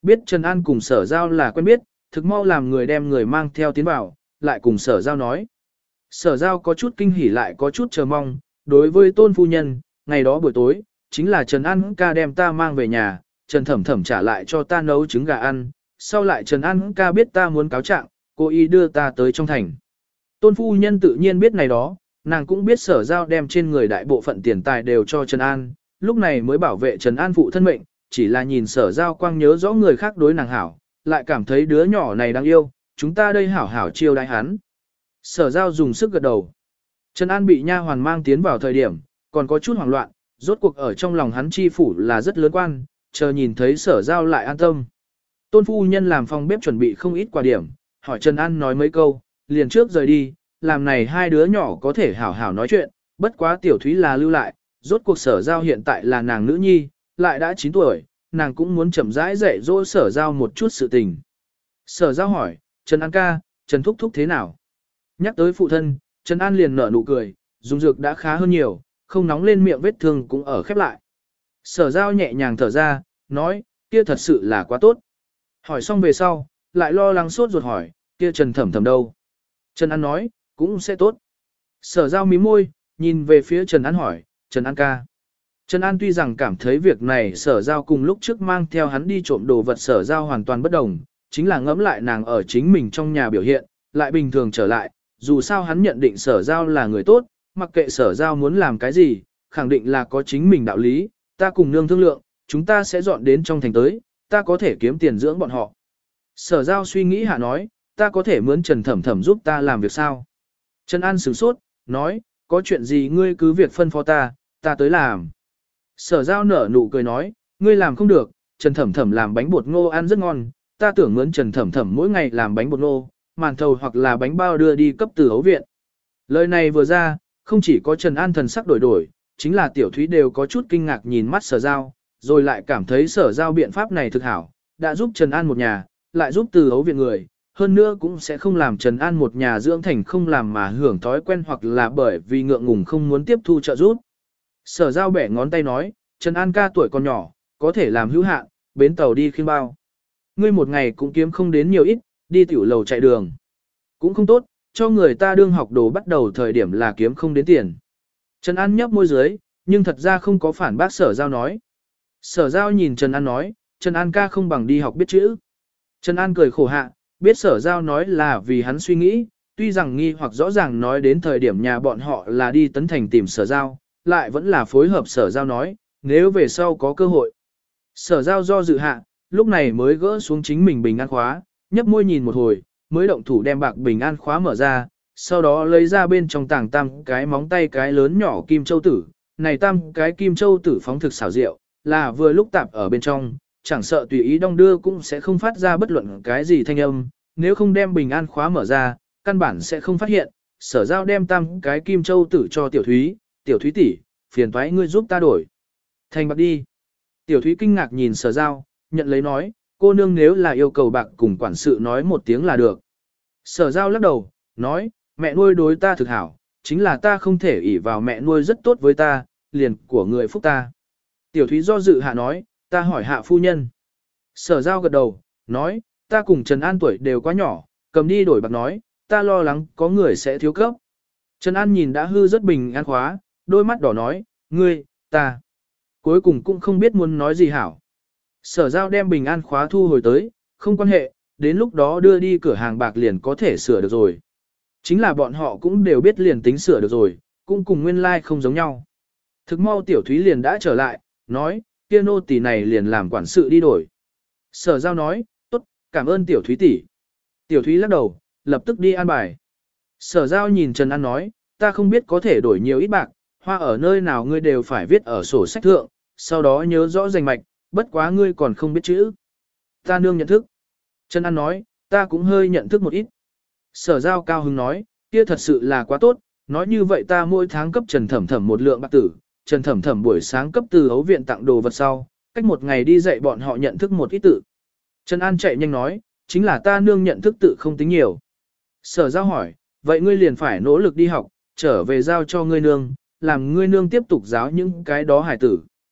biết Trần An cùng sở giao là quen biết, thực mau làm người đem người mang theo tiến vào, lại cùng sở giao nói. Sở giao có chút kinh hỉ lại có chút chờ mong, đối với tôn phu nhân, ngày đó buổi tối, chính là Trần An ca đem ta mang về nhà, Trần Thẩm Thẩm trả lại cho ta nấu trứng gà ăn, sau lại Trần An ca biết ta muốn cáo trạng, cô y đưa ta tới trong thành. Tôn phu nhân tự nhiên biết này đó, nàng cũng biết sở giao đem trên người đại bộ phận tiền tài đều cho Trần An, lúc này mới bảo vệ Trần An phụ thân mệnh, chỉ là nhìn sở giao quang nhớ rõ người khác đối nàng hảo, lại cảm thấy đứa nhỏ này đáng yêu, chúng ta đây hảo hảo chiêu đãi hắn. Sở giao dùng sức gật đầu. Trần An bị nha hoàn mang tiến vào thời điểm, còn có chút hoảng loạn, rốt cuộc ở trong lòng hắn chi phủ là rất lớn quan, chờ nhìn thấy sở giao lại an tâm. Tôn phu nhân làm phòng bếp chuẩn bị không ít quà điểm, hỏi Trần An nói mấy câu, liền trước rời đi, làm này hai đứa nhỏ có thể hảo hảo nói chuyện, bất quá tiểu thúy là lưu lại, rốt cuộc sở giao hiện tại là nàng nữ nhi, lại đã chín tuổi, nàng cũng muốn chậm rãi dạy dỗ sở giao một chút sự tình. Sở giao hỏi, Trần An ca, Trần Thúc Thúc thế nào? Nhắc tới phụ thân, Trần An liền nở nụ cười, dùng dược đã khá hơn nhiều, không nóng lên miệng vết thương cũng ở khép lại. Sở giao nhẹ nhàng thở ra, nói, kia thật sự là quá tốt. Hỏi xong về sau, lại lo lắng sốt ruột hỏi, kia Trần Thẩm Thẩm đâu? Trần An nói, cũng sẽ tốt. Sở giao mí môi, nhìn về phía Trần An hỏi, Trần An ca. Trần An tuy rằng cảm thấy việc này sở giao cùng lúc trước mang theo hắn đi trộm đồ vật sở giao hoàn toàn bất đồng, chính là ngẫm lại nàng ở chính mình trong nhà biểu hiện, lại bình thường trở lại, dù sao hắn nhận định sở giao là người tốt, mặc kệ sở giao muốn làm cái gì, khẳng định là có chính mình đạo lý, ta cùng nương thương lượng, chúng ta sẽ dọn đến trong thành tới, ta có thể kiếm tiền dưỡng bọn họ. Sở giao suy nghĩ hạ nói, ta có thể mướn Trần Thẩm Thẩm giúp ta làm việc sao? Trần An sửng sốt, nói, có chuyện gì ngươi cứ việc phân phó ta, ta tới làm. Sở giao nở nụ cười nói, ngươi làm không được, Trần Thẩm Thẩm làm bánh bột ngô ăn rất ngon, ta tưởng mướn Trần Thẩm Thẩm mỗi ngày làm bánh bột ngô, màn thầu hoặc là bánh bao đưa đi cấp từ ấu viện. Lời này vừa ra, không chỉ có Trần An thần sắc đổi đổi, chính là tiểu thúy đều có chút kinh ngạc nhìn mắt sở giao, rồi lại cảm thấy sở giao biện pháp này thực hảo, đã giúp Trần An một nhà, lại giúp từ ấu viện người, hơn nữa cũng sẽ không làm Trần An một nhà dưỡng thành không làm mà hưởng thói quen hoặc là bởi vì ngượng ngùng không muốn tiếp thu trợ giúp. Sở giao bẻ ngón tay nói, Trần An ca tuổi còn nhỏ, có thể làm hữu hạn, bến tàu đi khiêng bao. Ngươi một ngày cũng kiếm không đến nhiều ít, đi tiểu lầu chạy đường. Cũng không tốt, cho người ta đương học đồ bắt đầu thời điểm là kiếm không đến tiền. Trần An nhấp môi dưới, nhưng thật ra không có phản bác sở giao nói. Sở giao nhìn Trần An nói, Trần An ca không bằng đi học biết chữ. Trần An cười khổ hạ, biết sở giao nói là vì hắn suy nghĩ, tuy rằng nghi hoặc rõ ràng nói đến thời điểm nhà bọn họ là đi tấn thành tìm sở giao, lại vẫn là phối hợp sở giao nói, nếu về sau có cơ hội. Sở giao do dự hạ, lúc này mới gỡ xuống chính mình bình an khóa, nhấp môi nhìn một hồi, mới động thủ đem bạc bình an khóa mở ra, sau đó lấy ra bên trong tảng tam cái móng tay cái lớn nhỏ kim châu tử, này tam cái kim châu tử phóng thực xảo diệu, là vừa lúc tạp ở bên trong, chẳng sợ tùy ý đong đưa cũng sẽ không phát ra bất luận cái gì thanh âm, nếu không đem bình an khóa mở ra, căn bản sẽ không phát hiện. Sở giao đem tam cái kim châu tử cho tiểu thúy, tiểu thúy tỷ, phiền toái ngươi giúp ta đổi thành bạc đi. Tiểu thúy kinh ngạc nhìn sở giao, nhận lấy nói, cô nương nếu là yêu cầu bạc cùng quản sự nói một tiếng là được. Sở giao lắc đầu, nói, mẹ nuôi đối ta thực hảo, chính là ta không thể ỷ vào mẹ nuôi rất tốt với ta, liền của người phúc ta. Tiểu thúy do dự hạ nói, ta hỏi hạ phu nhân. Sở giao gật đầu, nói, ta cùng Trần An tuổi đều quá nhỏ, cầm đi đổi bạc nói, ta lo lắng có người sẽ thiếu cấp. Trần An nhìn đã hư rất bình an khóa, đôi mắt đỏ nói, ngươi, ta. Cuối cùng cũng không biết muốn nói gì hảo. Sở giao đem bình an khóa thu hồi tới, không quan hệ, đến lúc đó đưa đi cửa hàng bạc liền có thể sửa được rồi. Chính là bọn họ cũng đều biết liền tính sửa được rồi, cũng cùng nguyên lai like không giống nhau. Thực mau tiểu thúy liền đã trở lại, nói, kia nô tỷ này liền làm quản sự đi đổi. Sở giao nói, tốt, cảm ơn tiểu thúy tỷ. Tiểu thúy lắc đầu, lập tức đi an bài. Sở giao nhìn Trần An nói, ta không biết có thể đổi nhiều ít bạc, hoa ở nơi nào ngươi đều phải viết ở sổ sách thượng, sau đó nhớ rõ danh mạch, bất quá ngươi còn không biết chữ. Ta nương nhận thức. Trần An nói, ta cũng hơi nhận thức một ít. Sở giao cao hứng nói, kia thật sự là quá tốt, nói như vậy ta mỗi tháng cấp Trần Thẩm Thẩm một lượng bạc tử, Trần Thẩm Thẩm buổi sáng cấp từ ấu viện tặng đồ vật sau, cách một ngày đi dạy bọn họ nhận thức một ít tự. Trần An chạy nhanh nói, chính là ta nương nhận thức tự không tính nhiều. Sở giao hỏi, vậy ngươi liền phải nỗ lực đi học, trở về giao cho ngươi nương, làm ngươi nương tiếp tục giáo những cái đó hải tử.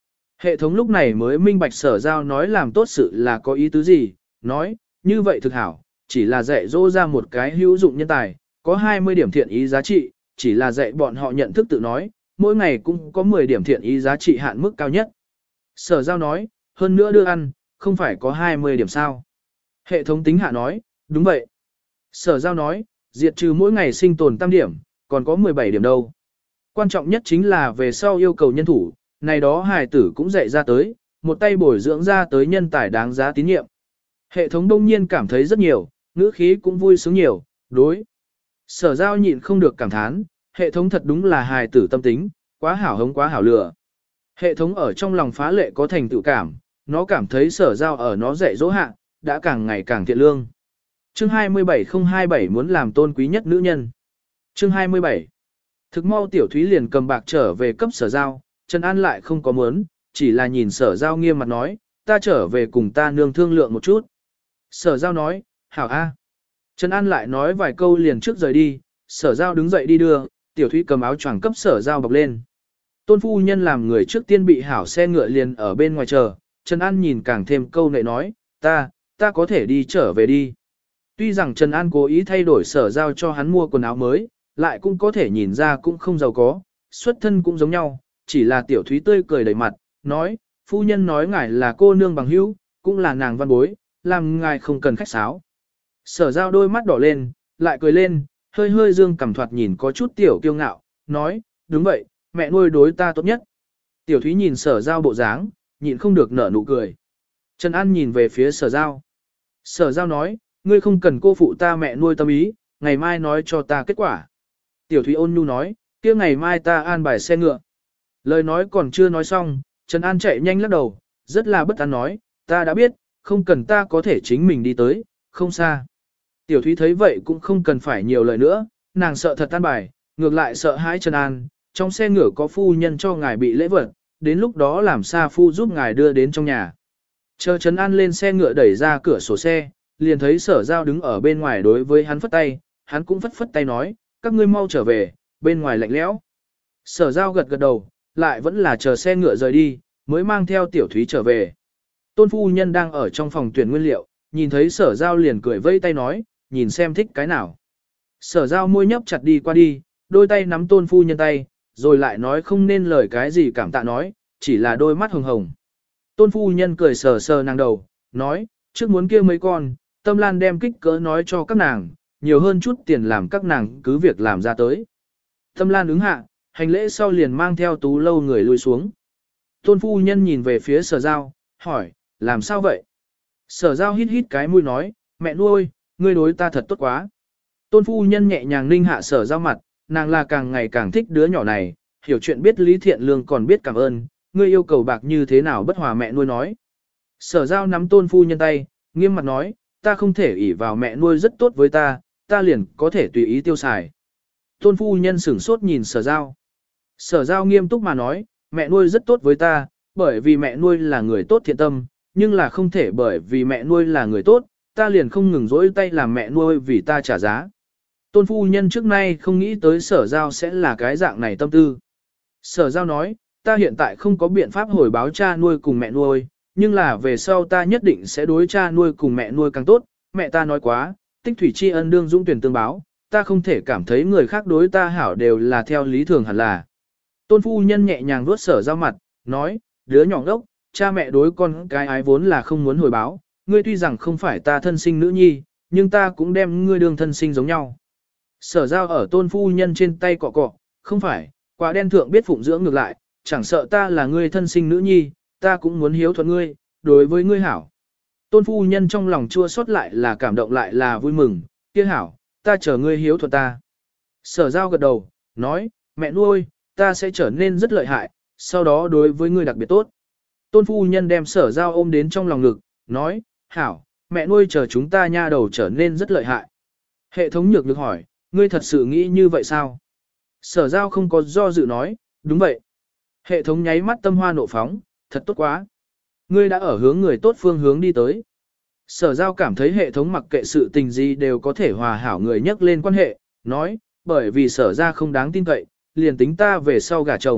Hệ thống lúc này mới minh bạch sở giao nói làm tốt sự là có ý tứ gì, nói, như vậy thực hảo, chỉ là dạy dỗ ra một cái hữu dụng nhân tài, có hai mươi điểm thiện ý giá trị, chỉ là dạy bọn họ nhận thức tự nói, mỗi ngày cũng có mười điểm thiện ý giá trị hạn mức cao nhất. Sở giao nói, hơn nữa đưa ăn, không phải có hai mươi điểm sao. Hệ thống tính hạ nói, đúng vậy. Sở giao nói, diệt trừ mỗi ngày sinh tồn tam điểm, còn có mười bảy điểm đâu. Quan trọng nhất chính là về sau yêu cầu nhân thủ, này đó hài tử cũng dạy ra tới, một tay bồi dưỡng ra tới nhân tài đáng giá tín nhiệm. Hệ thống đông nhiên cảm thấy rất nhiều, ngữ khí cũng vui sướng nhiều, đối. Sở giao nhịn không được cảm thán, hệ thống thật đúng là hài tử tâm tính, quá hảo hống quá hảo lừa. Hệ thống ở trong lòng phá lệ có thành tựu cảm, nó cảm thấy sở giao ở nó dạy dỗ hạ, đã càng ngày càng thiện lương. Chương hai mươi bảy không hai bảy muốn làm tôn quý nhất nữ nhân. Chương hai mươi bảy. Thực mau tiểu thúy liền cầm bạc trở về cấp sở giao, Trần An lại không có muốn, chỉ là nhìn sở giao nghiêm mặt nói, ta trở về cùng ta nương thương lượng một chút. Sở giao nói, hảo a. Trần An lại nói vài câu liền trước rời đi, sở giao đứng dậy đi đưa, tiểu thúy cầm áo choàng cấp sở giao bọc lên. Tôn phu nhân làm người trước tiên bị hảo xe ngựa liền ở bên ngoài chờ, Trần An nhìn càng thêm câu nệ nói, ta, ta có thể đi trở về đi. Tuy rằng Trần An cố ý thay đổi sở giao cho hắn mua quần áo mới, lại cũng có thể nhìn ra cũng không giàu có, xuất thân cũng giống nhau, chỉ là tiểu thúy tươi cười đầy mặt, nói, phu nhân nói ngài là cô nương bằng hữu, cũng là nàng văn bối, làm ngài không cần khách sáo. Sở giao đôi mắt đỏ lên, lại cười lên, hơi hơi dương cằm thoạt nhìn có chút tiểu kiêu ngạo, nói, đúng vậy, mẹ nuôi đối ta tốt nhất. Tiểu thúy nhìn sở giao bộ dáng, nhịn không được nở nụ cười. Trần An nhìn về phía sở giao. Sở giao nói, ngươi không cần cô phụ ta mẹ nuôi tâm ý, ngày mai nói cho ta kết quả. Tiểu thúy ôn nhu nói, kia ngày mai ta an bài xe ngựa. Lời nói còn chưa nói xong, Trần An chạy nhanh lắc đầu, rất là bất an nói, ta đã biết, không cần ta có thể chính mình đi tới, không xa. Tiểu thúy thấy vậy cũng không cần phải nhiều lời nữa, nàng sợ thật an bài, ngược lại sợ hãi Trần An, trong xe ngựa có phu nhân cho ngài bị lễ vật, đến lúc đó làm xa phu giúp ngài đưa đến trong nhà. Chờ Trần An lên xe ngựa đẩy ra cửa sổ xe, liền thấy sở giao đứng ở bên ngoài đối với hắn phất tay, hắn cũng phất phất tay nói, các ngươi mau trở về, bên ngoài lạnh lẽo. Sở giao gật gật đầu, lại vẫn là chờ xe ngựa rời đi, mới mang theo tiểu thúy trở về. Tôn phu nhân đang ở trong phòng tuyển nguyên liệu, nhìn thấy sở giao liền cười vây tay nói, nhìn xem thích cái nào. Sở giao môi nhấp chặt đi qua đi, đôi tay nắm tôn phu nhân tay, rồi lại nói không nên lời cái gì cảm tạ nói, chỉ là đôi mắt hồng hồng. Tôn phu nhân cười sờ sờ nàng đầu, nói, trước muốn kia mấy con, Tâm Lan đem kích cỡ nói cho các nàng, nhiều hơn chút tiền làm các nàng cứ việc làm ra tới. Tâm Lan ứng hạ, hành lễ sau liền mang theo tú lâu người lui xuống. Tôn phu nhân nhìn về phía sở giao, hỏi, làm sao vậy? Sở giao hít hít cái mũi nói, mẹ nuôi, ngươi đối ta thật tốt quá. Tôn phu nhân nhẹ nhàng ninh hạ sở giao mặt, nàng là càng ngày càng thích đứa nhỏ này, hiểu chuyện biết lý thiện lương còn biết cảm ơn, ngươi yêu cầu bạc như thế nào bất hòa mẹ nuôi nói. Sở giao nắm tôn phu nhân tay, nghiêm mặt nói, ta không thể ỷ vào mẹ nuôi rất tốt với ta, ta liền có thể tùy ý tiêu xài. Tôn phu nhân sửng sốt nhìn sở giao. Sở giao nghiêm túc mà nói, mẹ nuôi rất tốt với ta, bởi vì mẹ nuôi là người tốt thiện tâm, nhưng là không thể bởi vì mẹ nuôi là người tốt, ta liền không ngừng dỗi tay làm mẹ nuôi vì ta trả giá. Tôn phu nhân trước nay không nghĩ tới sở giao sẽ là cái dạng này tâm tư. Sở giao nói, ta hiện tại không có biện pháp hồi báo cha nuôi cùng mẹ nuôi, nhưng là về sau ta nhất định sẽ đối cha nuôi cùng mẹ nuôi càng tốt, mẹ ta nói quá, tích thủy tri ân đương dũng tuyển tương báo, ta không thể cảm thấy người khác đối ta hảo đều là theo lý thường hẳn là. Tôn phu nhân nhẹ nhàng vuốt sở giao mặt, nói, đứa nhỏ ngốc, cha mẹ đối con cái ái vốn là không muốn hồi báo, ngươi tuy rằng không phải ta thân sinh nữ nhi, nhưng ta cũng đem ngươi đương thân sinh giống nhau. Sở giao ở tôn phu nhân trên tay cọ cọ, không phải, quả đen thượng biết phụng dưỡng ngược lại, chẳng sợ ta là ngươi thân sinh nữ nhi, ta cũng muốn hiếu thuận ngươi, đối với ngươi hảo. Tôn phu nhân trong lòng chua xót lại là cảm động lại là vui mừng, kia hảo, ta chờ ngươi hiếu thuận ta. Sở giao gật đầu, nói, mẹ nuôi, ta sẽ trở nên rất lợi hại, sau đó đối với ngươi đặc biệt tốt. Tôn phu nhân đem sở giao ôm đến trong lòng ngực, nói, hảo, mẹ nuôi chờ chúng ta nha đầu trở nên rất lợi hại. Hệ thống nhược được hỏi, ngươi thật sự nghĩ như vậy sao? Sở giao không có do dự nói, đúng vậy. Hệ thống nháy mắt tâm hoa nộ phóng, thật tốt quá. Ngươi đã ở hướng người tốt phương hướng đi tới. Sở giao cảm thấy hệ thống mặc kệ sự tình gì đều có thể hòa hảo người nhắc lên quan hệ, nói, bởi vì sở ra không đáng tin cậy, liền tính ta về sau gả chồng,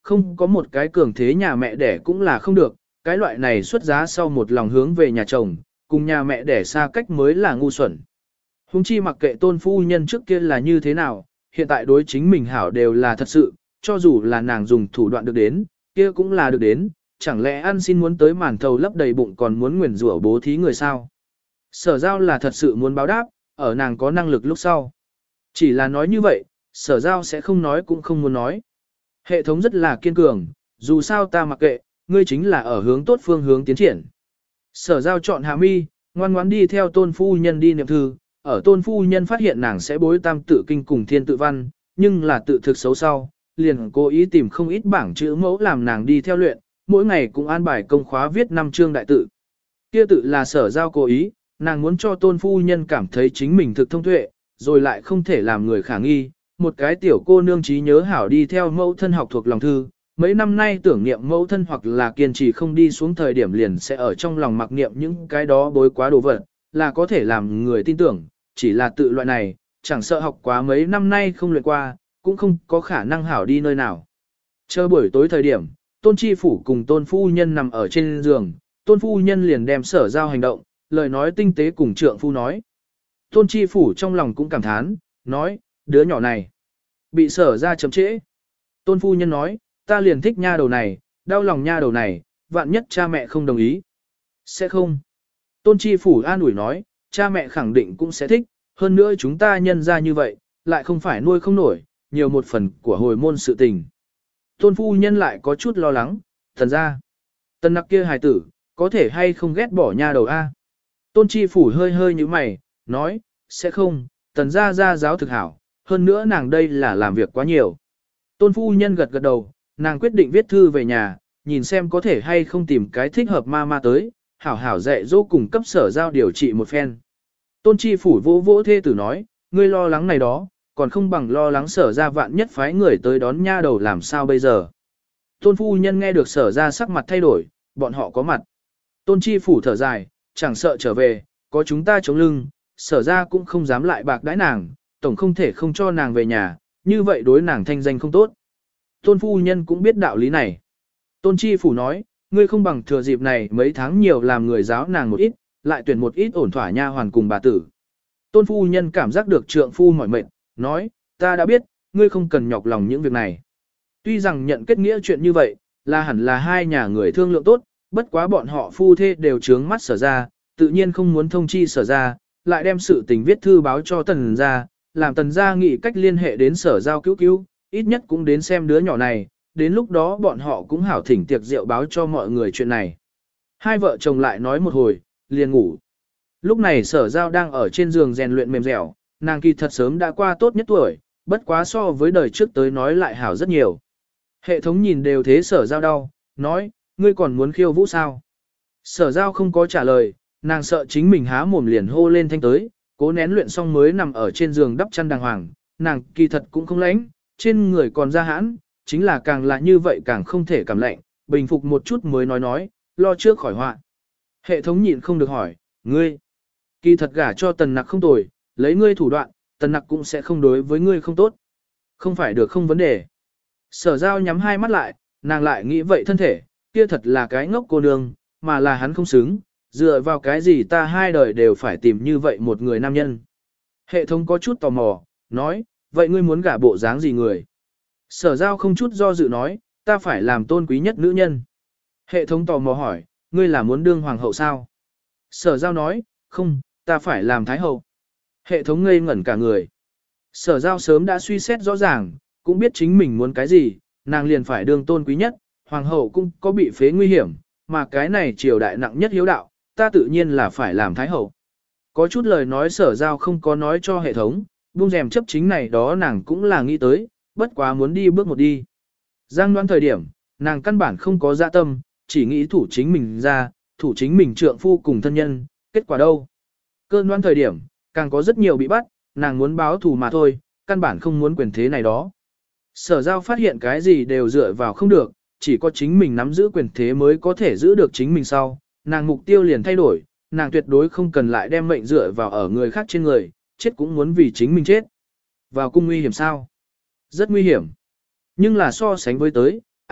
không có một cái cường thế nhà mẹ đẻ cũng là không được, cái loại này xuất giá sau một lòng hướng về nhà chồng, cùng nhà mẹ đẻ xa cách mới là ngu xuẩn. Hùng chi mặc kệ tôn phu nhân trước kia là như thế nào, hiện tại đối chính mình hảo đều là thật sự, cho dù là nàng dùng thủ đoạn được đến, kia cũng là được đến, chẳng lẽ ăn xin muốn tới màn thầu lấp đầy bụng còn muốn nguyền rủa bố thí người sao. Sở giao là thật sự muốn báo đáp, ở nàng có năng lực lúc sau. Chỉ là nói như vậy, sở giao sẽ không nói cũng không muốn nói. Hệ thống rất là kiên cường, dù sao ta mặc kệ, ngươi chính là ở hướng tốt phương hướng tiến triển. Sở giao chọn hạ mi, ngoan ngoãn đi theo tôn phu nhân đi niệm thư, ở tôn phu nhân phát hiện nàng sẽ bối tam tự kinh cùng thiên tự văn, nhưng là tự thực xấu sau, liền cố ý tìm không ít bảng chữ mẫu làm nàng đi theo luyện, mỗi ngày cũng an bài công khóa viết năm chương đại tự. Kia tự là sở giao cố ý, nàng muốn cho tôn phu nhân cảm thấy chính mình thực thông tuệ, rồi lại không thể làm người khả nghi. Một cái tiểu cô nương trí nhớ hảo đi theo mẫu thân học thuộc lòng thư, mấy năm nay tưởng niệm mẫu thân hoặc là kiên trì không đi xuống thời điểm liền sẽ ở trong lòng mặc niệm những cái đó bối quá đồ vật, là có thể làm người tin tưởng, chỉ là tự loại này, chẳng sợ học quá mấy năm nay không luyện qua, cũng không có khả năng hảo đi nơi nào. Chờ buổi tối thời điểm, tôn chi phủ cùng tôn phu nhân nằm ở trên giường, tôn phu nhân liền đem sở giao hành động, lời nói tinh tế cùng trượng phu nói. Tôn chi phủ trong lòng cũng cảm thán, nói, đứa nhỏ này, bị sở ra chậm trễ. Tôn phu nhân nói, ta liền thích nha đầu này, đau lòng nha đầu này, vạn nhất cha mẹ không đồng ý. Sẽ không. Tôn chi phủ an ủi nói, cha mẹ khẳng định cũng sẽ thích, hơn nữa chúng ta nhân ra như vậy, lại không phải nuôi không nổi, nhiều một phần của hồi môn sự tình. Tôn phu nhân lại có chút lo lắng, thần ra. Tần nặc kia hài tử, có thể hay không ghét bỏ nha đầu A. Tôn chi phủ hơi hơi như mày, nói, sẽ không, tần ra ra giáo thực hảo, hơn nữa nàng đây là làm việc quá nhiều. Tôn phu nhân gật gật đầu, nàng quyết định viết thư về nhà, nhìn xem có thể hay không tìm cái thích hợp ma ma tới, hảo hảo dạy dỗ cùng cấp sở giao điều trị một phen. Tôn chi phủ vỗ vỗ thê tử nói, ngươi lo lắng này đó, còn không bằng lo lắng sở ra vạn nhất phái người tới đón nha đầu làm sao bây giờ. Tôn phu nhân nghe được sở ra sắc mặt thay đổi, bọn họ có mặt. Tôn chi phủ thở dài, chẳng sợ trở về, có chúng ta chống lưng, sở ra cũng không dám lại bạc đãi nàng, tổng không thể không cho nàng về nhà, như vậy đối nàng thanh danh không tốt. Tôn phu nhân cũng biết đạo lý này. Tôn chi phủ nói, ngươi không bằng thừa dịp này mấy tháng nhiều làm người giáo nàng một ít, lại tuyển một ít ổn thỏa nha hoàn cùng bà tử. Tôn phu nhân cảm giác được trượng phu mỏi mệt, nói, ta đã biết, ngươi không cần nhọc lòng những việc này. Tuy rằng nhận kết nghĩa chuyện như vậy, là hẳn là hai nhà người thương lượng tốt, bất quá bọn họ phu thê đều trướng mắt sở ra, tự nhiên không muốn thông chi sở ra, lại đem sự tình viết thư báo cho tần ra, làm tần ra nghĩ cách liên hệ đến sở giao cứu cứu, ít nhất cũng đến xem đứa nhỏ này, đến lúc đó bọn họ cũng hảo thỉnh tiệc rượu báo cho mọi người chuyện này. Hai vợ chồng lại nói một hồi, liền ngủ. Lúc này sở giao đang ở trên giường rèn luyện mềm dẻo, nàng kỳ thật sớm đã qua tốt nhất tuổi, bất quá so với đời trước tới nói lại hảo rất nhiều. Hệ thống nhìn đều thế sở giao đau, nói, ngươi còn muốn khiêu vũ sao? Sở giao không có trả lời, nàng sợ chính mình há mồm liền hô lên thanh tới, cố nén luyện xong mới nằm ở trên giường đắp chăn đàng hoàng, nàng kỳ thật cũng không lạnh, trên người còn ra hãn, chính là càng là như vậy càng không thể cảm lạnh, bình phục một chút mới nói nói, lo trước khỏi họa. Hệ thống nhịn không được hỏi, ngươi, kỳ thật gả cho tần nặc không tồi, lấy ngươi thủ đoạn, tần nặc cũng sẽ không đối với ngươi không tốt. Không phải được không vấn đề. Sở giao nhắm hai mắt lại, nàng lại nghĩ vậy thân thể, kia thật là cái ngốc cô nương, mà là hắn không xứng, dựa vào cái gì ta hai đời đều phải tìm như vậy một người nam nhân. Hệ thống có chút tò mò, nói, vậy ngươi muốn gả bộ dáng gì người? Sở giao không chút do dự nói, ta phải làm tôn quý nhất nữ nhân. Hệ thống tò mò hỏi, ngươi là muốn đương hoàng hậu sao? Sở giao nói, không, ta phải làm thái hậu. Hệ thống ngây ngẩn cả người. Sở giao sớm đã suy xét rõ ràng, cũng biết chính mình muốn cái gì, nàng liền phải đương tôn quý nhất, hoàng hậu cũng có bị phế nguy hiểm, mà cái này triều đại nặng nhất hiếu đạo, ta tự nhiên là phải làm thái hậu. Có chút lời nói sở giao không có nói cho hệ thống, buông rèm chấp chính này đó nàng cũng là nghĩ tới, bất quá muốn đi bước một đi. Giang đoán thời điểm, nàng căn bản không có dạ tâm, chỉ nghĩ thủ chính mình ra, thủ chính mình trượng phu cùng thân nhân, kết quả đâu. Cơn đoán thời điểm, càng có rất nhiều bị bắt, nàng muốn báo thù mà thôi, căn bản không muốn quyền thế này đó. Sở giao phát hiện cái gì đều dựa vào không được, chỉ có chính mình nắm giữ quyền thế mới có thể giữ được chính mình sau, nàng mục tiêu liền thay đổi, nàng tuyệt đối không cần lại đem mệnh dựa vào ở người khác trên người, chết cũng muốn vì chính mình chết. Vào cung nguy hiểm sao? Rất nguy hiểm. Nhưng là so sánh với tới,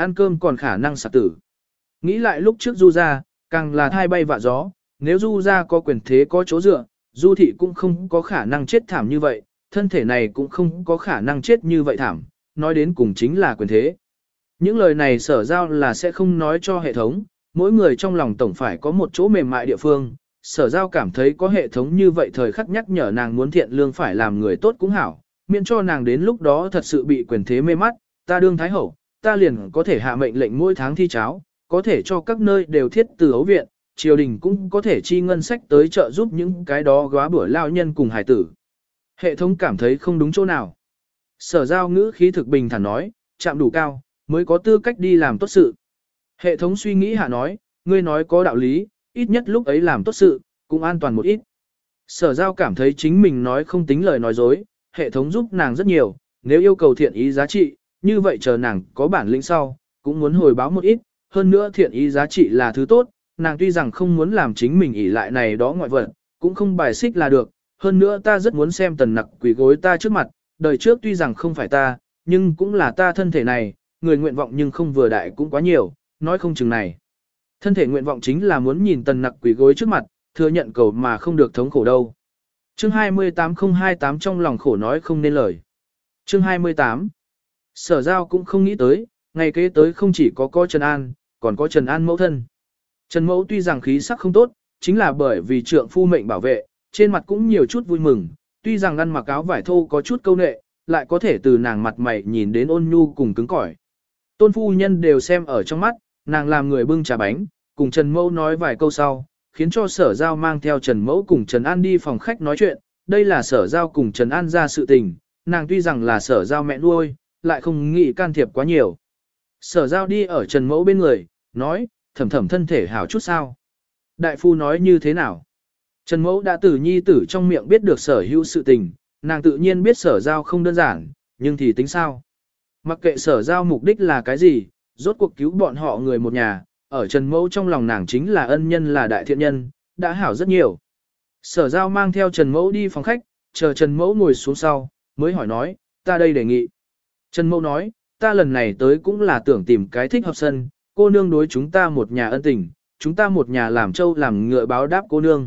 ăn cơm còn khả năng sạc tử. Nghĩ lại lúc trước Du ra, càng là thai bay vạ gió, nếu Du ra có quyền thế có chỗ dựa, Du thị cũng không có khả năng chết thảm như vậy, thân thể này cũng không có khả năng chết như vậy thảm, nói đến cùng chính là quyền thế. Những lời này sở giao là sẽ không nói cho hệ thống, mỗi người trong lòng tổng phải có một chỗ mềm mại địa phương, sở giao cảm thấy có hệ thống như vậy thời khắc nhắc nhở nàng muốn thiện lương phải làm người tốt cũng hảo, miễn cho nàng đến lúc đó thật sự bị quyền thế mê mắt, ta đương thái hậu, ta liền có thể hạ mệnh lệnh mỗi tháng thi cháo, có thể cho các nơi đều thiết từ ấu viện, triều đình cũng có thể chi ngân sách tới trợ giúp những cái đó góa bữa lao nhân cùng hải tử. Hệ thống cảm thấy không đúng chỗ nào. Sở giao ngữ khí thực bình thản nói, chạm đủ cao, mới có tư cách đi làm tốt sự. Hệ thống suy nghĩ hạ nói, ngươi nói có đạo lý, ít nhất lúc ấy làm tốt sự, cũng an toàn một ít. Sở giao cảm thấy chính mình nói không tính lời nói dối, hệ thống giúp nàng rất nhiều, nếu yêu cầu thiện ý giá trị, như vậy chờ nàng có bản lĩnh sau, cũng muốn hồi báo một ít, hơn nữa thiện ý giá trị là thứ tốt, nàng tuy rằng không muốn làm chính mình ỷ lại này đó ngoại vật, cũng không bài xích là được, hơn nữa ta rất muốn xem tần nặc quỷ gối ta trước mặt, đời trước tuy rằng không phải ta, nhưng cũng là ta thân thể này, người nguyện vọng nhưng không vừa đại cũng quá nhiều, nói không chừng này. Thân thể nguyện vọng chính là muốn nhìn tần nặc quỷ gối trước mặt, thừa nhận cầu mà không được thống khổ đâu. Chương hai mươi tám không hai tám trong lòng khổ nói không nên lời. Chương hai mươi tám Sở giao cũng không nghĩ tới, ngày kế tới không chỉ có có Trần An, còn có Trần An mẫu thân. Trần mẫu tuy rằng khí sắc không tốt, chính là bởi vì trượng phu mệnh bảo vệ, trên mặt cũng nhiều chút vui mừng, tuy rằng ăn mặc áo vải thô có chút câu nệ, lại có thể từ nàng mặt mày nhìn đến ôn nhu cùng cứng cỏi. Tôn phu nhân đều xem ở trong mắt, nàng làm người bưng trà bánh, cùng Trần Mẫu nói vài câu sau, khiến cho Sở Giao mang theo Trần Mẫu cùng Trần An đi phòng khách nói chuyện, đây là Sở Giao cùng Trần An ra sự tình, nàng tuy rằng là Sở Giao mẹ nuôi, lại không nghĩ can thiệp quá nhiều. Sở Giao đi ở Trần Mẫu bên người, nói, thầm thầm thân thể hảo chút sao. Đại phu nói như thế nào? Trần Mẫu đã từ nhi tử trong miệng biết được sở hữu sự tình, nàng tự nhiên biết Sở Giao không đơn giản, nhưng thì tính sao? Mặc kệ Sở Giao mục đích là cái gì, rốt cuộc cứu bọn họ người một nhà, ở Trần Mẫu trong lòng nàng chính là ân nhân là đại thiện nhân, đã hảo rất nhiều. Sở Giao mang theo Trần Mẫu đi phòng khách, chờ Trần Mẫu ngồi xuống sau, mới hỏi nói, ta đây đề nghị. Trần Mẫu nói, ta lần này tới cũng là tưởng tìm cái thích hợp sân, cô nương đối chúng ta một nhà ân tình, chúng ta một nhà làm trâu làm ngựa báo đáp cô nương.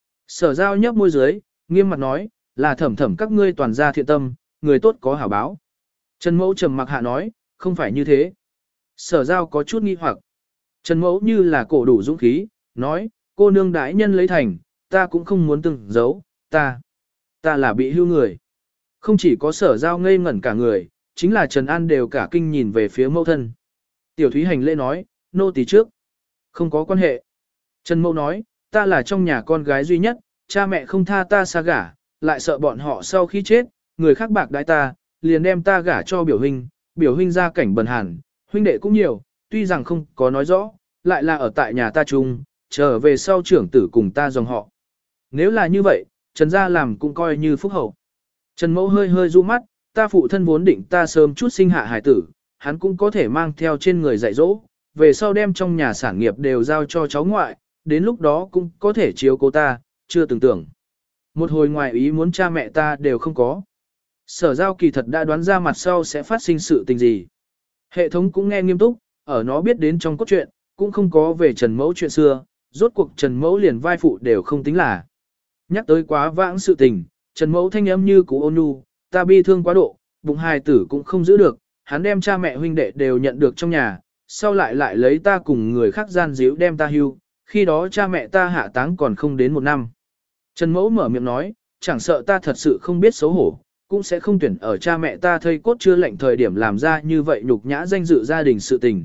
Sở Giao nhấp môi dưới, nghiêm mặt nói, là thẩm thẩm các ngươi toàn gia thiện tâm, người tốt có hảo báo. Trần Mẫu trầm mặc hạ nói, không phải như thế. Sở Giao có chút nghi hoặc. Trần Mẫu như là cổ đủ dũng khí, nói, cô nương đãi nhân lấy thành, ta cũng không muốn từng giấu, ta, ta là bị hưu người. Không chỉ có Sở Giao ngây ngẩn cả người, chính là Trần An đều cả kinh nhìn về phía mẫu thân. Tiểu Thúy hành lễ nói, nô tỳ trước. Không có quan hệ. Trần Mẫu nói, ta là trong nhà con gái duy nhất, cha mẹ không tha ta xa gả, lại sợ bọn họ sau khi chết, người khác bạc đãi ta, liền đem ta gả cho biểu huynh, biểu huynh ra cảnh bần hàn, huynh đệ cũng nhiều, tuy rằng không có nói rõ, lại là ở tại nhà ta chung, trở về sau trưởng tử cùng ta dòng họ. Nếu là như vậy, Trần gia làm cũng coi như phúc hậu. Trần Mẫu hơi hơi du mắt, ta phụ thân vốn định ta sớm chút sinh hạ hải tử, hắn cũng có thể mang theo trên người dạy dỗ, về sau đem trong nhà sản nghiệp đều giao cho cháu ngoại, đến lúc đó cũng có thể chiếu cố ta, chưa từng tưởng. Một hồi ngoài ý muốn cha mẹ ta đều không có. Sở Giao kỳ thật đã đoán ra mặt sau sẽ phát sinh sự tình gì. Hệ thống cũng nghe nghiêm túc, ở nó biết đến trong cốt truyện, cũng không có về Trần Mẫu chuyện xưa, rốt cuộc Trần Mẫu liền vai phụ đều không tính là. Nhắc tới quá vãng sự tình, Trần Mẫu thanh âm như cú ôn nhu, ta bi thương quá độ, bụng hài tử cũng không giữ được, hắn đem cha mẹ huynh đệ đều nhận được trong nhà, sau lại lại lấy ta cùng người khác gian díu đem ta hưu, khi đó cha mẹ ta hạ táng còn không đến một năm. Trần Mẫu mở miệng nói, chẳng sợ ta thật sự không biết xấu hổ, cũng sẽ không tuyển ở cha mẹ ta thây cốt chưa lệnh thời điểm làm ra như vậy nhục nhã danh dự gia đình sự tình.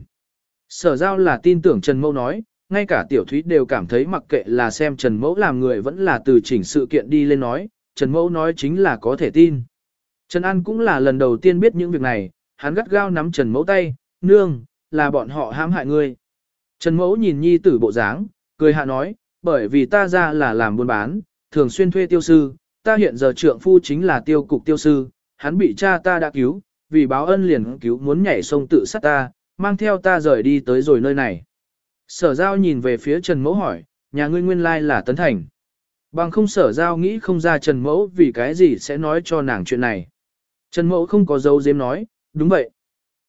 Sở Giao là tin tưởng Trần Mẫu nói, ngay cả Tiểu Thúy đều cảm thấy mặc kệ là xem Trần Mẫu làm người vẫn là từ chỉnh sự kiện đi lên nói, Trần Mẫu nói chính là có thể tin. Trần An cũng là lần đầu tiên biết những việc này, hắn gắt gao nắm Trần Mẫu tay, nương, là bọn họ hãm hại ngươi. Trần Mẫu nhìn nhi tử bộ dáng, cười hạ nói, bởi vì ta ra là làm buôn bán, thường xuyên thuê tiêu sư, ta hiện giờ trượng phu chính là tiêu cục tiêu sư, hắn bị cha ta đã cứu, vì báo ân liền cứu muốn nhảy sông tự sát ta, mang theo ta rời đi tới rồi nơi này. Sở Giao nhìn về phía Trần Mẫu hỏi, nhà ngươi nguyên lai là Tấn Thành. Bằng không Sở Giao nghĩ không ra Trần Mẫu vì cái gì sẽ nói cho nàng chuyện này. Trần Mẫu không có dấu giếm nói, đúng vậy.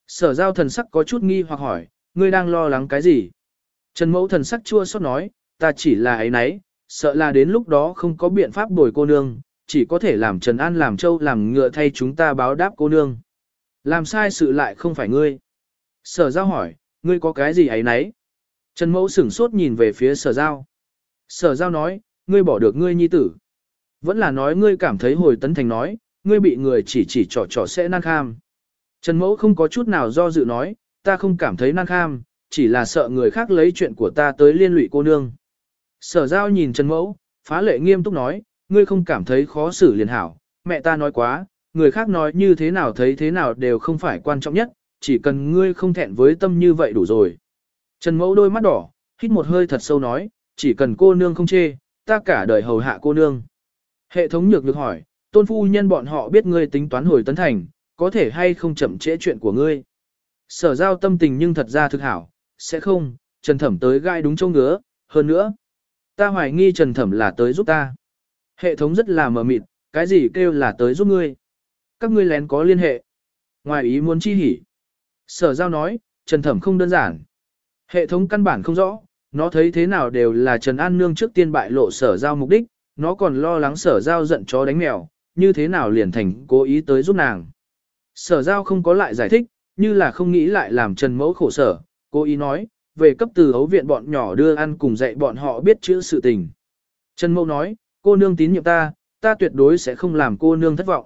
Sở giao thần sắc có chút nghi hoặc hỏi, ngươi đang lo lắng cái gì? Trần mẫu thần sắc chua xót nói, ta chỉ là ấy nấy, sợ là đến lúc đó không có biện pháp bồi cô nương, chỉ có thể làm Trần An làm trâu làm ngựa thay chúng ta báo đáp cô nương. Làm sai sự lại không phải ngươi. Sở giao hỏi, ngươi có cái gì ấy nấy? Trần mẫu sửng sốt nhìn về phía sở giao. Sở giao nói, ngươi bỏ được ngươi nhi tử. Vẫn là nói ngươi cảm thấy hồi tấn thành nói, ngươi bị người chỉ chỉ trỏ trỏ sẽ nan kham. Trần mẫu không có chút nào do dự nói, ta không cảm thấy nan kham, chỉ là sợ người khác lấy chuyện của ta tới liên lụy cô nương. Sở giao nhìn Trần mẫu, phá lệ nghiêm túc nói, ngươi không cảm thấy khó xử liền hảo, mẹ ta nói quá, người khác nói như thế nào thấy thế nào đều không phải quan trọng nhất, chỉ cần ngươi không thẹn với tâm như vậy đủ rồi. Trần mẫu đôi mắt đỏ, hít một hơi thật sâu nói, chỉ cần cô nương không chê, ta cả đời hầu hạ cô nương. Hệ thống nhược được hỏi, tôn phu nhân bọn họ biết ngươi tính toán hồi tấn thành, có thể hay không chậm trễ chuyện của ngươi. Sở giao tâm tình nhưng thật ra thực hảo, sẽ không, Trần Thẩm tới gai đúng châu ngứa, hơn nữa. Ta hoài nghi Trần Thẩm là tới giúp ta. Hệ thống rất là mờ mịt, cái gì kêu là tới giúp ngươi. Các ngươi lén có liên hệ. Ngoài ý muốn chi hỉ. Sở giao nói, Trần Thẩm không đơn giản. Hệ thống căn bản không rõ, nó thấy thế nào đều là Trần An Nương trước tiên bại lộ sở giao mục đích, nó còn lo lắng sở giao giận chó đánh mèo, như thế nào liền thành cố ý tới giúp nàng. Sở giao không có lại giải thích, như là không nghĩ lại làm Trần Mẫu khổ sở, cố ý nói, về cấp từ ấu viện bọn nhỏ đưa ăn cùng dạy bọn họ biết chữ sự tình. Trần Mẫu nói, cô nương tín nhiệm ta, ta tuyệt đối sẽ không làm cô nương thất vọng.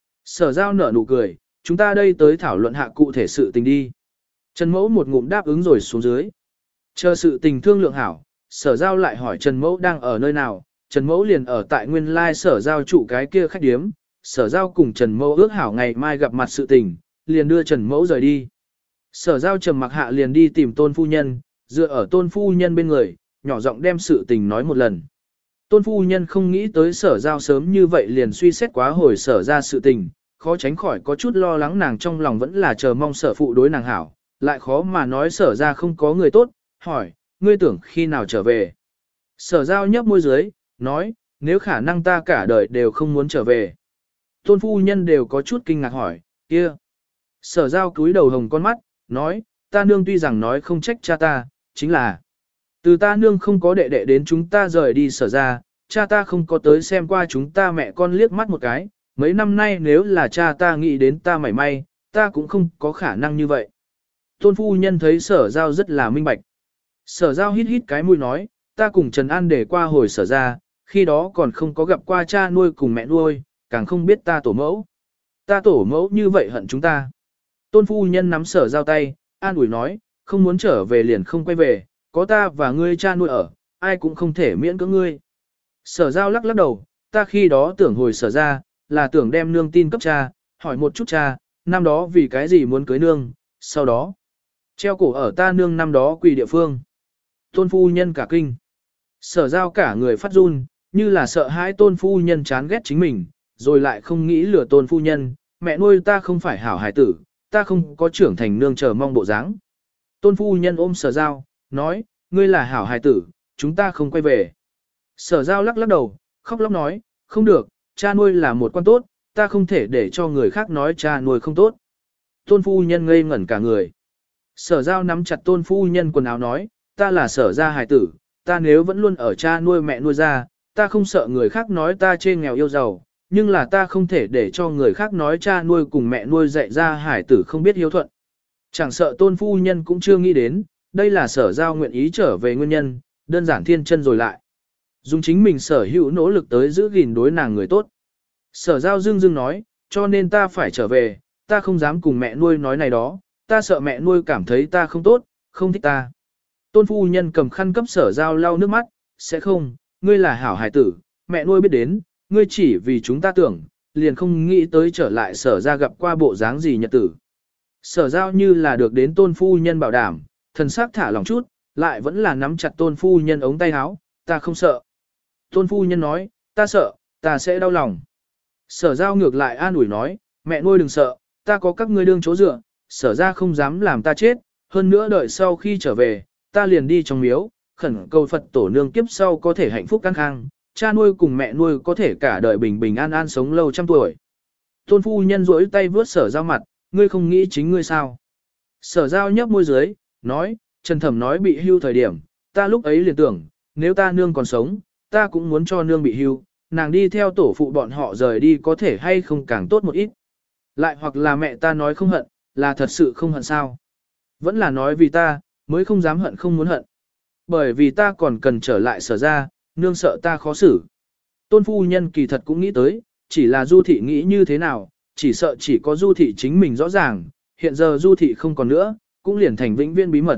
Sở giao nở nụ cười, chúng ta đây tới thảo luận hạ cụ thể sự tình đi. Trần Mẫu một ngụm đáp ứng rồi xuống dưới. Chờ sự tình thương lượng hảo, sở giao lại hỏi Trần Mẫu đang ở nơi nào, Trần Mẫu liền ở tại nguyên lai sở giao trụ cái kia khách điếm, sở giao cùng Trần Mẫu ước hảo ngày mai gặp mặt sự tình, liền đưa Trần Mẫu rời đi. Sở giao trầm mặc hạ liền đi tìm tôn phu nhân, dựa ở tôn phu nhân bên người, nhỏ giọng đem sự tình nói một lần. Tôn phu nhân không nghĩ tới sở giao sớm như vậy liền suy xét quá hồi sở ra sự tình, khó tránh khỏi có chút lo lắng nàng trong lòng vẫn là chờ mong sở phụ đối nàng hảo, lại khó mà nói sở ra không có người tốt, hỏi, ngươi tưởng khi nào trở về. Sở giao nhấp môi dưới, nói, nếu khả năng ta cả đời đều không muốn trở về. Tôn phu nhân đều có chút kinh ngạc hỏi, kia. Sở giao cúi đầu hồng con mắt, nói, ta nương tuy rằng nói không trách cha ta, chính là từ ta nương không có đệ đệ đến chúng ta rời đi sở ra, cha ta không có tới xem qua chúng ta mẹ con liếc mắt một cái, mấy năm nay nếu là cha ta nghĩ đến ta mảy may, ta cũng không có khả năng như vậy. Tôn phu nhân thấy sở giao rất là minh bạch. Sở giao hít hít cái mũi nói, ta cùng Trần An để qua hồi sở ra, khi đó còn không có gặp qua cha nuôi cùng mẹ nuôi, càng không biết ta tổ mẫu. Ta tổ mẫu như vậy hận chúng ta. Tôn phu nhân nắm sở giao tay, an ủi nói, không muốn trở về liền không quay về, có ta và ngươi cha nuôi ở, ai cũng không thể miễn cưỡng ngươi. Sở giao lắc lắc đầu, ta khi đó tưởng hồi sở ra, là tưởng đem nương tin cấp cha, hỏi một chút cha, năm đó vì cái gì muốn cưới nương, sau đó treo cổ ở ta nương năm đó quỳ địa phương. Tôn phu nhân cả kinh. Sở giao cả người phát run, như là sợ hãi tôn phu nhân chán ghét chính mình, rồi lại không nghĩ lừa tôn phu nhân, mẹ nuôi ta không phải hảo hài tử, ta không có trưởng thành nương chờ mong bộ dáng. Tôn phu nhân ôm sở giao, nói, ngươi là hảo hài tử, chúng ta không quay về. Sở giao lắc lắc đầu, khóc lóc nói, không được, cha nuôi là một quan tốt, ta không thể để cho người khác nói cha nuôi không tốt. Tôn phu nhân ngây ngẩn cả người. Sở giao nắm chặt tôn phu nhân quần áo nói, ta là sở gia hài tử, ta nếu vẫn luôn ở cha nuôi mẹ nuôi ra, ta không sợ người khác nói ta chê nghèo yêu giàu, nhưng là ta không thể để cho người khác nói cha nuôi cùng mẹ nuôi dạy ra hài tử không biết hiếu thuận. Chẳng sợ tôn phu nhân cũng chưa nghĩ đến, đây là sở giao nguyện ý trở về nguyên nhân, đơn giản thiên chân rồi lại. Dùng chính mình sở hữu nỗ lực tới giữ gìn đối nàng người tốt. Sở giao dưng dưng nói, cho nên ta phải trở về, ta không dám cùng mẹ nuôi nói này đó, ta sợ mẹ nuôi cảm thấy ta không tốt, không thích ta. Tôn phu nhân cầm khăn cấp sở giao lau nước mắt, sẽ không, ngươi là hảo hài tử, mẹ nuôi biết đến, ngươi chỉ vì chúng ta tưởng, liền không nghĩ tới trở lại sở ra gặp qua bộ dáng gì nhật tử. Sở giao như là được đến tôn phu nhân bảo đảm, thần sắc thả lòng chút, lại vẫn là nắm chặt tôn phu nhân ống tay áo, ta không sợ. Tôn phu nhân nói, ta sợ, ta sẽ đau lòng. Sở giao ngược lại an ủi nói, mẹ nuôi đừng sợ, ta có các ngươi đương chỗ dựa, sở ra không dám làm ta chết, hơn nữa đợi sau khi trở về, ta liền đi trong miếu, khẩn cầu Phật tổ nương kiếp sau có thể hạnh phúc căng khang, cha nuôi cùng mẹ nuôi có thể cả đời bình bình an an sống lâu trăm tuổi. Tôn phu nhân rỗi tay vướt sở giao mặt, ngươi không nghĩ chính ngươi sao? Sở giao nhấp môi dưới, nói, Trần Thẩm nói bị hưu thời điểm, ta lúc ấy liền tưởng, nếu ta nương còn sống, ta cũng muốn cho nương bị hưu, nàng đi theo tổ phụ bọn họ rời đi có thể hay không càng tốt một ít. Lại hoặc là mẹ ta nói không hận, là thật sự không hận sao. Vẫn là nói vì ta, mới không dám hận không muốn hận. Bởi vì ta còn cần trở lại sở ra, nương sợ ta khó xử. Tôn phu nhân kỳ thật cũng nghĩ tới, chỉ là du thị nghĩ như thế nào, chỉ sợ chỉ có du thị chính mình rõ ràng, hiện giờ du thị không còn nữa, cũng liền thành vĩnh viên bí mật.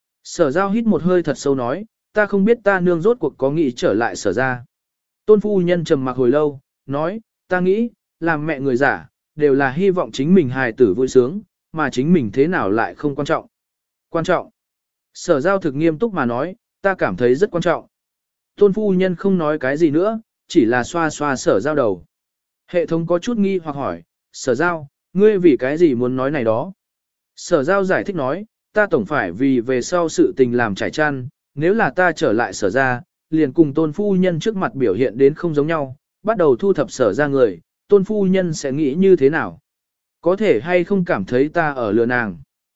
Sở giao hít một hơi thật sâu nói, ta không biết ta nương rốt cuộc có nghĩ trở lại sở ra. Tôn phu nhân trầm mặc hồi lâu, nói, ta nghĩ, làm mẹ người giả, đều là hy vọng chính mình hài tử vui sướng, mà chính mình thế nào lại không quan trọng. Quan trọng. Sở giao thực nghiêm túc mà nói, ta cảm thấy rất quan trọng. Tôn phu nhân không nói cái gì nữa, chỉ là xoa xoa sở giao đầu. Hệ thống có chút nghi hoặc hỏi, sở giao, ngươi vì cái gì muốn nói này đó? Sở giao giải thích nói, ta tổng phải vì về sau sự tình làm trải chăn, nếu là ta trở lại sở ra, liền cùng tôn phu nhân trước mặt biểu hiện đến không giống nhau, bắt đầu thu thập sở ra người, tôn phu nhân sẽ nghĩ như thế nào? Có thể hay không cảm thấy ta ở lừa nàng?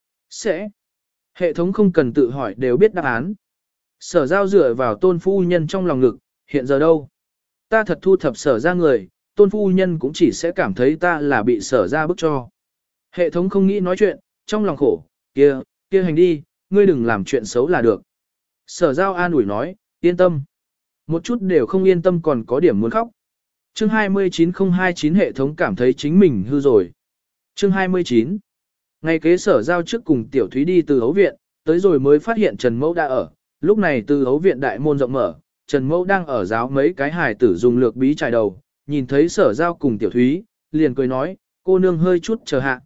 Sẽ. Hệ thống không cần tự hỏi đều biết đáp án. Sở giao dựa vào tôn phu nhân trong lòng ngực, hiện giờ đâu? Ta thật thu thập sở ra người, tôn phu nhân cũng chỉ sẽ cảm thấy ta là bị sở ra bức cho. Hệ thống không nghĩ nói chuyện, trong lòng khổ, kia, kia hành đi, ngươi đừng làm chuyện xấu là được. Sở giao an ủi nói, yên tâm. Một chút đều không yên tâm còn có điểm muốn khóc. Chương hai mươi chín không hai chín hệ thống cảm thấy chính mình hư rồi. Chương hai mươi chín. Ngày kế sở giao trước cùng tiểu thúy đi từ ấu viện, tới rồi mới phát hiện Trần Mẫu đã ở. Lúc này từ ấu viện đại môn rộng mở, Trần Mẫu đang ở giáo mấy cái hài tử dùng lược bí trải đầu, nhìn thấy sở giao cùng tiểu thúy, liền cười nói, cô nương hơi chút chờ hạ.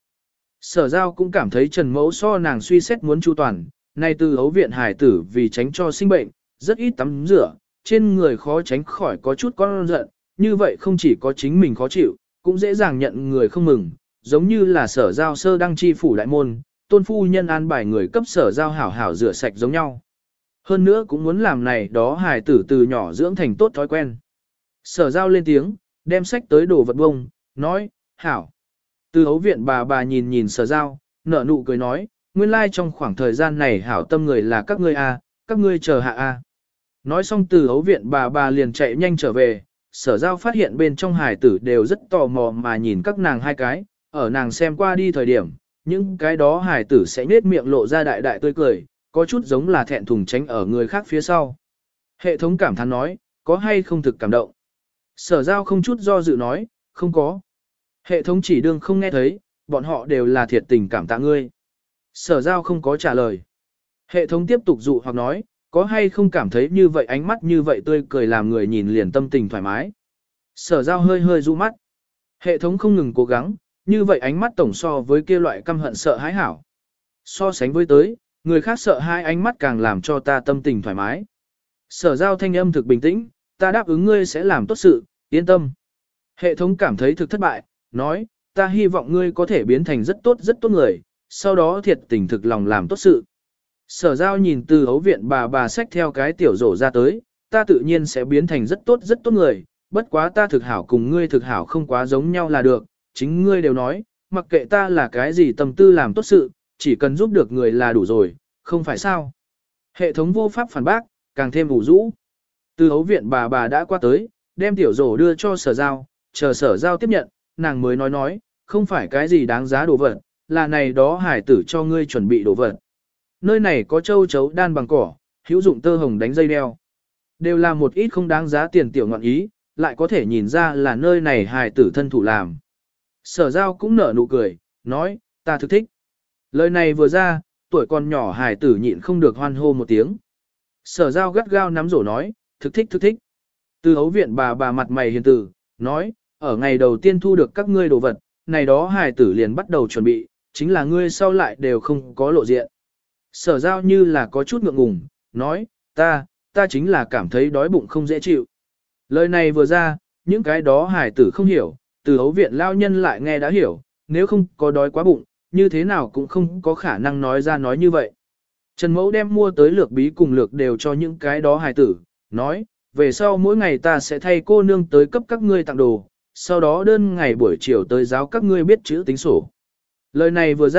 Sở giao cũng cảm thấy Trần Mẫu so nàng suy xét muốn chu toàn, nay từ ấu viện hài tử vì tránh cho sinh bệnh, rất ít tắm rửa, trên người khó tránh khỏi có chút con giận, như vậy không chỉ có chính mình khó chịu, cũng dễ dàng nhận người không mừng, giống như là sở giao sơ đăng chi phủ đại môn, tôn phu nhân an bài người cấp sở giao hảo hảo rửa sạch giống nhau. Hơn nữa cũng muốn làm này đó hài tử từ nhỏ dưỡng thành tốt thói quen. Sở giao lên tiếng, đem sách tới đồ vật bông, nói, hảo. Từ ấu viện bà bà nhìn nhìn sở giao, nở nụ cười nói, nguyên lai trong khoảng thời gian này hảo tâm người là các ngươi a, các ngươi chờ hạ a. Nói xong từ ấu viện bà bà liền chạy nhanh trở về, sở giao phát hiện bên trong hài tử đều rất tò mò mà nhìn các nàng hai cái, ở nàng xem qua đi thời điểm, những cái đó hài tử sẽ nết miệng lộ ra đại đại tươi cười, có chút giống là thẹn thùng tránh ở người khác phía sau. Hệ thống cảm thán nói, có hay không thực cảm động? Sở giao không chút do dự nói, không có. Hệ thống chỉ đương không nghe thấy, bọn họ đều là thiệt tình cảm tạ ngươi. Sở giao không có trả lời. Hệ thống tiếp tục dụ hoặc nói, có hay không cảm thấy như vậy ánh mắt như vậy tươi cười làm người nhìn liền tâm tình thoải mái. Sở giao hơi hơi du mắt. Hệ thống không ngừng cố gắng, như vậy ánh mắt tổng so với kia loại căm hận sợ hãi hảo. So sánh với tới, người khác sợ hai ánh mắt càng làm cho ta tâm tình thoải mái. Sở giao thanh âm thực bình tĩnh, ta đáp ứng ngươi sẽ làm tốt sự, yên tâm. Hệ thống cảm thấy thực thất bại, nói, ta hy vọng ngươi có thể biến thành rất tốt rất tốt người, sau đó thiệt tình thực lòng làm tốt sự. Sở giao nhìn từ ấu viện bà bà xách theo cái tiểu rổ ra tới, ta tự nhiên sẽ biến thành rất tốt rất tốt người, bất quá ta thực hảo cùng ngươi thực hảo không quá giống nhau là được, chính ngươi đều nói, mặc kệ ta là cái gì tâm tư làm tốt sự, chỉ cần giúp được người là đủ rồi, không phải sao. Hệ thống vô pháp phản bác, càng thêm ủ rũ. Từ ấu viện bà bà đã qua tới, đem tiểu rổ đưa cho sở giao, chờ sở giao tiếp nhận, nàng mới nói nói, không phải cái gì đáng giá đồ vật, là này đó hải tử cho ngươi chuẩn bị đồ vật. Nơi này có châu chấu đan bằng cỏ, hữu dụng tơ hồng đánh dây đeo. Đều là một ít không đáng giá tiền tiểu ngọn ý, lại có thể nhìn ra là nơi này hải tử thân thủ làm. Sở giao cũng nở nụ cười, nói, ta thực thích. Lời này vừa ra, tuổi còn nhỏ hải tử nhịn không được hoan hô một tiếng. Sở giao gắt gao nắm rổ nói, thực thích thực thích. Từ ấu viện bà bà mặt mày hiền tử, nói, ở ngày đầu tiên thu được các ngươi đồ vật, này đó hải tử liền bắt đầu chuẩn bị, chính là ngươi sau lại đều không có lộ diện. Sở giao như là có chút ngượng ngùng, nói, ta, ta chính là cảm thấy đói bụng không dễ chịu. Lời này vừa ra, những cái đó hải tử không hiểu, từ ấu viện lao nhân lại nghe đã hiểu, nếu không có đói quá bụng, như thế nào cũng không có khả năng nói ra nói như vậy. Trần Mẫu đem mua tới lược bí cùng lược đều cho những cái đó hải tử, nói, về sau mỗi ngày ta sẽ thay cô nương tới cấp các ngươi tặng đồ, sau đó đơn ngày buổi chiều tới giáo các ngươi biết chữ tính sổ. Lời này vừa ra,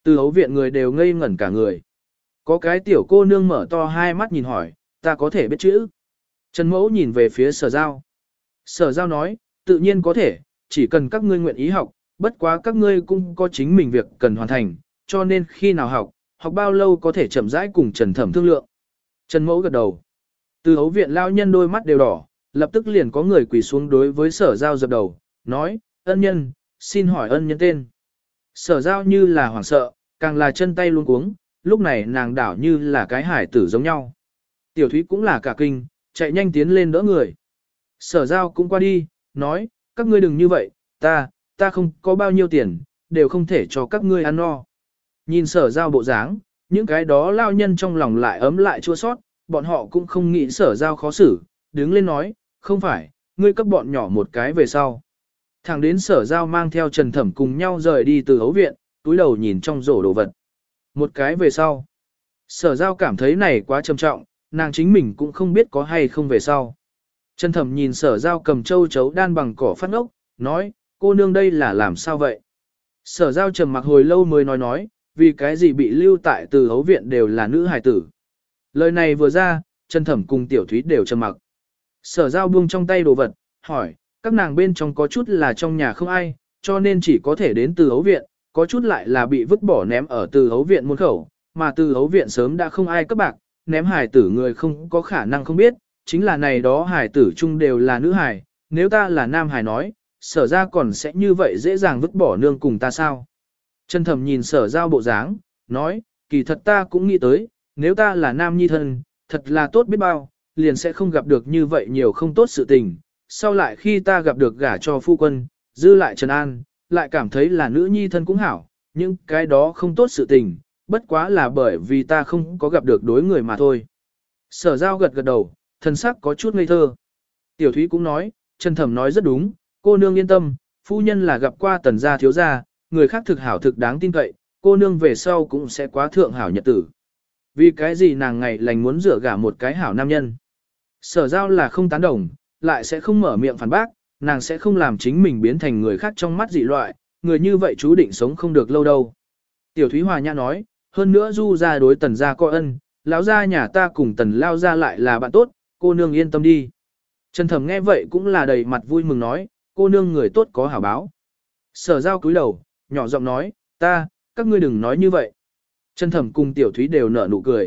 Từ hấu viện người đều ngây ngẩn cả người. Có cái tiểu cô nương mở to hai mắt nhìn hỏi, ta có thể biết chữ. Trần Mẫu nhìn về phía Sở Giao. Sở Giao nói, tự nhiên có thể, chỉ cần các ngươi nguyện ý học, bất quá các ngươi cũng có chính mình việc cần hoàn thành, cho nên khi nào học, học bao lâu có thể chậm rãi cùng Trần Thẩm thương lượng. Trần Mẫu gật đầu. Từ hấu viện lao nhân đôi mắt đều đỏ, lập tức liền có người quỳ xuống đối với Sở Giao dập đầu, nói, ân nhân, xin hỏi ân nhân tên. Sở Giao như là hoảng sợ, càng là chân tay luống cuống, lúc này nàng đảo như là cái hải tử giống nhau. Tiểu Thúy cũng là cả kinh, chạy nhanh tiến lên đỡ người. Sở Giao cũng qua đi, nói, các ngươi đừng như vậy, ta, ta không có bao nhiêu tiền, đều không thể cho các ngươi ăn no. Nhìn Sở Giao bộ dáng, những cái đó lao nhân trong lòng lại ấm lại chua sót, bọn họ cũng không nghĩ Sở Giao khó xử, đứng lên nói, không phải, ngươi cấp bọn nhỏ một cái về sau. Thẳng đến Sở Giao mang theo Trần Thẩm cùng nhau rời đi từ hấu viện, túi đầu nhìn trong rổ đồ vật. Một cái về sau. Sở Giao cảm thấy này quá trầm trọng, nàng chính mình cũng không biết có hay không về sau. Trần Thẩm nhìn Sở Giao cầm châu chấu đan bằng cỏ phát ốc, nói, cô nương đây là làm sao vậy? Sở Giao trầm mặc hồi lâu mới nói nói, vì cái gì bị lưu tại từ hấu viện đều là nữ hài tử. Lời này vừa ra, Trần Thẩm cùng Tiểu Thúy đều trầm mặc. Sở Giao buông trong tay đồ vật, hỏi, các nàng bên trong có chút là trong nhà không ai, cho nên chỉ có thể đến từ hấu viện, có chút lại là bị vứt bỏ ném ở từ hấu viện môn khẩu, mà từ hấu viện sớm đã không ai cấp bạc, ném hài tử người không có khả năng không biết, chính là này đó hài tử chung đều là nữ hài, nếu ta là nam hài nói, Sở Ra còn sẽ như vậy dễ dàng vứt bỏ nương cùng ta sao? Trần Thẩm nhìn Sở Giao bộ dáng, nói, kỳ thật ta cũng nghĩ tới, nếu ta là nam nhi thân, thật là tốt biết bao, liền sẽ không gặp được như vậy nhiều không tốt sự tình. Sau lại khi ta gặp được gả cho phu quân, dư lại Trần An, lại cảm thấy là nữ nhi thân cũng hảo, nhưng cái đó không tốt sự tình, bất quá là bởi vì ta không có gặp được đối người mà thôi. Sở Giao gật gật đầu, thân sắc có chút ngây thơ. Tiểu Thúy cũng nói, Trần Thẩm nói rất đúng, cô nương yên tâm, phu nhân là gặp qua Tần gia thiếu gia, người khác thực hảo thực đáng tin cậy, cô nương về sau cũng sẽ quá thượng hảo nhật tử. Vì cái gì nàng ngày lành muốn rửa gả một cái hảo nam nhân. Sở Giao là không tán đồng, lại sẽ không mở miệng phản bác, nàng sẽ không làm chính mình biến thành người khác trong mắt dị loại, người như vậy chú định sống không được lâu đâu. Tiểu Thúy Hòa Nhã nói, hơn nữa Du gia đối Tần gia có ân, lão gia nhà ta cùng Tần lao gia lại là bạn tốt, cô nương yên tâm đi. Trần Thẩm nghe vậy cũng là đầy mặt vui mừng nói, cô nương người tốt có hảo báo. Sở Giao cúi đầu, nhỏ giọng nói, ta, các ngươi đừng nói như vậy. Trần Thẩm cùng Tiểu Thúy đều nở nụ cười.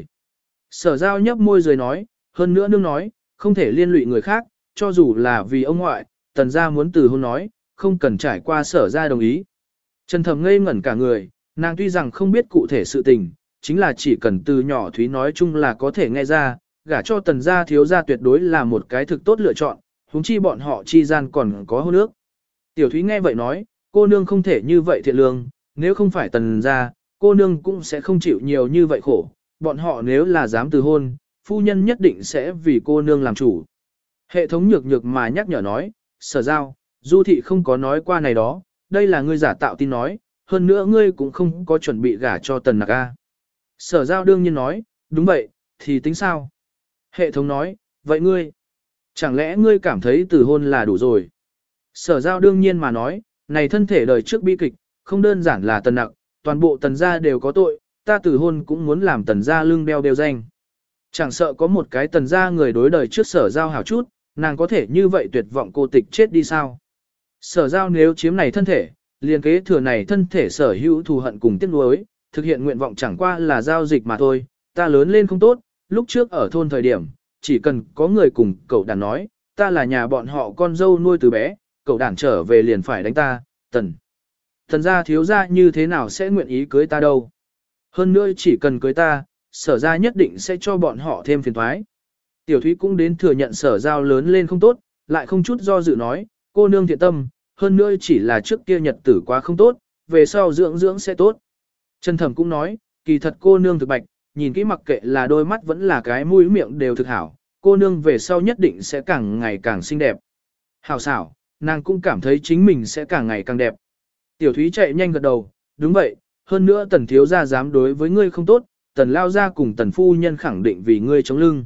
Sở Giao nhấp môi rồi nói, hơn nữa nương nói, không thể liên lụy người khác, cho dù là vì ông ngoại, Tần gia muốn từ hôn nói, không cần trải qua Sở gia đồng ý. Trần Thẩm ngây ngẩn cả người, nàng tuy rằng không biết cụ thể sự tình, chính là chỉ cần từ nhỏ Thúy nói chung là có thể nghe ra, gả cho Tần gia thiếu gia tuyệt đối là một cái thực tốt lựa chọn, huống chi bọn họ chi gian còn có hôn ước. Tiểu Thúy nghe vậy nói, cô nương không thể như vậy thiện lương, nếu không phải Tần gia, cô nương cũng sẽ không chịu nhiều như vậy khổ, bọn họ nếu là dám từ hôn, phu nhân nhất định sẽ vì cô nương làm chủ. Hệ thống nhược nhược mà nhắc nhở nói, Sở Giao, Du thị không có nói qua này đó, đây là ngươi giả tạo tin nói, hơn nữa ngươi cũng không có chuẩn bị gả cho Tần Nặc A. Sở Giao đương nhiên nói, đúng vậy, thì tính sao? Hệ thống nói, vậy ngươi, chẳng lẽ ngươi cảm thấy từ hôn là đủ rồi? Sở Giao đương nhiên mà nói, này thân thể đời trước bi kịch, không đơn giản là Tần Nặc, toàn bộ Tần gia đều có tội, ta từ hôn cũng muốn làm Tần gia lưng đeo đeo danh. Chẳng sợ có một cái Tần gia người đối đời trước Sở Giao hảo chút, nàng có thể như vậy tuyệt vọng cô tịch chết đi sao? Sở Giao nếu chiếm này thân thể, liền kế thừa này thân thể sở hữu thù hận cùng tiếc nuối, thực hiện nguyện vọng chẳng qua là giao dịch mà thôi, ta lớn lên không tốt, lúc trước ở thôn thời điểm, chỉ cần có người cùng cậu đàn nói, ta là nhà bọn họ con dâu nuôi từ bé, cậu đàn trở về liền phải đánh ta, Tần. Tần gia thiếu gia như thế nào sẽ nguyện ý cưới ta đâu? Hơn nữa chỉ cần cưới ta, Sở gia nhất định sẽ cho bọn họ thêm phiền toái. Tiểu Thúy cũng đến thừa nhận Sở Giao lớn lên không tốt, lại không chút do dự nói, cô nương thiện tâm, hơn nữa chỉ là trước kia nhật tử quá không tốt, về sau dưỡng dưỡng sẽ tốt. Trần Thẩm cũng nói, kỳ thật cô nương thực bạch, nhìn kỹ mặc kệ là đôi mắt vẫn là cái mũi miệng đều thực hảo, cô nương về sau nhất định sẽ càng ngày càng xinh đẹp. Hảo xảo, nàng cũng cảm thấy chính mình sẽ càng ngày càng đẹp. Tiểu Thúy chạy nhanh gật đầu, đúng vậy, hơn nữa Tần thiếu gia dám đối với ngươi không tốt, Tần lao gia cùng Tần phu nhân khẳng định vì ngươi chống lưng.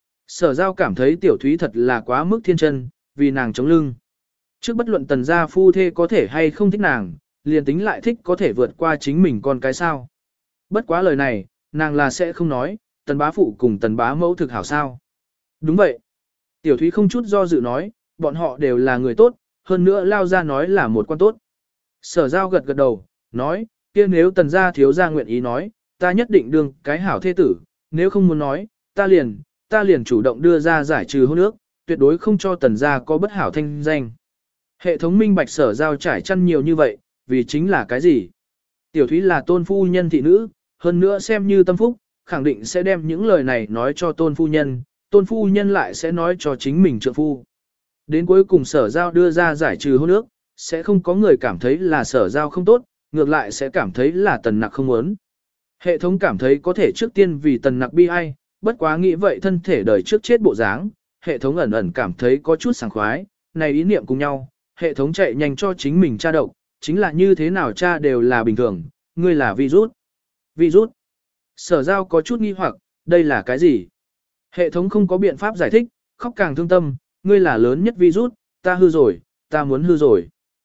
Sở Giao cảm thấy Tiểu Thúy thật là quá mức thiên chân, vì nàng chống lưng. Trước bất luận Tần gia phu thê có thể hay không thích nàng, liền tính lại thích có thể vượt qua chính mình con cái sao. Bất quá lời này, nàng là sẽ không nói, tần bá phụ cùng tần bá mẫu thực hảo sao. Đúng vậy. Tiểu Thúy không chút do dự nói, bọn họ đều là người tốt, hơn nữa lao ra nói là một quan tốt. Sở giao gật gật đầu, nói, kia nếu tần gia thiếu gia nguyện ý nói, ta nhất định đương cái hảo thế tử, nếu không muốn nói, ta liền, ta liền chủ động đưa ra giải trừ hôn ước, tuyệt đối không cho tần gia có bất hảo thanh danh. Hệ thống minh bạch sở giao trải chăn nhiều như vậy, vì chính là cái gì? Tiểu Thúy là tôn phu nhân thị nữ, hơn nữa xem như tâm phúc, khẳng định sẽ đem những lời này nói cho tôn phu nhân, tôn phu nhân lại sẽ nói cho chính mình trượng phu. Đến cuối cùng sở giao đưa ra giải trừ hôn ước, sẽ không có người cảm thấy là sở giao không tốt, ngược lại sẽ cảm thấy là tần nặc không muốn. Hệ thống cảm thấy có thể trước tiên vì tần nặc bi ai, bất quá nghĩ vậy thân thể đời trước chết bộ dáng, hệ thống ẩn ẩn cảm thấy có chút sảng khoái, này ý niệm cùng nhau, hệ thống chạy nhanh cho chính mình tra độc, chính là như thế nào tra đều là bình thường, ngươi là virus. Virus. Sở giao có chút nghi hoặc, đây là cái gì? Hệ thống không có biện pháp giải thích, khóc càng thương tâm, ngươi là lớn nhất virus, ta hư rồi, ta muốn hư rồi.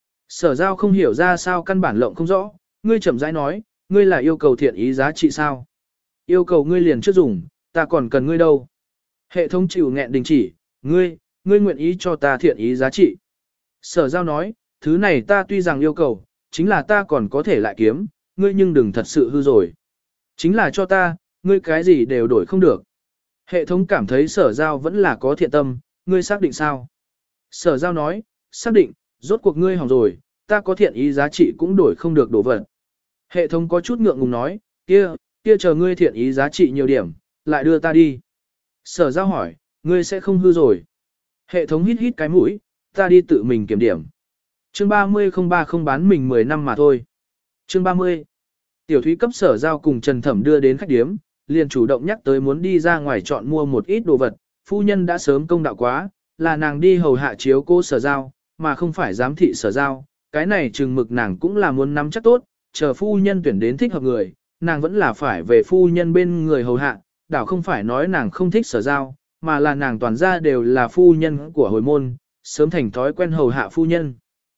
Sở giao không hiểu ra sao căn bản lộng không rõ, ngươi chậm rãi nói, ngươi là yêu cầu thiện ý giá trị sao? Yêu cầu ngươi liền trước dùng, ta còn cần ngươi đâu? Hệ thống chịu nghẹn đình chỉ, ngươi, ngươi nguyện ý cho ta thiện ý giá trị. Sở giao nói, thứ này ta tuy rằng yêu cầu, chính là ta còn có thể lại kiếm, ngươi nhưng đừng thật sự hư rồi. Chính là cho ta, ngươi cái gì đều đổi không được. Hệ thống cảm thấy sở giao vẫn là có thiện tâm, ngươi xác định sao? Sở giao nói, xác định, rốt cuộc ngươi hỏng rồi, ta có thiện ý giá trị cũng đổi không được đổ vật. Hệ thống có chút ngượng ngùng nói, kia, kia chờ ngươi thiện ý giá trị nhiều điểm, lại đưa ta đi. Sở giao hỏi, ngươi sẽ không hư rồi. Hệ thống hít hít cái mũi, ta đi tự mình kiểm điểm. Chương ba mươi không ba không bán mình mười năm mà thôi. Chương ba mươi. Tiểu Thúy cấp sở giao cùng Trần Thẩm đưa đến khách điếm, liền chủ động nhắc tới muốn đi ra ngoài chọn mua một ít đồ vật. Phu nhân đã sớm công đạo quá, là nàng đi hầu hạ chiếu cô sở giao, mà không phải giám thị sở giao. Cái này chừng mực nàng cũng là muốn nắm chắc tốt, chờ phu nhân tuyển đến thích hợp người, nàng vẫn là phải về phu nhân bên người hầu hạ, đảo không phải nói nàng không thích sở giao, mà là nàng toàn ra đều là phu nhân của hồi môn, sớm thành thói quen hầu hạ phu nhân.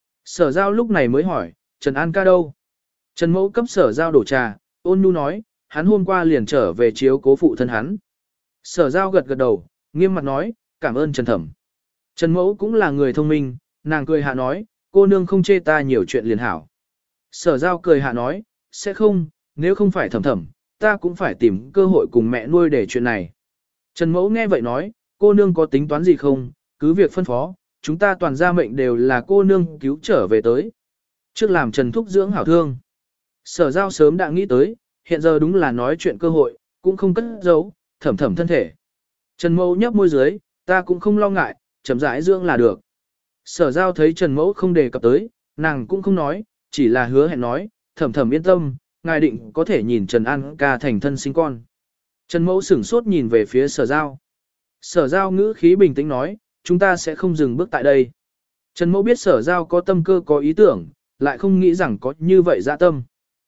Sở giao lúc này mới hỏi, Trần An ca đâu? Trần Mẫu cấp sở giao đổ trà, ôn nhu nói, hắn hôm qua liền trở về chiếu cố phụ thân hắn. Sở giao gật gật đầu, nghiêm mặt nói, cảm ơn Trần Thẩm. Trần Mẫu cũng là người thông minh, nàng cười hạ nói, cô nương không chê ta nhiều chuyện liền hảo. Sở giao cười hạ nói, sẽ không, nếu không phải Thẩm Thẩm, ta cũng phải tìm cơ hội cùng mẹ nuôi để chuyện này. Trần Mẫu nghe vậy nói, cô nương có tính toán gì không, cứ việc phân phó, chúng ta toàn gia mệnh đều là cô nương cứu trở về tới. Trước làm Trần Thúc dưỡng hảo thương. Sở giao sớm đã nghĩ tới, hiện giờ đúng là nói chuyện cơ hội, cũng không cất giấu, Thẩm Thẩm thân thể. Trần Mẫu nhấp môi dưới, ta cũng không lo ngại, chậm rãi dưỡng là được. Sở giao thấy Trần Mẫu không đề cập tới, nàng cũng không nói, chỉ là hứa hẹn nói, Thẩm Thẩm yên tâm, ngài định có thể nhìn Trần An ca thành thân sinh con. Trần Mẫu sửng sốt nhìn về phía sở giao. Sở giao ngữ khí bình tĩnh nói, chúng ta sẽ không dừng bước tại đây. Trần Mẫu biết sở giao có tâm cơ có ý tưởng, lại không nghĩ rằng có như vậy dạ tâm.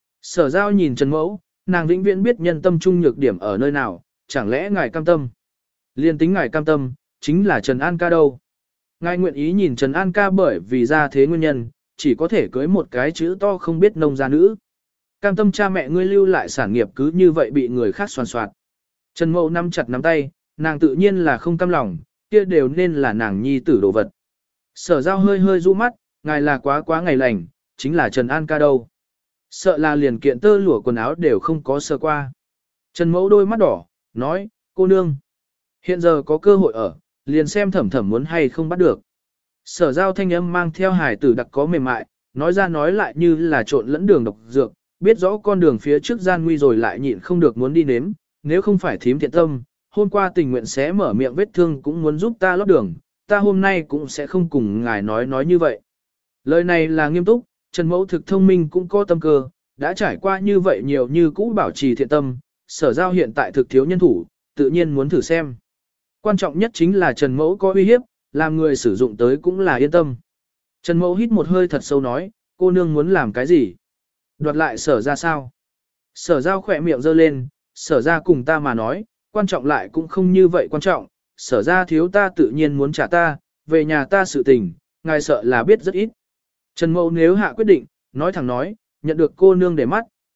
Sở giao nhìn Trần Mẫu, nàng vĩnh viễn biết nhân tâm trung nhược điểm ở nơi nào, chẳng lẽ ngài cam tâm. Liên tính ngài cam tâm, chính là Trần An ca đâu. Ngài nguyện ý nhìn Trần An ca bởi vì ra thế nguyên nhân, chỉ có thể cưới một cái chữ to không biết nông gia nữ. Cam tâm cha mẹ ngươi lưu lại sản nghiệp cứ như vậy bị người khác soàn soạt. Trần Mẫu nắm chặt nắm tay, nàng tự nhiên là không cam lòng, kia đều nên là nàng nhi tử đồ vật. Sở giao hơi hơi rũ mắt, ngài là quá quá ngày lành, chính là Trần An ca đâu. Sợ là liền kiện tơ lụa quần áo đều không có sơ qua. Trần Mẫu đôi mắt đỏ, nói, cô nương. Hiện giờ có cơ hội ở, liền xem Thẩm Thẩm muốn hay không bắt được. Sở giao thanh âm mang theo hài tử đặc có mềm mại, nói ra nói lại như là trộn lẫn đường độc dược, biết rõ con đường phía trước gian nguy rồi lại nhịn không được muốn đi nếm, nếu không phải thím thiện tâm, hôm qua tình nguyện sẽ mở miệng vết thương cũng muốn giúp ta lót đường, ta hôm nay cũng sẽ không cùng ngài nói nói như vậy. Lời này là nghiêm túc, Trần Mẫu thực thông minh cũng có tâm cơ, đã trải qua như vậy nhiều như cũ bảo trì thiện tâm, sở giao hiện tại thực thiếu nhân thủ, tự nhiên muốn thử xem. Quan trọng nhất chính là Trần Mẫu có uy hiếp, làm người sử dụng tới cũng là yên tâm. Trần Mẫu hít một hơi thật sâu nói, cô nương muốn làm cái gì? Đoạt lại sở ra sao? Sở giao khỏe miệng giơ lên, sở ra cùng ta mà nói, quan trọng lại cũng không như vậy quan trọng, sở ra thiếu ta tự nhiên muốn trả ta, về nhà ta sự tình, ngài sợ là biết rất ít. Trần Mẫu nếu hạ quyết định, nói thẳng nói, nhận được cô nương để mắt,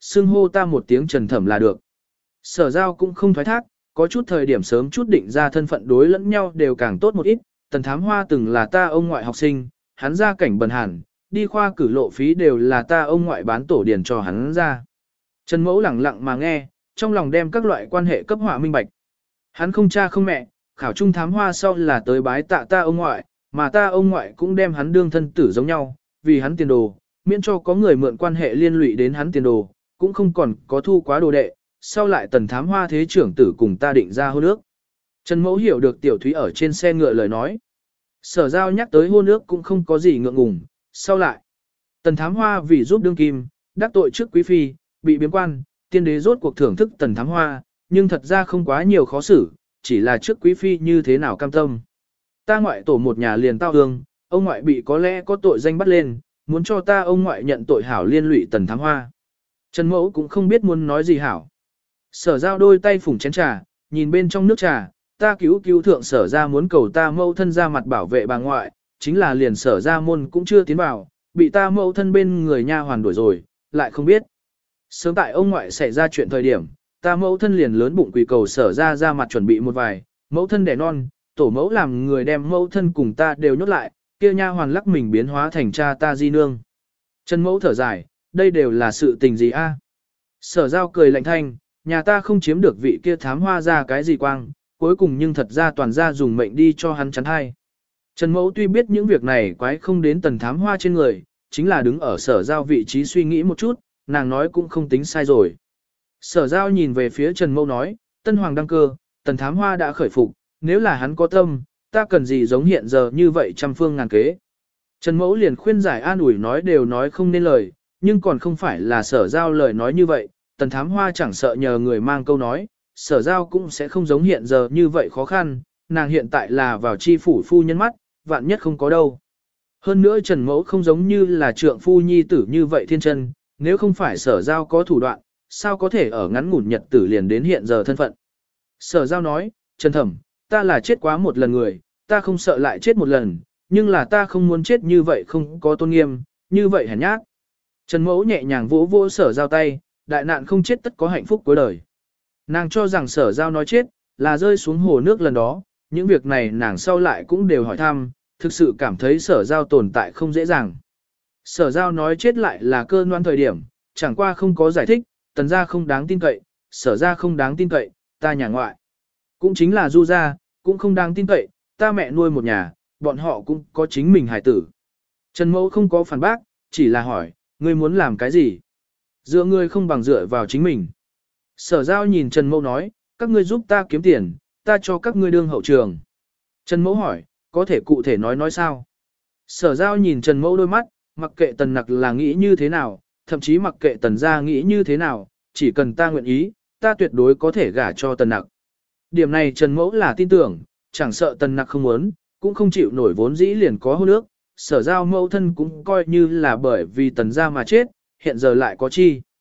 xưng hô ta một tiếng Trần Thẩm là được. Sở giao cũng không thoái thác, có chút thời điểm sớm chút định ra thân phận đối lẫn nhau đều càng tốt một ít. Tần Thám Hoa từng là ta ông ngoại học sinh, hắn ra cảnh bần hàn, đi khoa cử lộ phí đều là ta ông ngoại bán tổ điền cho hắn ra. Trần Mẫu lẳng lặng mà nghe, trong lòng đem các loại quan hệ cấp họa minh bạch. Hắn không cha không mẹ, khảo trung thám hoa sau là tới bái tạ ta ông ngoại, mà ta ông ngoại cũng đem hắn đương thân tử giống nhau, vì hắn tiền đồ, miễn cho có người mượn quan hệ liên lụy đến hắn tiền đồ, cũng không còn có thu quá đồ đệ, sau lại tần thám hoa thế trưởng tử cùng ta định ra hôn ước. Trần Mẫu hiểu được Tiểu Thúy ở trên xe ngựa lời nói. Sở giao nhắc tới hôn ước cũng không có gì ngượng ngùng, sau lại. Tần thám hoa vì giúp đương kim, đắc tội trước quý phi, bị biếm quan, tiên đế rốt cuộc thưởng thức tần thám hoa, nhưng thật ra không quá nhiều khó xử, chỉ là trước quý phi như thế nào cam tâm. Ta ngoại tổ một nhà liền tao hương, ông ngoại bị có lẽ có tội danh bắt lên, muốn cho ta ông ngoại nhận tội hảo liên lụy tần thám hoa. Trần Mẫu cũng không biết muốn nói gì hảo. Sở giao đôi tay phủng chén trà, nhìn bên trong nước trà, ta cứu cứu thượng sở ra muốn cầu ta mẫu thân ra mặt bảo vệ bà ngoại, chính là liền sở ra môn cũng chưa tiến vào, bị ta mẫu thân bên người nha hoàn đuổi rồi, lại không biết. Sớm tại ông ngoại xảy ra chuyện thời điểm, ta mẫu thân liền lớn bụng quỳ cầu sở ra ra mặt chuẩn bị một vài, mẫu thân đẻ non, tổ mẫu làm người đem mẫu thân cùng ta đều nhốt lại, kia nha hoàn lắc mình biến hóa thành cha ta di nương. Trần Mẫu thở dài, đây đều là sự tình gì a? Sở giao cười lạnh thanh, nhà ta không chiếm được vị kia thám hoa ra cái gì quang, cuối cùng nhưng thật ra toàn ra dùng mệnh đi cho hắn chắn hai. Trần Mẫu tuy biết những việc này quái không đến tần thám hoa trên người, chính là đứng ở sở giao vị trí suy nghĩ một chút, nàng nói cũng không tính sai rồi. Sở giao nhìn về phía Trần Mẫu nói, Tân Hoàng đăng cơ, tần thám hoa đã khởi phục, nếu là hắn có tâm, ta cần gì giống hiện giờ như vậy trăm phương ngàn kế. Trần Mẫu liền khuyên giải an ủi nói đều nói không nên lời, nhưng còn không phải là sở giao lời nói như vậy, tần thám hoa chẳng sợ nhờ người mang câu nói, sở giao cũng sẽ không giống hiện giờ như vậy khó khăn, nàng hiện tại là vào chi phủ phu nhân mắt, vạn nhất không có đâu. Hơn nữa Trần Mẫu không giống như là trượng phu nhi tử như vậy thiên chân, nếu không phải sở giao có thủ đoạn, sao có thể ở ngắn ngủn nhật tử liền đến hiện giờ thân phận. Sở giao nói, Trần Thẩm, ta là chết quá một lần người, ta không sợ lại chết một lần, nhưng là ta không muốn chết như vậy không có tôn nghiêm, như vậy hèn nhát. Trần Mẫu nhẹ nhàng vỗ vỗ sở giao tay, đại nạn không chết tất có hạnh phúc cuối đời. Nàng cho rằng sở giao nói chết, là rơi xuống hồ nước lần đó, những việc này nàng sau lại cũng đều hỏi thăm, thực sự cảm thấy sở giao tồn tại không dễ dàng. Sở giao nói chết lại là cơn ngoan thời điểm, chẳng qua không có giải thích, tần gia không đáng tin cậy, sở gia không đáng tin cậy, ta nhà ngoại. Cũng chính là du gia, cũng không đáng tin cậy, ta mẹ nuôi một nhà, bọn họ cũng có chính mình hài tử. Trần Mẫu không có phản bác, chỉ là hỏi, ngươi muốn làm cái gì? Dựa ngươi không bằng dựa vào chính mình. Sở giao nhìn Trần Mẫu nói, các ngươi giúp ta kiếm tiền, ta cho các ngươi đương hậu trường. Trần Mẫu hỏi, có thể cụ thể nói nói sao? Sở giao nhìn Trần Mẫu đôi mắt, mặc kệ tần nặc là nghĩ như thế nào, thậm chí mặc kệ tần gia nghĩ như thế nào, chỉ cần ta nguyện ý, ta tuyệt đối có thể gả cho tần nặc. Điểm này Trần Mẫu là tin tưởng, chẳng sợ tần nặc không muốn, cũng không chịu nổi vốn dĩ liền có hôn ước, sở giao mẫu thân cũng coi như là bởi vì tần gia mà chết, hiện giờ lại có chi.